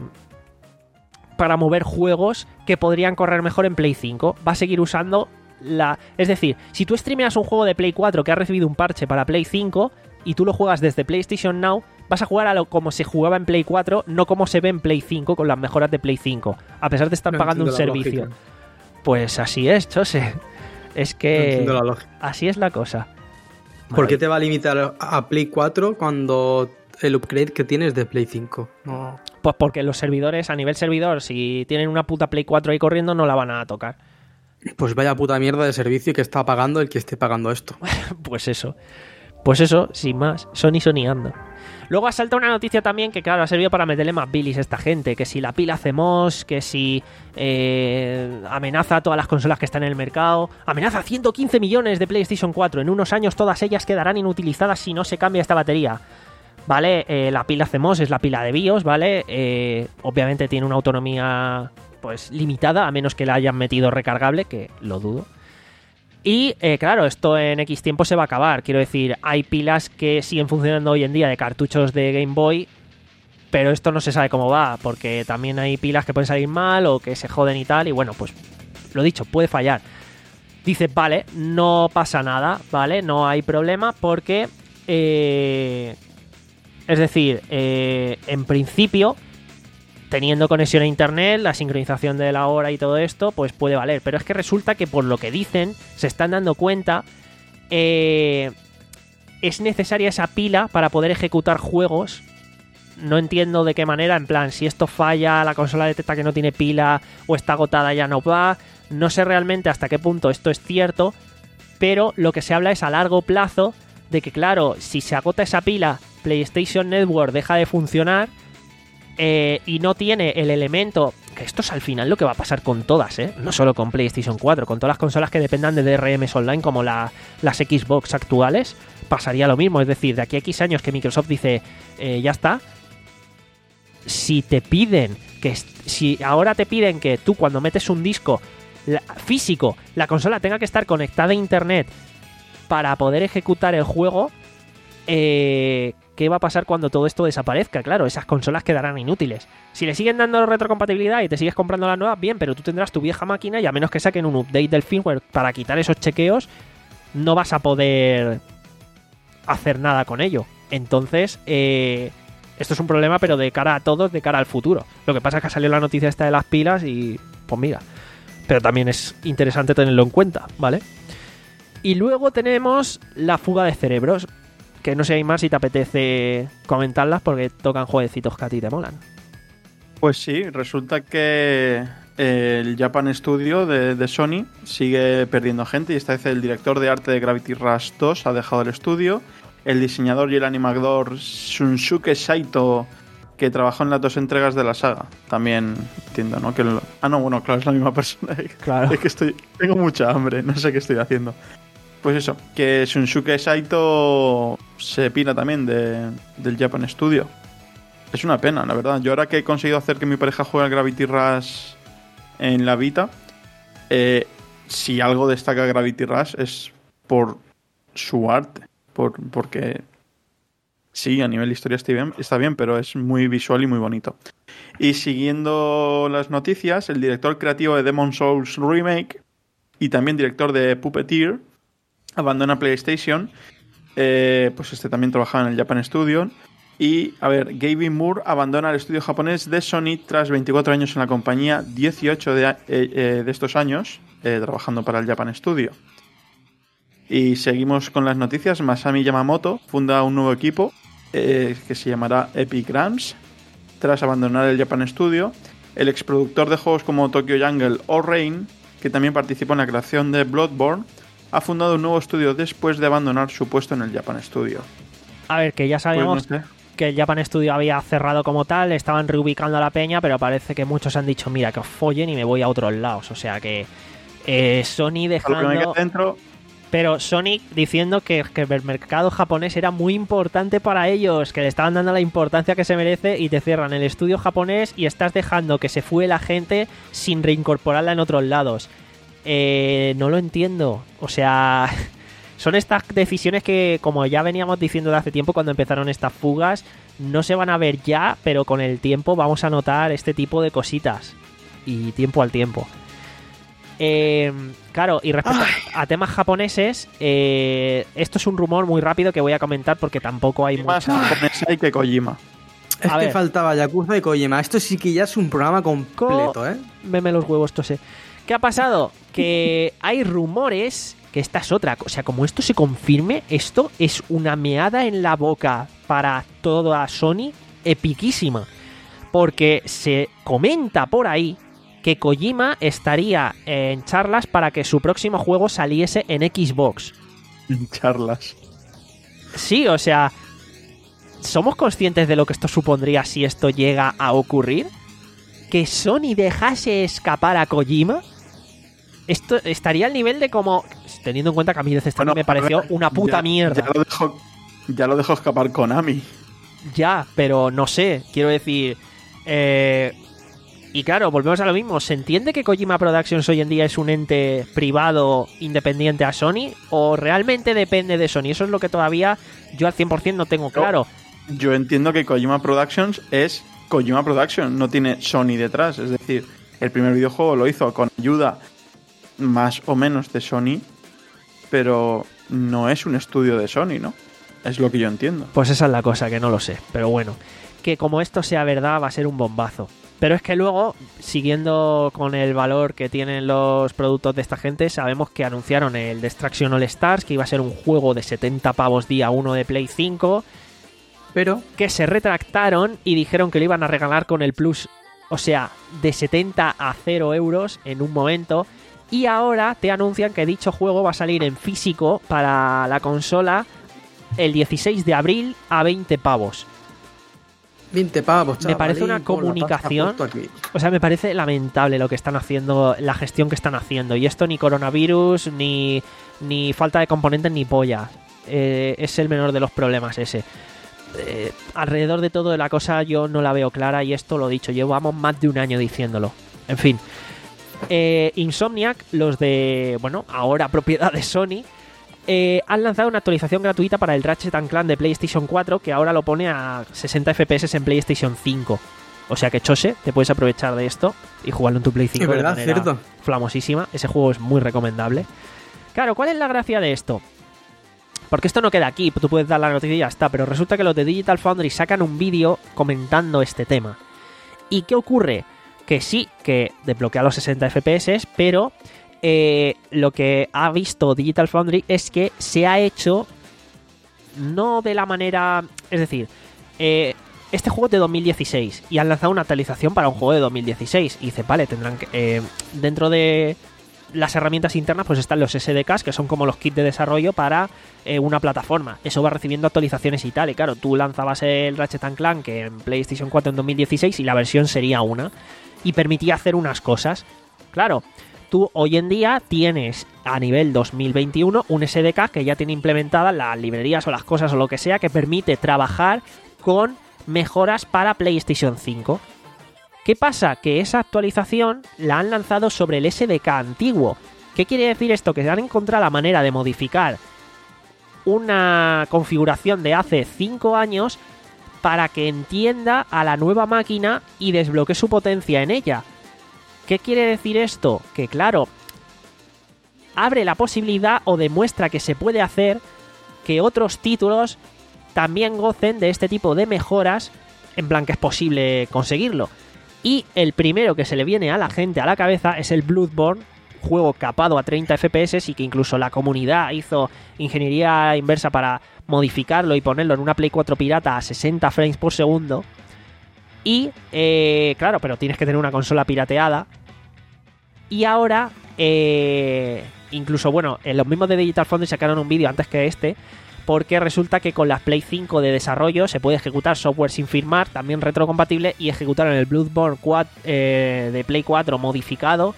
para mover juegos que podrían correr mejor en Play cinco. Va a seguir usando la... Es decir, si tú streameas un juego de Play cuatro que ha recibido un parche para Play cinco y tú lo juegas desde PlayStation Now, vas a jugar a lo como se jugaba en Play cuatro, no como se ve en Play cinco con las mejoras de Play cinco. A pesar de estar no pagando un servicio. Lógica. Pues así es, Chose. Es que no así es la cosa. ¿Por qué te va a limitar a Play cuatro cuando el upgrade que tienes de Play cinco? No. Pues porque los servidores, a nivel servidor, si tienen una puta Play cuatro ahí corriendo, no la van a tocar. Pues vaya puta mierda de servicio que está pagando el que esté pagando esto. Pues eso. Pues eso, sin más. Sony soñando. Luego ha saltado una noticia también que, claro, ha servido para meterle más bilis a esta gente. Que si la pila C M O S, que si eh, amenaza a todas las consolas que están en el mercado. Amenaza ciento quince millones de PlayStation cuatro. En unos años todas ellas quedarán inutilizadas si no se cambia esta batería. ¿Vale? Eh, la pila C M O S es la pila de BIOS, ¿vale? Eh, obviamente tiene una autonomía pues limitada, a menos que la hayan metido recargable, que lo dudo. Y, eh, claro, esto en X tiempo se va a acabar. Quiero decir, hay pilas que siguen funcionando hoy en día de cartuchos de Game Boy, pero esto no se sabe cómo va, porque también hay pilas que pueden salir mal o que se joden y tal, y bueno, pues, lo dicho, puede fallar. Dice, vale, no pasa nada, ¿vale? No hay problema porque, eh, es decir, eh, en principio... teniendo conexión a internet, la sincronización de la hora y todo esto, pues puede valer. Pero es que resulta que por lo que dicen, se están dando cuenta, eh, es necesaria esa pila para poder ejecutar juegos. No entiendo de qué manera, en plan, si esto falla, la consola detecta que no tiene pila o está agotada, ya no va. No sé realmente hasta qué punto esto es cierto, pero lo que se habla es a largo plazo de que, claro, si se agota esa pila, PlayStation Network deja de funcionar. Eh, y no tiene el elemento, que esto es al final lo que va a pasar con todas, ¿eh? No solo con PlayStation cuatro, con todas las consolas que dependan de D R Ms online como la, las Xbox actuales, pasaría lo mismo. Es decir, de aquí a X años que Microsoft dice, eh, ya está, si te piden, que si ahora te piden que tú cuando metes un disco la, físico, la consola tenga que estar conectada a internet para poder ejecutar el juego. Eh, ¿Qué va a pasar cuando todo esto desaparezca? Claro, esas consolas quedarán inútiles. Si le siguen dando retrocompatibilidad y te sigues comprando las nuevas, bien, pero tú tendrás tu vieja máquina y a menos que saquen un update del firmware para quitar esos chequeos, no vas a poder hacer nada con ello. Entonces, eh, esto es un problema, pero de cara a todos, de cara al futuro. Lo que pasa es que ha salido la noticia esta de las pilas y, pues mira, pero también es interesante tenerlo en cuenta, ¿vale? Y luego tenemos la fuga de cerebros, que no sé hay más si te apetece comentarlas porque tocan jueguecitos que a ti te molan. Pues sí, resulta que el Japan Studio de, de Sony sigue perdiendo gente y esta vez el director de arte de Gravity Rush dos ha dejado el estudio. El diseñador y el animador Shunsuke Saito, que trabajó en las dos entregas de la saga. También entiendo, ¿no? Que lo... Ah, no, bueno, claro, es la misma persona. Claro. Es que estoy... tengo mucha hambre, no sé qué estoy haciendo. Pues eso, que Shunsuke Saito se pira también de, del Japan Studio. Es una pena, la verdad. Yo ahora que he conseguido hacer que mi pareja juegue al Gravity Rush en la Vita, eh, si algo destaca Gravity Rush es por su arte. Por, porque sí, a nivel historia está bien, está bien, pero es muy visual y muy bonito. Y siguiendo las noticias, el director creativo de Demon's Souls Remake y también director de Puppeteer abandona PlayStation. Eh, pues este también trabajaba en el Japan Studio. Y, a ver, Gavin Moore abandona el estudio japonés de Sony tras veinticuatro años en la compañía, dieciocho de, eh, eh, de estos años eh, trabajando para el Japan Studio. Y seguimos con las noticias. Masami Yamamoto funda un nuevo equipo eh, que se llamará Epic Games tras abandonar el Japan Studio. El exproductor de juegos como Tokyo Jungle o Rain, que también participó en la creación de Bloodborne, ha fundado un nuevo estudio después de abandonar su puesto en el Japan Studio. A ver, que ya sabemos pues no sé. que el Japan Studio había cerrado como tal, estaban reubicando a la peña, pero parece que muchos han dicho, mira, que os follen y me voy a otros lados. O sea que eh, Sony dejando... Me quedo dentro... Pero Sony diciendo que, que el mercado japonés era muy importante para ellos, que le estaban dando la importancia que se merece y te cierran el estudio japonés y estás dejando que se fue la gente sin reincorporarla en otros lados. Eh, no lo entiendo. O sea, son estas decisiones que, como ya veníamos diciendo de hace tiempo cuando empezaron estas fugas, no se van a ver ya, pero con el tiempo vamos a notar este tipo de cositas. Y tiempo al tiempo. Eh, claro, y respecto a, a temas japoneses, eh, esto es un rumor muy rápido que voy a comentar porque tampoco hay más mucha... japonesa y que Kojima. Es A que ver. faltaba Yakuza y Kojima. Esto sí que ya es un programa completo, ¿eh? Meme los huevos, tose. ¿Qué ha pasado? Que hay rumores, que esta es otra cosa. O sea, como esto se confirme, esto es una meada en la boca para toda Sony epiquísima. Porque se comenta por ahí que Kojima estaría en charlas para que su próximo juego saliese en Xbox. Charlas. Sí, o sea, ¿somos conscientes de lo que esto supondría si esto llega a ocurrir? ¿Que Sony dejase escapar a Kojima? Esto estaría al nivel de como... Teniendo en cuenta que a mí Death Stranding Bueno, me pareció ya- una puta ya- mierda. Ya lo dejó, ya lo dejó escapar Konami. Ya, pero no sé, quiero decir... Eh, y claro, volvemos a lo mismo. ¿Se entiende que Kojima Productions hoy en día es un ente privado independiente a Sony? ¿O realmente depende de Sony? Eso es lo que todavía yo al cien por ciento no tengo claro. Yo entiendo que Kojima Productions es Kojima Productions, no tiene Sony detrás. Es decir, el primer videojuego lo hizo con ayuda más o menos de Sony, pero no es un estudio de Sony, ¿no? Es lo que yo entiendo. Pues esa es la cosa, que no lo sé. Pero bueno, que como esto sea verdad va a ser un bombazo. Pero es que luego, siguiendo con el valor que tienen los productos de esta gente, sabemos que anunciaron el Destruction All Stars, que iba a ser un juego de setenta pavos día uno de Play cinco, Pero que se retractaron y dijeron que lo iban a regalar con el Plus, o sea, de setenta a cero euros en un momento. Y ahora te anuncian que dicho juego va a salir en físico para la consola el dieciséis de abril a veinte pavos. veinte pavos, chaval. Me parece una comunicación, o sea, me parece lamentable lo que están haciendo, la gestión que están haciendo. Y esto ni coronavirus, ni, ni falta de componentes, ni polla. Eh, es el menor de los problemas ese. Eh, alrededor de todo la cosa yo no la veo clara y esto lo dicho, llevamos más de un año diciéndolo. En fin. Eh, Insomniac, los de, bueno, ahora propiedad de Sony, eh, han lanzado una actualización gratuita para el Ratchet and Clank de PlayStation cuatro, que ahora lo pone a sesenta F P S en PlayStation cinco. O sea que, Chose, te puedes aprovechar de esto y jugarlo en tu Play cinco. Es verdad, de manera cierto. Flamosísima. Ese juego es muy recomendable. Claro, ¿cuál es la gracia de esto? Porque esto no queda aquí, tú puedes dar la noticia y ya está, pero resulta que los de Digital Foundry sacan un vídeo comentando este tema. ¿Y qué ocurre? Que sí, que desbloquea los sesenta F P S, pero eh, lo que ha visto Digital Foundry es que se ha hecho no de la manera... Es decir, eh, este juego es de dos mil dieciséis y han lanzado una actualización para un juego de dos mil dieciséis. Y dice, vale, tendrán que... Eh, dentro de... las herramientas internas pues están los S D Ks, que son como los kits de desarrollo para eh, una plataforma. Eso va recibiendo actualizaciones y tal. Y claro, tú lanzabas el Ratchet and Clank en PlayStation cuatro en dos mil dieciséis y la versión sería una. Y permitía hacer unas cosas. Claro, tú hoy en día tienes a nivel dos mil veintiuno un S D K que ya tiene implementadas las librerías o las cosas o lo que sea que permite trabajar con mejoras para PlayStation cinco. ¿Qué pasa? Que esa actualización la han lanzado sobre el S D K antiguo. ¿Qué quiere decir esto? Que han encontrado la manera de modificar una configuración de hace cinco años para que entienda a la nueva máquina y desbloquee su potencia en ella. ¿Qué quiere decir esto? Que claro, abre la posibilidad o demuestra que se puede hacer que otros títulos también gocen de este tipo de mejoras, en plan que es posible conseguirlo. Y el primero que se le viene a la gente a la cabeza es el Bloodborne, juego capado a treinta F P S y que incluso la comunidad hizo ingeniería inversa para modificarlo y ponerlo en una Play cuatro pirata a sesenta frames por segundo. Y, eh, claro, pero tienes que tener una consola pirateada. Y ahora, eh, incluso, bueno, en los mismos de Digital Foundry sacaron un vídeo antes que este, porque resulta que con las Play cinco de desarrollo se puede ejecutar software sin firmar, también retrocompatible, y ejecutar en el Bloodborne cuatro, eh, de Play cuatro modificado,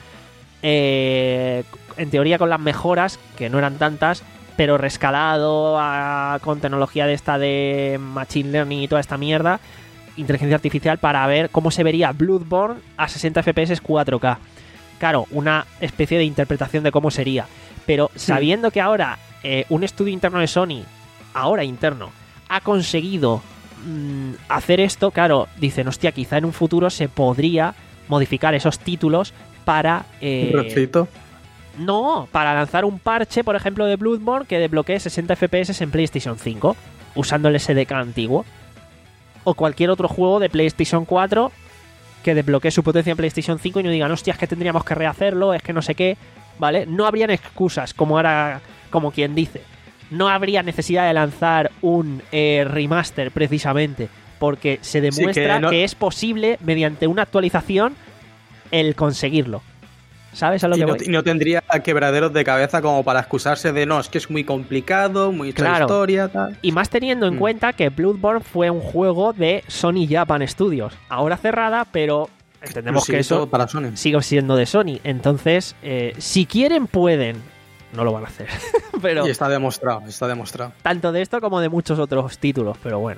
eh, en teoría con las mejoras, que no eran tantas, pero rescalado a, con tecnología de esta de Machine Learning y toda esta mierda, inteligencia artificial, para ver cómo se vería Bloodborne a sesenta F P S cuatro K. Claro, una especie de interpretación de cómo sería. Pero sabiendo que ahora eh, un estudio interno de Sony, ahora interno, ha conseguido mmm, hacer esto, claro, dicen, hostia, quizá en un futuro se podría modificar esos títulos para... Eh, ¿Un refrito? No, para lanzar un parche, por ejemplo, de Bloodborne que desbloquee sesenta F P S en PlayStation cinco, usando el S D K antiguo. O cualquier otro juego de PlayStation cuatro que desbloquee su potencia en PlayStation cinco y no digan, hostia, es que tendríamos que rehacerlo, es que no sé qué, ¿vale? No habrían excusas, como ahora, como quien dice. No habría necesidad de lanzar un eh, remaster, precisamente, porque se demuestra sí, que, no... que es posible, mediante una actualización, el conseguirlo. ¿Sabes a lo y que no, voy? Y no tendría quebraderos de cabeza como para excusarse de no, es que es muy complicado, muy claro. historia, tal. Y más teniendo en mm. cuenta que Bloodborne fue un juego de Sony Japan Studios. Ahora cerrada, pero entendemos que eso para Sony. Sigue siendo de Sony. Entonces, eh, si quieren, pueden. No lo van a hacer. Pero y está demostrado, está demostrado. Tanto de esto como de muchos otros títulos, pero bueno.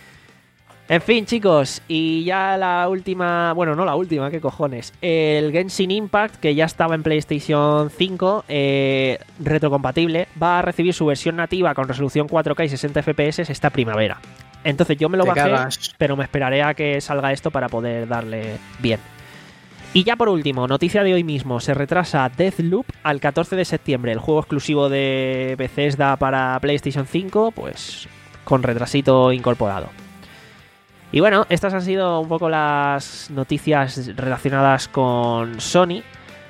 En fin, chicos, y ya la última... Bueno, no la última, ¿qué cojones? El Genshin Impact, que ya estaba en PlayStation cinco, eh, retrocompatible, va a recibir su versión nativa con resolución cuatro K y sesenta F P S esta primavera. Entonces yo me lo Te bajé, cagas. pero me esperaré a que salga esto para poder darle bien. Y ya por último, noticia de hoy mismo, se retrasa Deathloop al catorce de septiembre, el juego exclusivo de Bethesda para PlayStation cinco, pues con retrasito incorporado. Y bueno, estas han sido un poco las noticias relacionadas con Sony.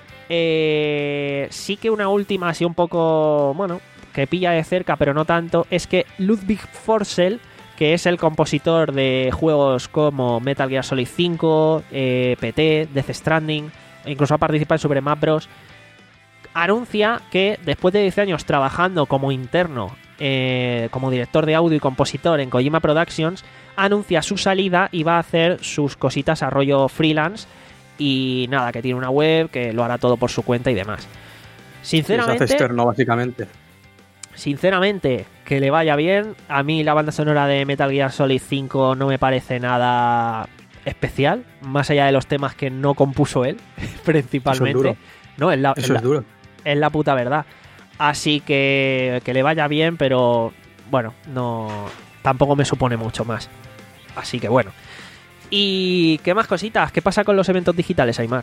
Eh, sí que una última, así un poco, bueno, que pilla de cerca, pero no tanto, es que Ludwig Forssell, que es el compositor de juegos como Metal Gear Solid cinco, eh, P T, Death Stranding, e incluso ha participado en Super Smash Bros., anuncia que después de diez años trabajando como interno, eh, como director de audio y compositor en Kojima Productions, anuncia su salida y va a hacer sus cositas a rollo freelance y nada, que tiene una web, que lo hará todo por su cuenta y demás. Sinceramente, sí, se hace externo, básicamente. Sinceramente, que le vaya bien. A mí la banda sonora de Metal Gear Solid cinco no me parece nada especial, más allá de los temas que no compuso él, principalmente. Eso es duro. No, es la, Eso es la, es duro. Es la puta verdad. Así que que le vaya bien, pero bueno, no tampoco me supone mucho más. Así que bueno. ¿Y qué más cositas? ¿Qué pasa con los eventos digitales, Aimar?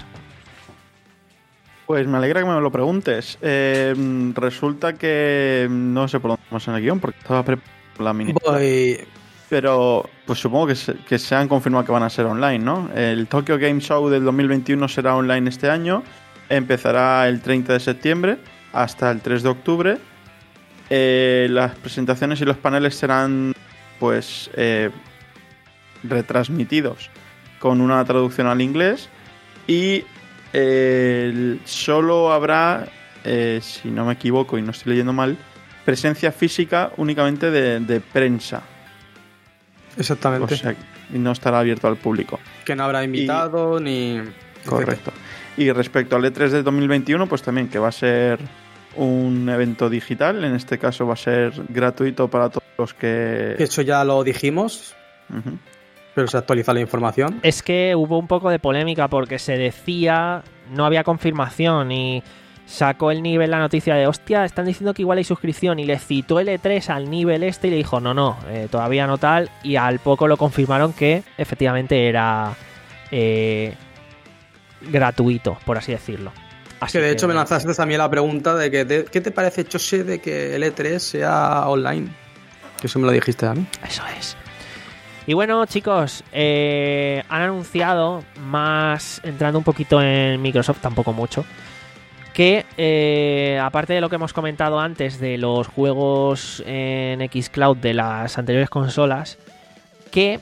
Pues me alegra que me lo preguntes. Eh, resulta que no sé por dónde vamos en el guión, porque estaba preparando la mini. Voy... Pero pues supongo que se, que se han confirmado que van a ser online, ¿no? El Tokyo Game Show del dos mil veintiuno será online este año. Empezará el treinta de septiembre hasta el tres de octubre. Eh, las presentaciones y los paneles serán pues eh, retransmitidos con una traducción al inglés. Y eh, solo habrá, eh, si no me equivoco y no estoy leyendo mal, presencia física únicamente de, de prensa. Exactamente. O sea, y no estará abierto al público. Que no habrá invitado y... ni... Correcto. Y respecto al E tres de dos mil veintiuno, pues también que va a ser un evento digital. En este caso va a ser gratuito para todos los que... Eso ya lo dijimos, uh-huh. pero se actualiza la información. Es que hubo un poco de polémica porque se decía, no había confirmación y... Sacó el nivel la noticia de, hostia, están diciendo que igual hay suscripción, y le citó el E tres al nivel este y le dijo, no, no, eh, todavía no tal, y al poco lo confirmaron que efectivamente era eh, gratuito, por así decirlo. Así que de que, hecho me lanzaste también la pregunta de que de, ¿qué te parece, Chose, de que el E tres sea online? Que eso me lo dijiste a mí. Eso es. Y bueno, chicos, eh, han anunciado, más entrando un poquito en Microsoft, tampoco mucho, que eh, aparte de lo que hemos comentado antes de los juegos en xCloud de las anteriores consolas, que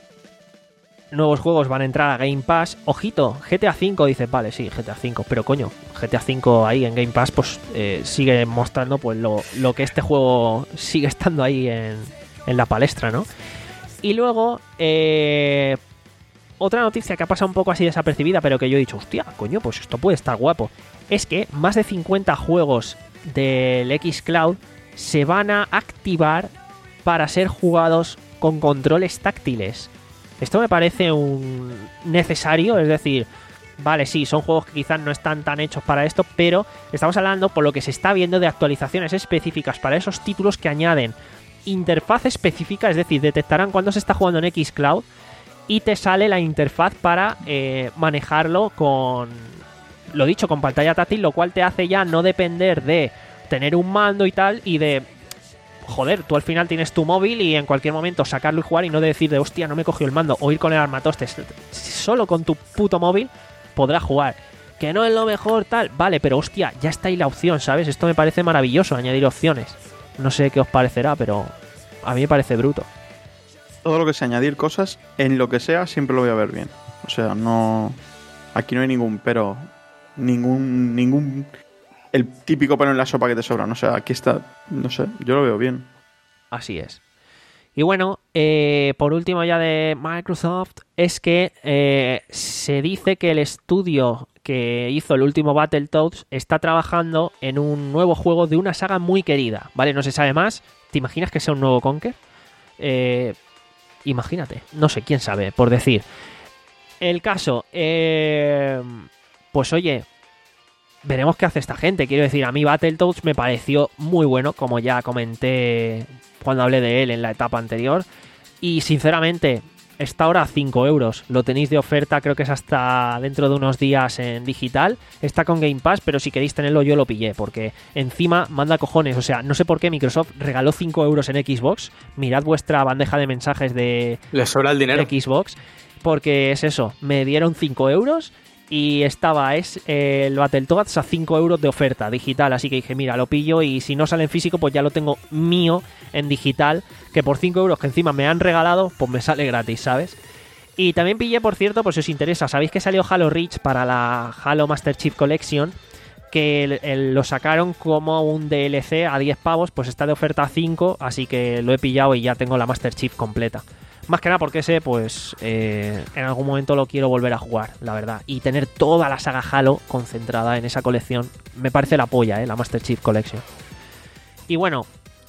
nuevos juegos van a entrar a Game Pass. Ojito, G T A cinco, dices, vale, sí, G T A cinco, pero coño, G T A cinco ahí en Game Pass pues eh, sigue mostrando pues lo, lo que este juego sigue estando ahí en, en la palestra, ¿no? Y luego, eh, otra noticia que ha pasado un poco así desapercibida, pero que yo he dicho, hostia, coño, pues esto puede estar guapo, es que más de cincuenta juegos del xCloud se van a activar para ser jugados con controles táctiles. Esto me parece un necesario, es decir, vale, sí, son juegos que quizás no están tan hechos para esto, pero estamos hablando, por lo que se está viendo, de actualizaciones específicas para esos títulos que añaden interfaz específica, es decir, detectarán cuando se está jugando en xCloud y te sale la interfaz para eh, manejarlo con, lo dicho, con pantalla táctil, lo cual te hace ya no depender de tener un mando y tal, y de, joder, tú al final tienes tu móvil y en cualquier momento sacarlo y jugar, y no de decir de, hostia, no me cogió el mando, o ir con el armatostes. Solo con tu puto móvil podrás jugar. Que no es lo mejor, tal, vale, pero hostia, ya está ahí la opción, ¿sabes? Esto me parece maravilloso, añadir opciones. No sé qué os parecerá, pero a mí me parece bruto. Todo lo que sea añadir cosas, en lo que sea, siempre lo voy a ver bien. O sea, no... Aquí no hay ningún pero... Ningún... ningún el típico pelo en la sopa que te sobra. O sea, aquí está... No sé, yo lo veo bien. Así es. Y bueno, eh, por último ya de Microsoft, es que eh, se dice que el estudio que hizo el último Battletoads está trabajando en un nuevo juego de una saga muy querida, ¿vale? No se sabe más. ¿Te imaginas que sea un nuevo Conker? Eh, imagínate. No sé, quién sabe, por decir. El caso, eh, pues oye, veremos qué hace esta gente. Quiero decir, a mí Battletoads me pareció muy bueno, como ya comenté cuando hablé de él en la etapa anterior. Y sinceramente, está ahora a cinco euros. Lo tenéis de oferta, creo que es hasta dentro de unos días en digital. Está con Game Pass, pero si queréis tenerlo yo lo pillé, porque encima manda cojones. O sea, no sé por qué Microsoft regaló cinco euros en Xbox. Mirad vuestra bandeja de mensajes de, le sobra el dinero. de Xbox, porque es eso, me dieron cinco euros y estaba es eh, el Battletoads a cinco euros de oferta digital, así que dije, mira, lo pillo, y si no sale en físico, pues ya lo tengo mío en digital, que por cinco euros que encima me han regalado, pues me sale gratis, ¿sabes? Y también pillé, por cierto, por si os interesa, sabéis que salió Halo Reach para la Halo Master Chief Collection, que el, el, lo sacaron como un D L C a diez pavos, pues está de oferta a cinco, así que lo he pillado y ya tengo la Master Chief completa. Más que nada porque ese, pues, eh, en algún momento lo quiero volver a jugar, la verdad. Y tener toda la saga Halo concentrada en esa colección, me parece la polla, ¿eh? La Master Chief Collection. Y bueno,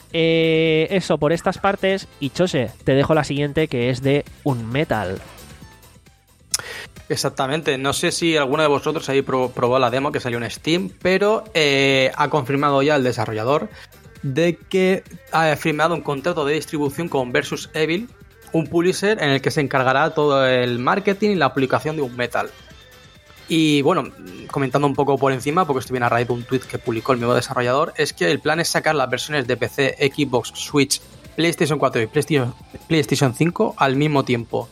eh, eso por estas partes. Y Chose, te dejo la siguiente, que es de Unmetal. Exactamente, no sé si alguno de vosotros ahí pro- probó la demo que salió en Steam, pero eh, ha confirmado ya el desarrollador de que ha firmado un contrato de distribución con Versus Evil, un publisher en el que se encargará todo el marketing y la publicación de un Metal. Y bueno, comentando un poco por encima, porque estoy bien a raíz de un tweet que publicó el nuevo desarrollador, es que el plan es sacar las versiones de P C, Xbox, Switch, PlayStation cuatro y PlayStation, PlayStation cinco al mismo tiempo.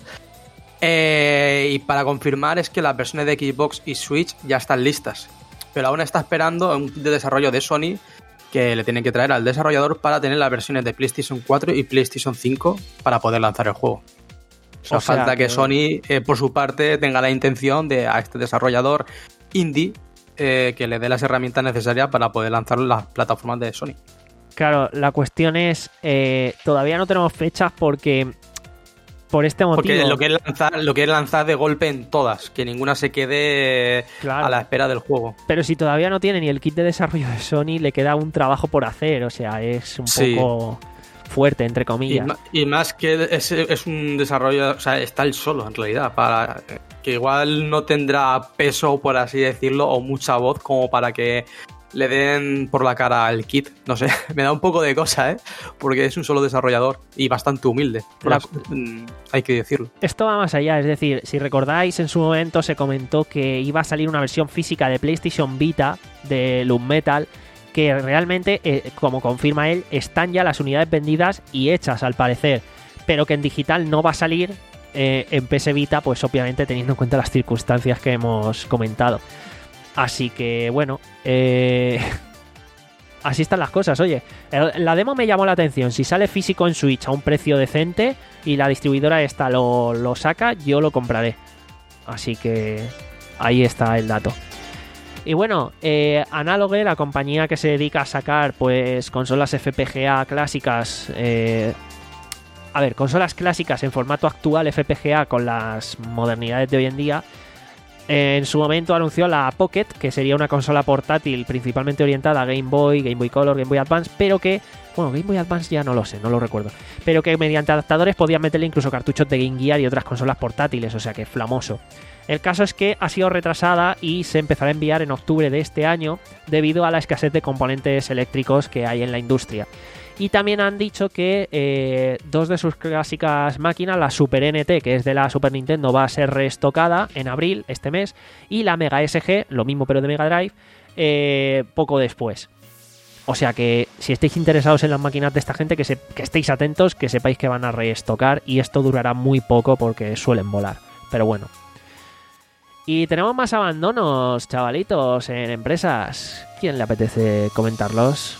Eh, y para confirmar es que las versiones de Xbox y Switch ya están listas, pero aún está esperando un kit de desarrollo de Sony que le tienen que traer al desarrollador para tener las versiones de PlayStation cuatro y PlayStation cinco para poder lanzar el juego. O sea, o sea falta que, que Sony, eh, por su parte, tenga la intención de a este desarrollador indie eh, que le dé las herramientas necesarias para poder lanzar las plataformas de Sony. Claro, la cuestión es, eh, todavía no tenemos fechas porque... Por este motivo. Porque lo quiere lanzar, lo quiere lanzar de golpe en todas, que ninguna se quede claro. a la espera del juego. Pero si todavía no tiene ni el kit de desarrollo de Sony, le queda un trabajo por hacer, o sea, es un sí. poco fuerte, entre comillas. Y, y más que es, es un desarrollo, o sea, está él solo en realidad, para que igual no tendrá peso, por así decirlo, o mucha voz como para que le den por la cara el kit, no sé, me da un poco de cosa, ¿eh? Porque es un solo desarrollador y bastante humilde, la... las, hay que decirlo. Esto va más allá, es decir, si recordáis, en su momento se comentó que iba a salir una versión física de PlayStation Vita de Loom Metal, que realmente, eh, como confirma él, están ya las unidades vendidas y hechas al parecer, pero que en digital no va a salir eh, en P S Vita, pues obviamente teniendo en cuenta las circunstancias que hemos comentado. Así que, bueno, eh... así están las cosas. Oye, la demo me llamó la atención. Si sale físico en Switch a un precio decente y la distribuidora esta lo, lo saca, yo lo compraré. Así que ahí está el dato. Y bueno, eh, Analogue, la compañía que se dedica a sacar pues consolas F P G A clásicas... Eh... A ver, consolas clásicas en formato actual F P G A con las modernidades de hoy en día... En su momento anunció la Pocket, que sería una consola portátil principalmente orientada a Game Boy, Game Boy Color, Game Boy Advance, pero que, bueno, Game Boy Advance ya no lo sé, no lo recuerdo, pero que mediante adaptadores podían meterle incluso cartuchos de Game Gear y otras consolas portátiles, o sea que flamoso. El caso es que ha sido retrasada y se empezará a enviar en octubre de este año debido a la escasez de componentes eléctricos que hay en la industria. Y también han dicho que eh, dos de sus clásicas máquinas, la Super N T, que es de la Super Nintendo, va a ser reestocada en abril, este mes, y la Mega S G, lo mismo pero de Mega Drive, eh, poco después. O sea que si estáis interesados en las máquinas de esta gente, que, se, que estéis atentos, que sepáis que van a reestocar, y esto durará muy poco porque suelen volar. Pero bueno. Y tenemos más abandonos, chavalitos, en empresas. ¿Quién le apetece comentarlos?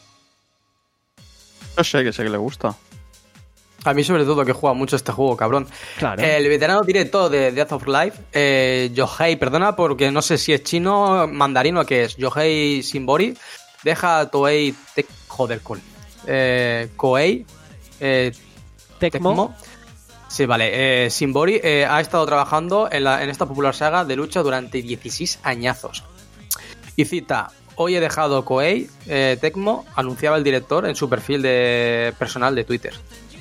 Yo sé que sé que le gusta. A mí sobre todo que juega mucho este juego, cabrón. Claro. Eh, el veterano directo de Death of Life, eh, Yohei, perdona porque no sé si es chino, mandarín o qué es, Yohei Shimbori, deja a Toei Tec... Joder, con... Eh, Koei... Eh, Tecmo. Tecmo. Sí, vale. Eh, Shimbori eh, ha estado trabajando en, la, en esta popular saga de lucha durante dieciséis añazos. Y cita... Hoy he dejado Koei eh, Tecmo, anunciaba el director en su perfil de personal de Twitter.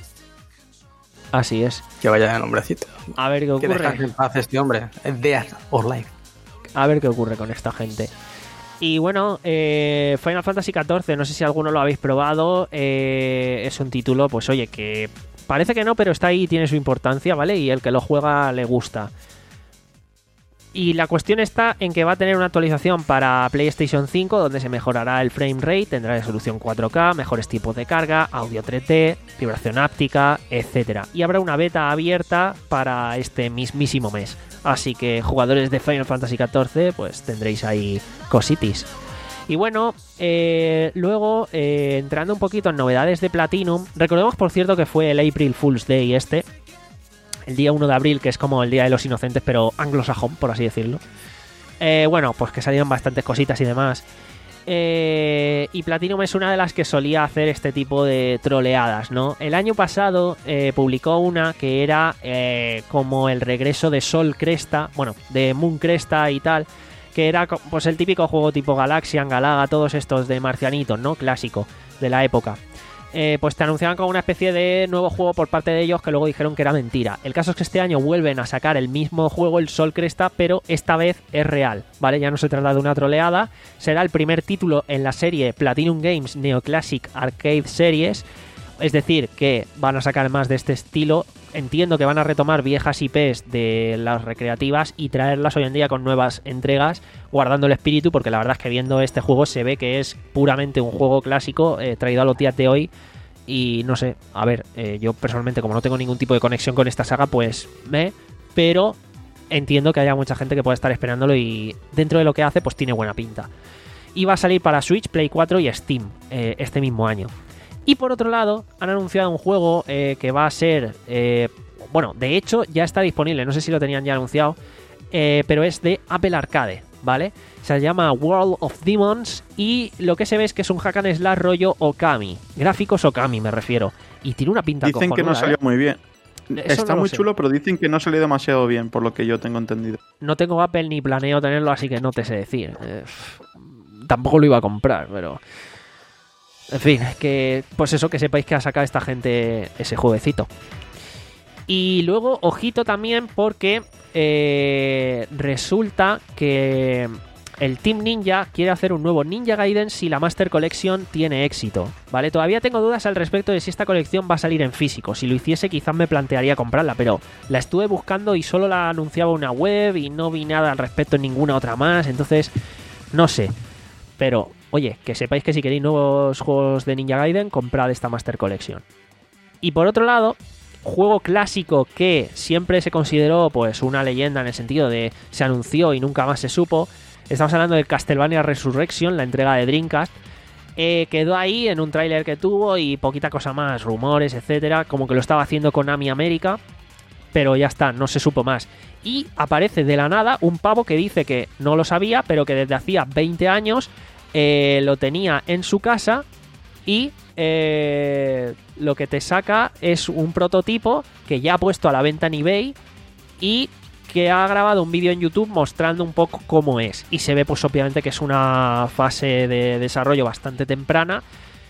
Así es. Que vaya de nombrecito. A ver qué ocurre. Que dejas en paz este hombre. Death or Life. A ver qué ocurre con esta gente. Y bueno, eh, Final Fantasy catorce, no sé si alguno lo habéis probado. Eh, es un título, pues oye, que parece que no, pero está ahí y tiene su importancia, ¿vale? Y el que lo juega le gusta. Y la cuestión está en que va a tener una actualización para PlayStation cinco donde se mejorará el frame rate, tendrá resolución cuatro K, mejores tipos de carga, audio tres D, vibración áptica, etcétera. Y habrá una beta abierta para este mismísimo mes. Así que jugadores de Final Fantasy catorce, pues tendréis ahí cositis. Y bueno, eh, luego, eh, entrando un poquito en novedades de Platinum, recordemos por cierto que fue el April Fool's Day este, el día uno de abril, que es como el Día de los Inocentes, pero anglosajón, por así decirlo. Eh, bueno, pues que salieron bastantes cositas y demás. Eh, y Platinum es una de las que solía hacer este tipo de troleadas, ¿no? El año pasado eh, publicó una que era eh, como el regreso de Sol Cresta, bueno, de Moon Cresta y tal, que era pues el típico juego tipo Galaxian, Galaga, todos estos de marcianitos, ¿no? Clásico de la época. eh, pues te anunciaban como una especie de nuevo juego por parte de ellos que luego dijeron que era mentira. El caso es que este año vuelven a sacar el mismo juego, el Sol Cresta, pero esta vez es real, ¿vale? Ya no se trata de una troleada. Será el primer título en la serie Platinum Games Neoclassic Arcade Series. Es decir, que van a sacar más de este estilo. Entiendo que van a retomar viejas I Pes de las recreativas y traerlas hoy en día con nuevas entregas, guardando el espíritu, porque la verdad es que viendo este juego se ve que es puramente un juego clásico eh, traído a los días de hoy. Y no sé, a ver, eh, yo personalmente, como no tengo ningún tipo de conexión con esta saga, pues me... Pero entiendo que haya mucha gente que pueda estar esperándolo y dentro de lo que hace, pues tiene buena pinta. Y va a salir para Switch, Play cuatro y Steam eh, este mismo año. Y por otro lado, han anunciado un juego eh, que va a ser... Eh, bueno, de hecho ya está disponible, no sé si lo tenían ya anunciado, eh, pero es de Apple Arcade, ¿vale? Se llama World of Demons y lo que se ve es que es un hack and slash rollo Okami. Gráficos Okami me refiero. Y tiene una pinta Dicen cojonuda, que no salió ¿eh? muy bien. Eso Está no lo muy sé. chulo, pero dicen que no salió demasiado bien, por lo que yo tengo entendido. No tengo Apple ni planeo tenerlo, así que no te sé decir. Eh, tampoco lo iba a comprar, pero... En fin, que pues eso, que sepáis que ha sacado esta gente ese jueguecito. Y luego, ojito también, porque eh, resulta que el Team Ninja quiere hacer un nuevo Ninja Gaiden si la Master Collection tiene éxito, ¿vale? Todavía tengo dudas al respecto de si esta colección va a salir en físico. Si lo hiciese, quizás me plantearía comprarla, pero la estuve buscando y solo la anunciaba una web y no vi nada al respecto en ninguna otra más, entonces no sé. Pero, oye, que sepáis que si queréis nuevos juegos de Ninja Gaiden, comprad esta Master Collection. Y por otro lado, juego clásico que siempre se consideró pues una leyenda en el sentido de se anunció y nunca más se supo. Estamos hablando del Castlevania Resurrection, la entrega de Dreamcast. Eh, quedó ahí en un tráiler que tuvo y poquita cosa más, rumores, etcétera, como que lo estaba haciendo Konami América, pero ya está, no se supo más. Y aparece de la nada un pavo que dice que no lo sabía, pero que desde hacía veinte años eh, lo tenía en su casa y eh, lo que te saca es un prototipo que ya ha puesto a la venta en eBay y que ha grabado un vídeo en YouTube mostrando un poco cómo es. Y se ve pues obviamente que es una fase de desarrollo bastante temprana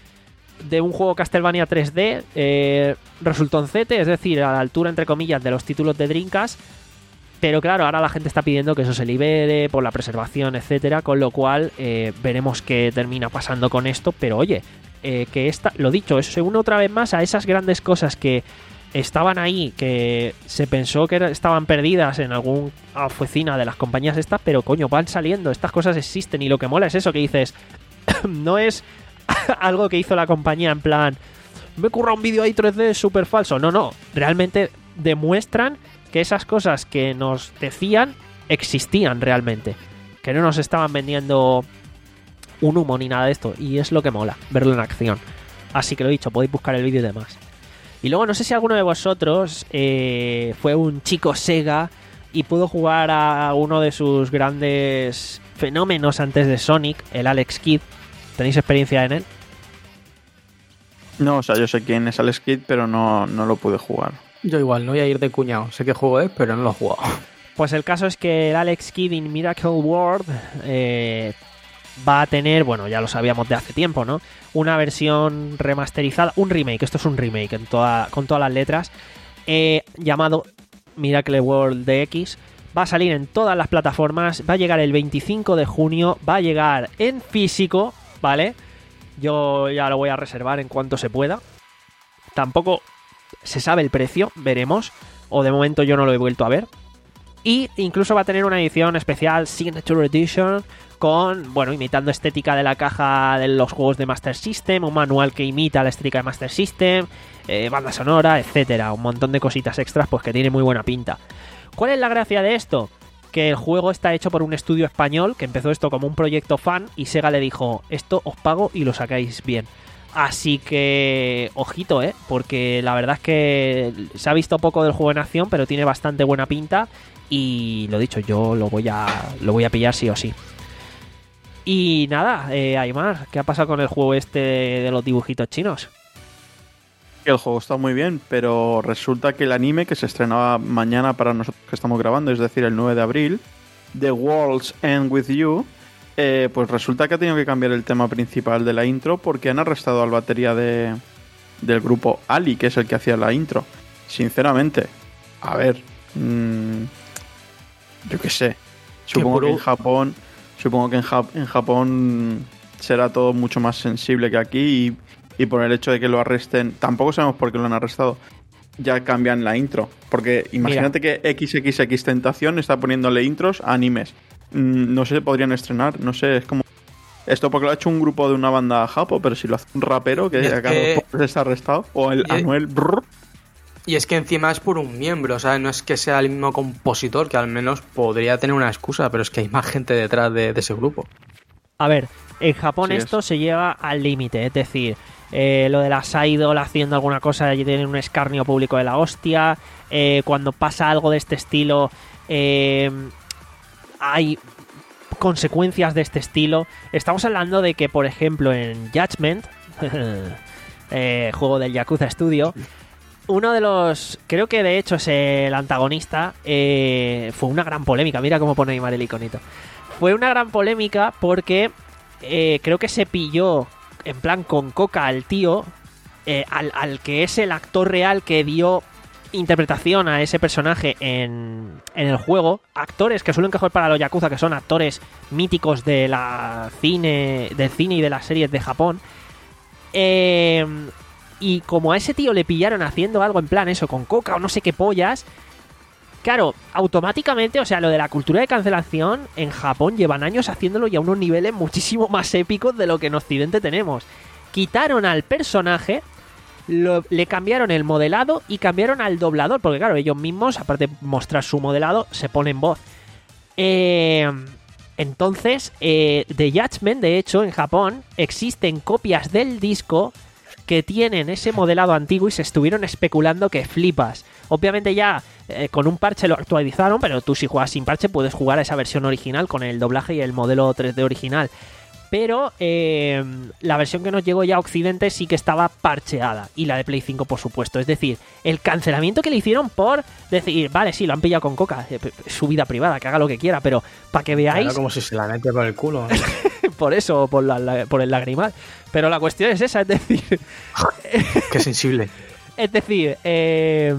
de un juego Castlevania tres D eh, resultoncete, es decir, a la altura entre comillas de los títulos de Dreamcast. Pero claro, ahora la gente está pidiendo que eso se libere por la preservación, etcétera, con lo cual eh, veremos qué termina pasando con esto. Pero oye, eh, que esta, lo dicho, eso se une otra vez más a esas grandes cosas que estaban ahí, que se pensó que era, estaban perdidas en alguna oficina de las compañías estas, pero coño, van saliendo, estas cosas existen y lo que mola es eso que dices, no es algo que hizo la compañía en plan, me curra un vídeo ahí tres D súper falso, no, no, realmente demuestran que esas cosas que nos decían existían realmente, que no nos estaban vendiendo un humo ni nada de esto, y es lo que mola, verlo en acción. Así que lo dicho, podéis buscar el vídeo y demás. Y luego no sé si alguno de vosotros eh, fue un chico Sega y pudo jugar a uno de sus grandes fenómenos antes de Sonic, el Alex Kidd. ¿Tenéis experiencia en él? No, o sea, yo sé quién es Alex Kidd, pero no, no lo pude jugar. Yo igual, no voy a ir de cuñado. Sé qué juego es, pero no lo he jugado. Pues el caso es que el Alex Kidd in Miracle World eh, va a tener, bueno, ya lo sabíamos de hace tiempo, ¿no? Una versión remasterizada, un remake, esto es un remake en toda, con todas las letras, eh, llamado Miracle World D X. Va a salir en todas las plataformas, va a llegar el veinticinco de junio, va a llegar en físico, ¿vale? Yo ya lo voy a reservar en cuanto se pueda. Tampoco se sabe el precio, veremos, o de momento yo no lo he vuelto a ver. Y incluso va a tener una edición especial Signature Edition con, bueno, imitando estética de la caja de los juegos de Master System, un manual que imita la estética de Master System, eh, banda sonora, etcétera, un montón de cositas extras pues que tiene muy buena pinta. ¿Cuál es la gracia de esto? Que el juego está hecho por un estudio español que empezó esto como un proyecto fan y Sega le dijo, esto os pago y lo sacáis bien. Así que, ojito, ¿eh? Porque la verdad es que se ha visto poco del juego en acción, pero tiene bastante buena pinta. Y lo dicho, yo lo voy a lo voy a pillar sí o sí. Y nada, eh, Aymar, ¿qué ha pasado con el juego este de los dibujitos chinos? El juego está muy bien, pero resulta que el anime que se estrenaba mañana para nosotros que estamos grabando, es decir, el nueve de abril, The World's End With You, eh, pues resulta que ha tenido que cambiar el tema principal de la intro porque han arrestado al batería de, del grupo Ali, que es el que hacía la intro. Sinceramente, a ver, mmm, yo qué sé, supongo que en Japón, supongo que en, Jap- en Japón será todo mucho más sensible que aquí y, y por el hecho de que lo arresten, tampoco sabemos por qué lo han arrestado, ya cambian la intro, porque imagínate Mira. que equis equis equis Tentación está poniéndole intros a animes, mm, no sé, podrían estrenar, no sé, es como esto porque lo ha hecho un grupo de una banda japo, pero si lo hace un rapero que acá que... está arrestado, o el y... Anuel brrr. Y es que encima es por un miembro, o sea, no es que sea el mismo compositor, que al menos podría tener una excusa, pero es que hay más gente detrás de, de ese grupo. A ver, en Japón sí esto es. se lleva al límite, es decir, eh, lo de las idol haciendo alguna cosa y tienen un escarnio público de la hostia, eh, cuando pasa algo de este estilo, eh, hay consecuencias de este estilo. Estamos hablando de que, por ejemplo, en Judgment, eh, juego del Yakuza Studio, uno de los, creo que de hecho es el antagonista, eh, fue una gran polémica. Mira cómo pone Aymar el iconito. Fue una gran polémica porque eh, creo que se pilló en plan con coca al tío, eh, al, al que es el actor real que dio interpretación a ese personaje en, en el juego. Actores que suelen coger para los Yakuza, que son actores míticos de la cine, del cine y de las series de Japón. Eh... Y como a ese tío le pillaron haciendo algo en plan eso, con coca o no sé qué pollas, claro, automáticamente, o sea, lo de la cultura de cancelación en Japón llevan años haciéndolo y a unos niveles muchísimo más épicos de lo que en Occidente tenemos. Quitaron al personaje, lo, le cambiaron el modelado y cambiaron al doblador, porque claro, ellos mismos, aparte de mostrar su modelado, se ponen voz. Eh... Entonces, eh, The Judgment, de hecho, en Japón, existen copias del disco que tienen ese modelado antiguo y se estuvieron especulando que flipas. Obviamente ya eh, con un parche lo actualizaron, pero tú si juegas sin parche puedes jugar a esa versión original con el doblaje y el modelo tres D original. Pero eh, la versión que nos llegó ya a Occidente sí que estaba parcheada, y la de Play cinco por supuesto. Es decir, el cancelamiento que le hicieron por decir, vale, sí, lo han pillado con coca, su vida privada, que haga lo que quiera, pero para que veáis... Claro, como si se la mete por el culo, ¿no? Por eso, por, la, la, por el lagrimal. Pero la cuestión es esa, es decir... Qué sensible. Es decir, eh,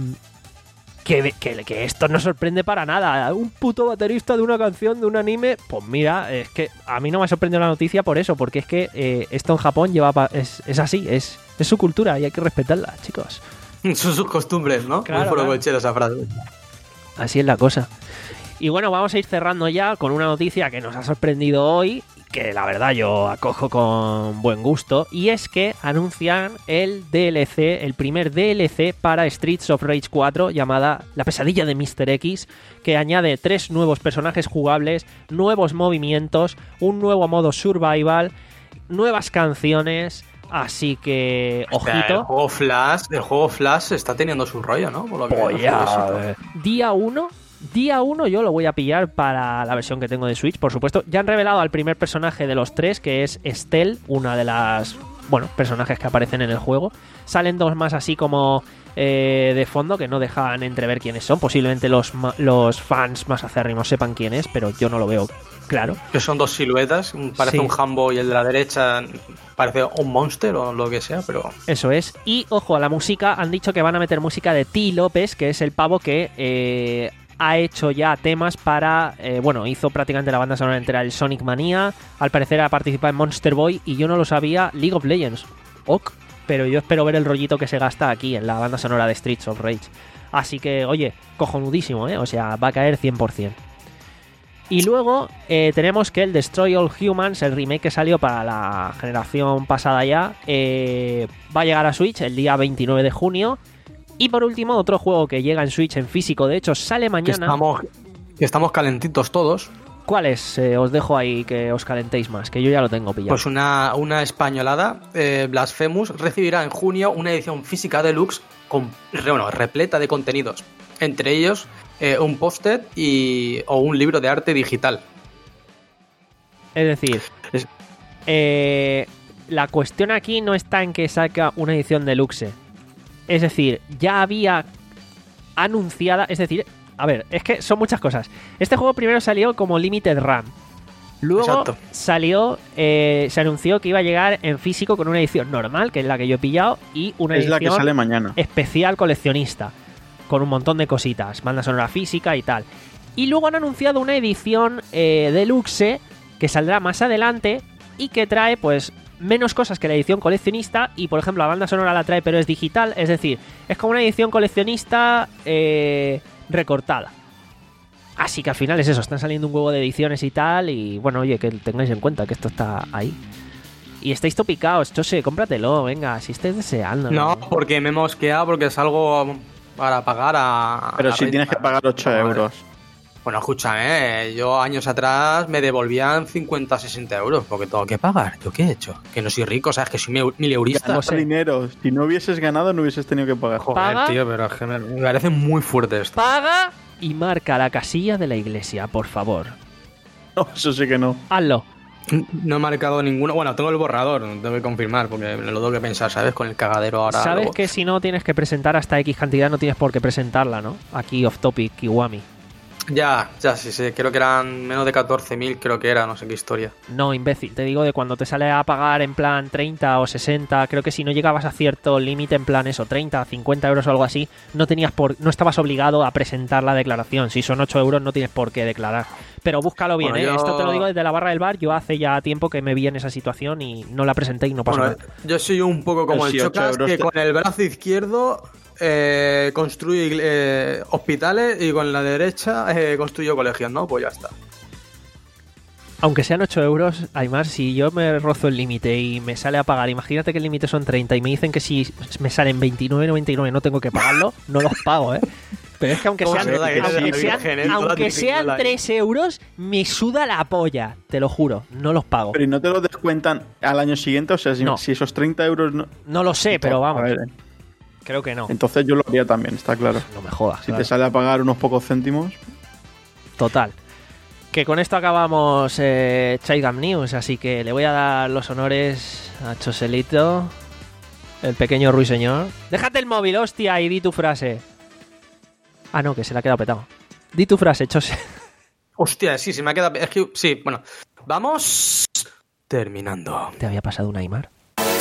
que, que, que esto no sorprende para nada. Un puto baterista de una canción, de un anime, pues mira, es que a mí no me ha sorprendido la noticia por eso, porque es que eh, esto en Japón lleva pa- es, es así, es, es su cultura y hay que respetarla, chicos. Son sus costumbres, ¿no? Claro, Muy claro. cochero esa frase. Así es la cosa. Y bueno, vamos a ir cerrando ya con una noticia que nos ha sorprendido hoy, que la verdad yo acojo con buen gusto, y es que anuncian el D L C, el primer D L C para Streets of Rage cuatro, llamada La pesadilla de míster X, que añade tres nuevos personajes jugables, nuevos movimientos, un nuevo modo survival, nuevas canciones, así que O sea, ojito. el juego Flash, el juego Flash está teniendo su rollo, ¿no? Por lo que Pues veo, ya, pobrecito. día uno Día uno yo lo voy a pillar para la versión que tengo de Switch, por supuesto. Ya han revelado al primer personaje de los tres, que es Estelle, una de las, bueno, personajes que aparecen en el juego. Salen dos más así como eh, de fondo, que no dejan entrever quiénes son. Posiblemente los, los fans más acérrimos sepan quién es, pero yo no lo veo claro. Que son dos siluetas, parece Sí. un Hambo y el de la derecha parece un Monster o lo que sea, pero... Eso es. Y, ojo, a la música han dicho que van a meter música de T. López, que es el pavo que... Eh, ha hecho ya temas para... Eh, bueno, hizo prácticamente la banda sonora entera del Sonic Mania. Al parecer ha participado en Monster Boy y yo no lo sabía, League of Legends. Ok, pero yo espero ver el rollito que se gasta aquí en la banda sonora de Streets of Rage. Así que, oye, cojonudísimo, ¿eh? O sea, va a caer cien por ciento. Y luego eh, tenemos que el Destroy All Humans, el remake que salió para la generación pasada ya, eh, va a llegar a Switch el día veintinueve de junio. Y por último, otro juego que llega en Switch en físico, de hecho sale Que mañana. estamos, que estamos calentitos todos. ¿Cuál es? Eh, os dejo ahí que os calentéis más, que yo ya lo tengo pillado. Pues una, una españolada, eh, Blasphemous, recibirá en junio una edición física deluxe con, bueno, repleta de contenidos. Entre ellos, eh, un póster y o un libro de arte digital. Es decir, Es- eh, la cuestión aquí no está en que saca una edición deluxe. Es decir, ya había anunciada, es decir, a ver, es que son muchas cosas. Este juego primero salió como Limited Run. Luego Exacto. salió, eh, se anunció que iba a llegar en físico con una edición normal, que es la que yo he pillado, y una Es edición la que sale mañana. especial coleccionista, con un montón de cositas, banda sonora física y tal. Y luego han anunciado una edición eh, deluxe que saldrá más adelante y que trae pues menos cosas que la edición coleccionista, y por ejemplo la banda sonora la trae pero es digital, es decir, es como una edición coleccionista eh, recortada. Así que al final es eso, están saliendo un huevo de ediciones y tal, y bueno, oye, que tengáis en cuenta que esto está ahí. Y estáis topicados, Chose, cómpratelo, venga, si estáis deseando. No, porque me he mosqueado porque es algo para pagar a... Pero a si renta. tienes que pagar ocho euros. Bueno, escúchame, yo años atrás me devolvían cincuenta, sesenta euros porque tengo que pagar. ¿Yo qué he hecho? Que no soy rico, ¿sabes? Que soy mil- mileurista. No sé. Dinero. Si no hubieses ganado, no hubieses tenido que pagar. Joder, Paga. tío, pero es que me, me parece muy fuerte esto. Paga y marca la casilla de la iglesia, por favor. No, eso sí que no. Hazlo. No he marcado ninguno. Bueno, tengo el borrador, tengo que confirmar porque me lo tengo que pensar, ¿sabes? Con el cagadero ahora. Sabes luego. que si no tienes que presentar hasta X cantidad, no tienes por qué presentarla, ¿no? Aquí off topic, Kiwami. Ya, ya, sí, sí. Creo que eran menos de catorce mil, creo que era, no sé qué historia. No, imbécil, te digo de cuando te sale a pagar en plan treinta o sesenta, creo que si no llegabas a cierto límite, en plan eso, treinta, cincuenta euros o algo así, no tenías por, no estabas obligado a presentar la declaración. Si son ocho euros no tienes por qué declarar. Pero búscalo bien, Bueno, ¿eh? yo- Esto te lo digo desde la barra del bar, yo hace ya tiempo que me vi en esa situación y no la presenté y no pasó Bueno, nada. yo soy un poco como Pero el si ocho Chocas, euros que te- con el brazo izquierdo eh, construye eh, hospitales y con la derecha eh, construyo colegios, ¿no? Pues ya está. Aunque sean ocho euros, Aymar, si yo me rozo el límite y me sale a pagar, imagínate que el límite son treinta y me dicen que si me salen veintinueve noventa y nueve no tengo que pagarlo, no los pago, ¿eh? Pero es que aunque ¿Cómo sean, se nota que aunque eres de la sean, Virgen, eh? Toda aunque tu sean pistola ahí. tres euros, me suda la polla, te lo juro, no los pago. Pero ¿y no te lo descuentan al año siguiente? O sea, si, No. si esos treinta euros no... No lo sé, pero A vamos, ver, creo que no. entonces yo lo haría también, está claro. No me jodas. Si claro. te sale a pagar unos pocos céntimos... Total. Que con esto acabamos eh, Chaigam News, así que le voy a dar los honores a Choselito, el pequeño ruiseñor. Déjate el móvil, hostia, y di tu frase. Ah, no, que se le ha quedado petado. Di tu frase, Chose. Hostia, sí, se me ha quedado... Es que, sí, bueno. Vamos terminando. ¿Te había pasado un Aymar?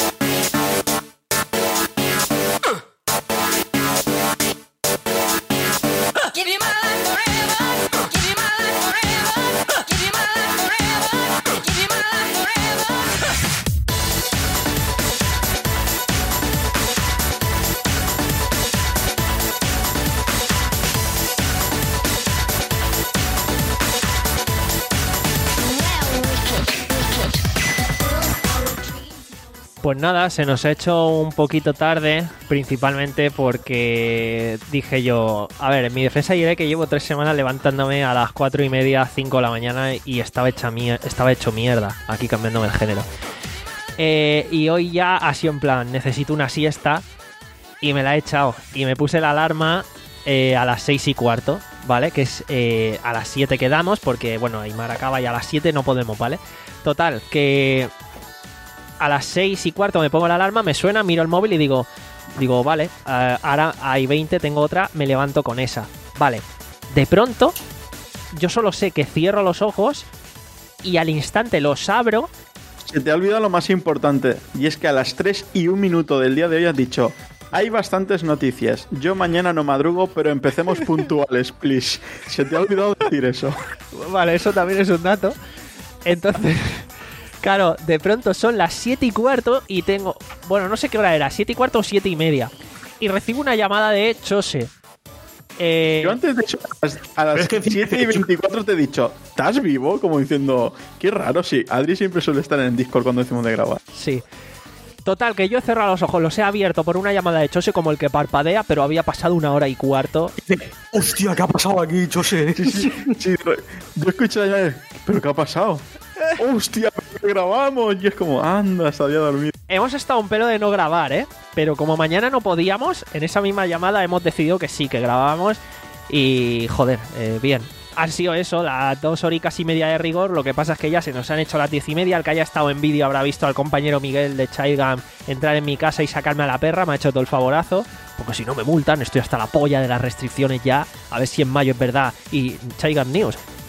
Pues nada, se nos ha hecho un poquito tarde, principalmente porque dije yo, a ver, en mi defensa diré que llevo tres semanas levantándome a las cuatro y media, cinco de la mañana y estaba, hecha mier- estaba hecho mierda, aquí cambiándome el género. Eh, y hoy ya ha sido en plan, necesito una siesta y me la he echado y me puse la alarma eh, a las seis y cuarto, ¿vale? Que es eh, a las siete que damos porque, bueno, Aymar acaba y a las siete no podemos, ¿vale? Total, que... A las seis y cuarto me pongo la alarma, me suena, miro el móvil y digo, digo, vale, uh, ahora hay veinte, tengo otra, me levanto con esa. Vale, de pronto, yo solo sé que cierro los ojos y al instante los abro. Se te ha olvidado lo más importante, y es que a las tres y un minuto del día de hoy has dicho: hay bastantes noticias, yo mañana no madrugo, pero empecemos puntuales, please. Se te ha olvidado decir eso. Vale, eso también es un dato. Entonces... Claro, de pronto son las siete y cuarto y tengo... Bueno, no sé qué hora era, siete y cuarto o siete y media. Y recibo una llamada de Chose. Eh, Yo antes de hecho, a las es que- siete y veinticuatro te he dicho: ¿estás vivo? Como diciendo, qué raro, sí. Adri siempre suele estar en el Discord cuando decimos de grabar. Sí. Total, que yo he cerrado los ojos, los he abierto por una llamada de Chose como el que parpadea, pero había pasado una hora y cuarto. Hostia, ¿qué ha pasado aquí, Chose? Sí, sí, sí. Yo escucho la llamada, ¿pero qué ha pasado? ¡Hostia, pero que grabamos! Y es como, anda, se había dormido. Hemos estado un pelo de no grabar, ¿eh? Pero como mañana no podíamos, en esa misma llamada hemos decidido que sí, que grabábamos. Y, joder, eh, bien. Han sido eso, las dos horicas y media de rigor. Lo que pasa es que ya se nos han hecho las diez y media. El que haya estado en vídeo habrá visto al compañero Miguel de Chaigam entrar en mi casa y sacarme a la perra. Me ha hecho todo el favorazo. Porque si no me multan, estoy hasta la polla de las restricciones ya. A ver si en mayo es verdad. Y Chaigam News. Y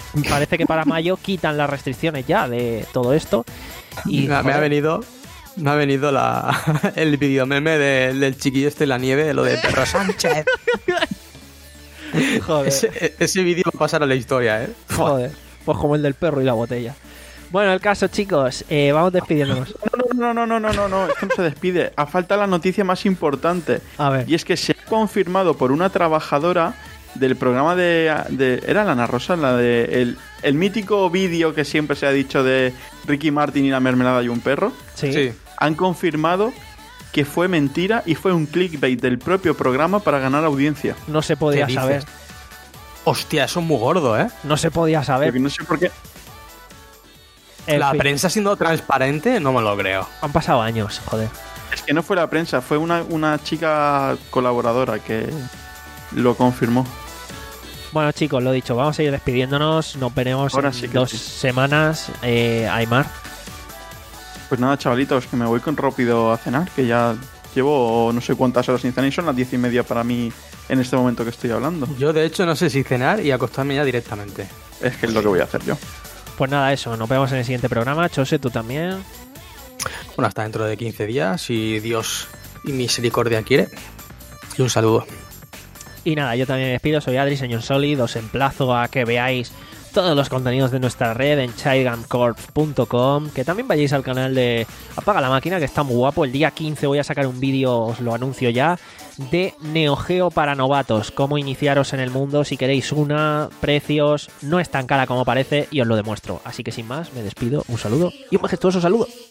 parece que para mayo quitan las restricciones ya de todo esto. Y me, me ha venido... Me ha venido la, el video meme de, del chiquillo este en la nieve, lo de Perro Sánchez. Joder. Ese, ese vídeo va a pasar a la historia, ¿eh? Joder. Pues como el del perro y la botella. Bueno, el caso, chicos, eh, vamos despidiéndonos. No, no, no, no, no, no, no, esto no se despide. A falta la noticia más importante. A ver. Y es que se ha confirmado por una trabajadora del programa de... de ¿era la Ana Rosa? La de... El, el mítico vídeo que siempre se ha dicho de Ricky Martin y la mermelada y un perro. Sí. Sí. Han confirmado que fue mentira y fue un clickbait del propio programa para ganar audiencia. No se podía ¿Qué saber. dices? Hostia, eso es muy gordo, ¿eh? No se podía saber. Porque no sé por qué. En La fin, prensa siendo transparente, no me lo creo. han pasado años, joder. Es que no fue la prensa, fue una, una chica colaboradora que lo confirmó. Bueno, chicos, lo dicho, vamos a ir despidiéndonos. Nos veremos Ahora en sí que dos sí. semanas. Eh, Aymar. Pues nada, chavalitos, que me voy con rápido a cenar, que ya llevo no sé cuántas horas sin cenar y son las diez y media para mí en este momento que estoy hablando. Yo, de hecho, no sé si cenar y acostarme ya directamente. Es que es lo que voy a hacer yo. Pues nada, eso, nos vemos en el siguiente programa. Chose, tú también. Bueno, hasta dentro de quince días, si Dios y misericordia quiere. Y un saludo. Y nada, yo también me despido, soy Adri, señor Solid. Os emplazo a que veáis todos los contenidos de nuestra red en childgun corps punto com, que también vayáis al canal de Apaga la Máquina, que está muy guapo. El día quince voy a sacar un vídeo, os lo anuncio ya, de Neo Geo para novatos, cómo iniciaros en el mundo si queréis una, precios, no es tan cara como parece y os lo demuestro. Así que sin más, me despido, un saludo y un majestuoso saludo.